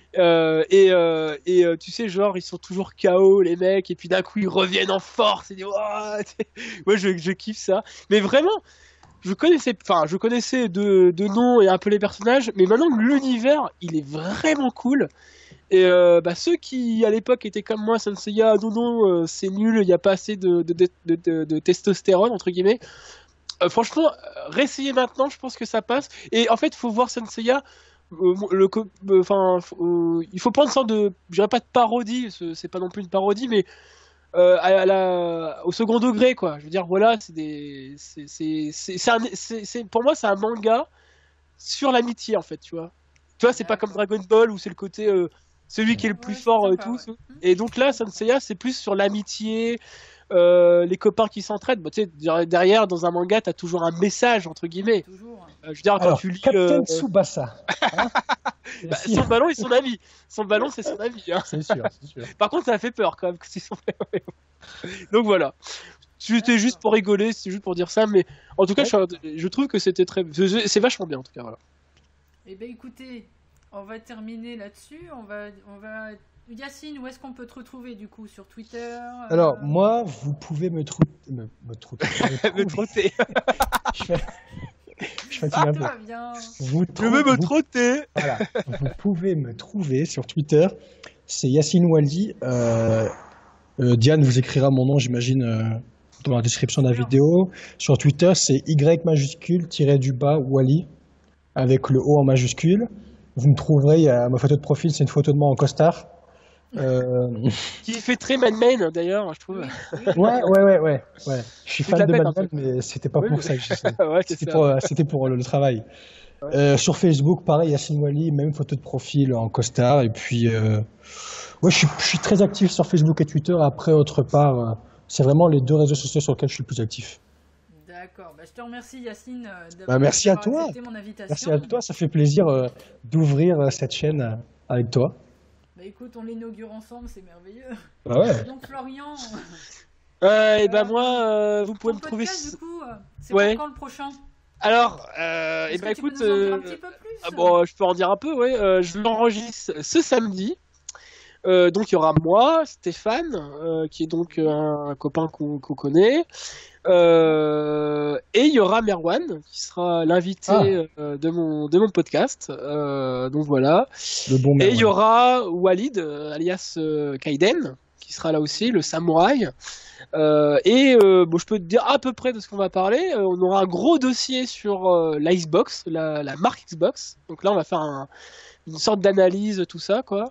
Tu sais, genre, ils sont toujours KO, les mecs, et puis d'un coup, ils reviennent en force, et moi, je kiffe ça. Mais vraiment, je connaissais de nom et un peu les personnages, mais maintenant, l'univers, il est vraiment cool. Et ceux qui, à l'époque, étaient comme moi, Saint Seiya, non, c'est nul, il n'y a pas assez de testostérone, entre guillemets. Franchement, réessayer maintenant, je pense que ça passe. Et en fait, il faut voir Saint Seiya. Il faut prendre une sorte de, je dirais pas de parodie, c'est pas non plus une parodie, mais au second degré, quoi. Je veux dire, voilà, pour moi, c'est un manga sur l'amitié, en fait, tu vois. Tu vois, c'est pas comme D'accord. Dragon Ball où c'est le côté celui qui est le plus Ouais, c'est fort et sympa, tout. ouais. Et donc là, Saint Seiya, c'est plus sur l'amitié, les copains qui s'entraident. Bah, tu sais, derrière, dans un manga, t'as toujours un message, entre guillemets. Toujours. Je veux dire, quand Alors, tu lis. Captain Tsubasa. Hein. Si, Son ballon est son ami. Son ballon, c'est son ami. Hein. c'est sûr, c'est sûr. Par contre, ça a fait peur quand même. Donc voilà. C'était juste pour rigoler, c'est juste pour dire ça, mais en tout cas, Ouais. je trouve que c'était c'est vachement bien en tout cas. Voilà. Eh bien, écoutez, on va terminer là-dessus. On va... Yacine, où est-ce qu'on peut te retrouver du coup? Sur Twitter Alors, moi, vous pouvez me trouver. Me trotter. Je fais- je fatigue un peu. Toi, viens. Vous Je veux me vous- trotter. Voilà. Vous pouvez me trouver sur Twitter. C'est Yacine Wali. Diane vous écrira mon nom, j'imagine, dans la description de la Sûr. vidéo. Sur Twitter, c'est Y majuscule tiré du bas Wali avec le O en majuscule. Vous me trouverez, il y a ma photo de profil, c'est une photo de moi en costard. Euh, Qui fait très Mad Men d'ailleurs, je trouve. ouais. Je suis Tu te fan la de pètes Mad un Men, mais c'était pas Oui, pour mais- ça que je sais. Ouais, c'est ça. C'était pour le travail. Sur Facebook, pareil, Yacine Wali, même photo de profil en costard. Et puis, je suis très actif sur Facebook et Twitter. Après, autre part, c'est vraiment les deux réseaux sociaux sur lesquels je suis le plus actif. D'accord. Bah, je te remercie, Yacine, Merci à d'avoir toi. accepté mon invitation. Merci à toi, ça fait plaisir d'ouvrir cette chaîne avec toi. Bah, écoute, on l'inaugure ensemble, c'est merveilleux. Bah ouais. Donc, Florian, Et ben moi, vous pouvez ton me trouver. podcast, du coup, c'est Ouais. pour quand le prochain? Alors, Est-ce et que ben tu peux écoute, nous en dire un petit peu plus? bon, je peux en dire un peu, ouais. Je l'enregistre ce samedi. Donc il y aura moi, Stéphane, qui est donc un copain qu'on connaît, et il y aura Merwan qui sera l'invité de mon podcast. Donc voilà. Le bon Et il y Merwan. aura Walid, alias Kaiden, qui sera là aussi, le samouraï. Bon, je peux te dire à peu près de ce qu'on va parler. On aura un gros dossier sur l'Xbox, la marque Xbox. Donc là, on va faire une sorte d'analyse, tout ça, quoi.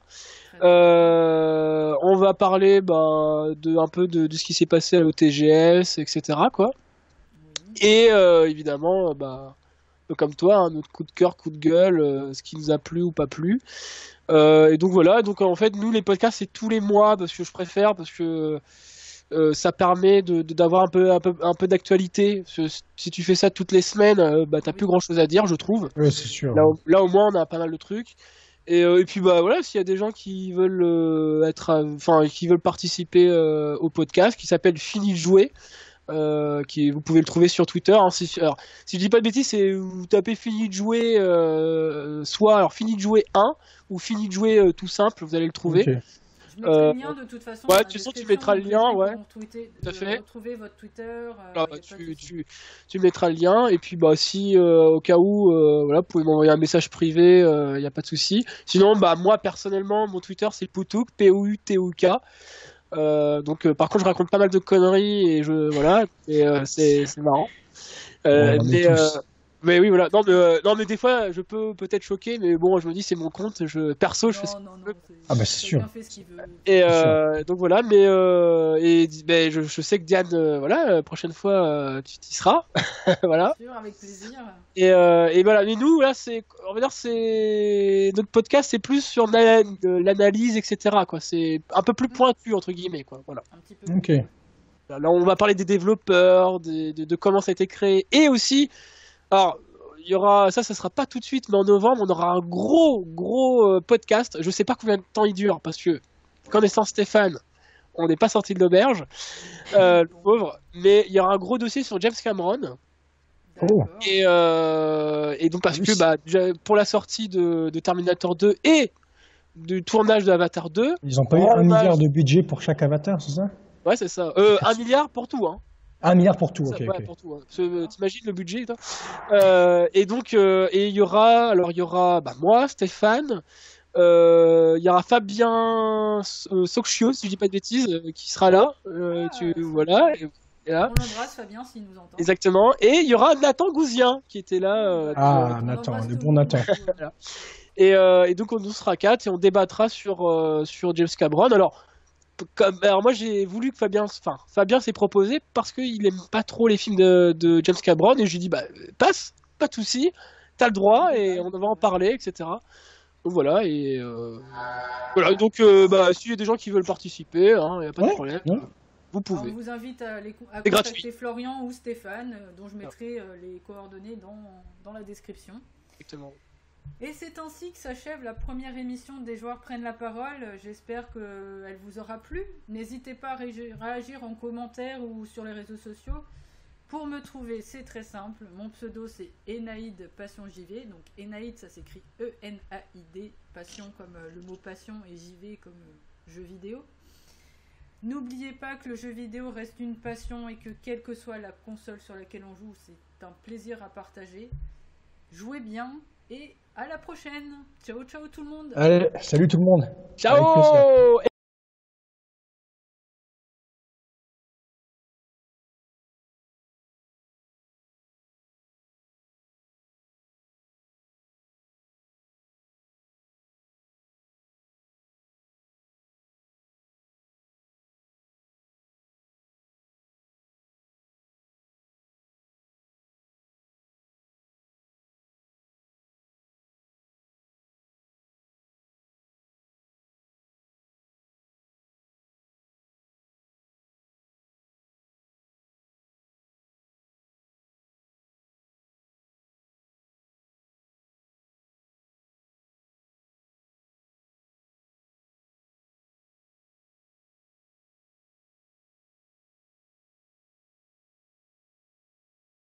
On va parler un peu de ce qui s'est passé à l'OTGS, etc., quoi. Et évidemment, comme toi, notre coup de cœur, coup de gueule, ce qui nous a plu ou pas plu. Et donc voilà, donc en fait, nous, les podcasts, c'est tous les mois, parce que je préfère, parce que ça permet d'avoir un peu d'actualité. Si tu fais ça toutes les semaines, t'as plus grand chose à dire, je trouve. Oui, c'est sûr. Là, au moins, on a pas mal de trucs. Et puis voilà, s'il y a des gens qui veulent qui veulent participer au podcast, qui s'appelle Fini de jouer, vous pouvez le trouver sur Twitter. Hein, alors, si je dis pas de bêtises, vous tapez Fini de jouer, soit alors Fini de jouer 1 ou Fini de jouer tout simple, vous allez le trouver. Ok. Je mettrai le lien de toute façon. Ouais, dans la de toute façon, tu description, mettras le donc lien, les gens ouais. pourront Tout à fait. retrouver votre Twitter. Alors, y a pas de souci. tu mettras le lien et puis si au cas où voilà, vous pouvez m'envoyer un message privé, il n'y a pas de souci. Sinon moi personnellement mon Twitter c'est Poutouk, Poutuk. Donc par contre je raconte pas mal de conneries et voilà et c'est marrant. On en est Mais tous. Mais oui, voilà. Non, mais des fois, je peux peut-être choquer, mais bon, je me dis, c'est mon compte. Perso, je fais ce que Non, je veux. Ah bah c'est sûr. chacun fait ce qu'il veut. Et C'est sûr. donc voilà, mais ben, je sais que Diane, voilà, prochaine fois, tu y seras. Voilà. Bien sûr, avec plaisir. Et voilà, mais nous, là, on va dire, notre podcast, c'est plus sur l'analyse, etc., quoi. C'est un peu plus pointu, entre guillemets, quoi. Voilà. Un petit peu. Ok. Là, on va parler des développeurs, de comment ça a été créé, et aussi, alors, il y aura, ça sera pas tout de suite, mais en novembre, on aura un gros podcast. Je sais pas combien de temps il dure, parce que, connaissant Stéphane, on n'est pas sorti de l'auberge, le pauvre, mais il y aura un gros dossier sur James Cameron. D'accord. Et donc parce Oui. que déjà, pour la sortie de Terminator 2 et du tournage de Avatar 2, Ils ont pas eu rend 1 hommage- milliard de budget pour chaque avatar, c'est ça? Ouais, c'est ça. 1 milliard pour tout, hein. 1 milliard pour tout, Ça, ok, ouais, ok. pour tout, hein. T'imagines le budget, toi. Et donc, et il y aura bah, moi, Stéphane, il y aura Fabien Socchio, si je dis pas de bêtises, qui sera là. Voilà. Et là. On l'embrasse, Fabien, s'il nous entend. Exactement. Et il y aura Nathan Gouzien qui était là. Ah, On Nathan, embrasse le tout bon Nathan. Voilà. Et donc on nous sera 4 et on débattra sur James Cameron. Alors moi j'ai voulu que Fabien s'est proposé parce qu'il aime pas trop les films de James Cameron et je lui ai dit bah passe, pas de souci, t'as le droit et on va en parler, etc. Donc voilà voilà donc bah s'il y a des gens qui veulent participer, y a pas de Ouais, problème, ouais. vous Alors, pouvez. on vous invite à C'est contacter gratuit. Florian ou Stéphane, dont je mettrai les coordonnées dans la description. Exactement. Et c'est ainsi que s'achève la première émission des joueurs prennent la parole. J'espère qu'elle vous aura plu. N'hésitez pas à réagir en commentaire ou sur les réseaux sociaux. Pour me trouver, c'est très simple. Mon pseudo, c'est Enaïd Passion JV. Donc Enaïd, ça s'écrit E-N-A-I-D. Passion comme le mot passion et JV comme jeu vidéo. N'oubliez pas que le jeu vidéo reste une passion et que quelle que soit la console sur laquelle on joue, c'est un plaisir à partager. Jouez bien et à la prochaine. Ciao ciao tout le monde. Allez, salut tout le monde. Avec plaisir. Ciao!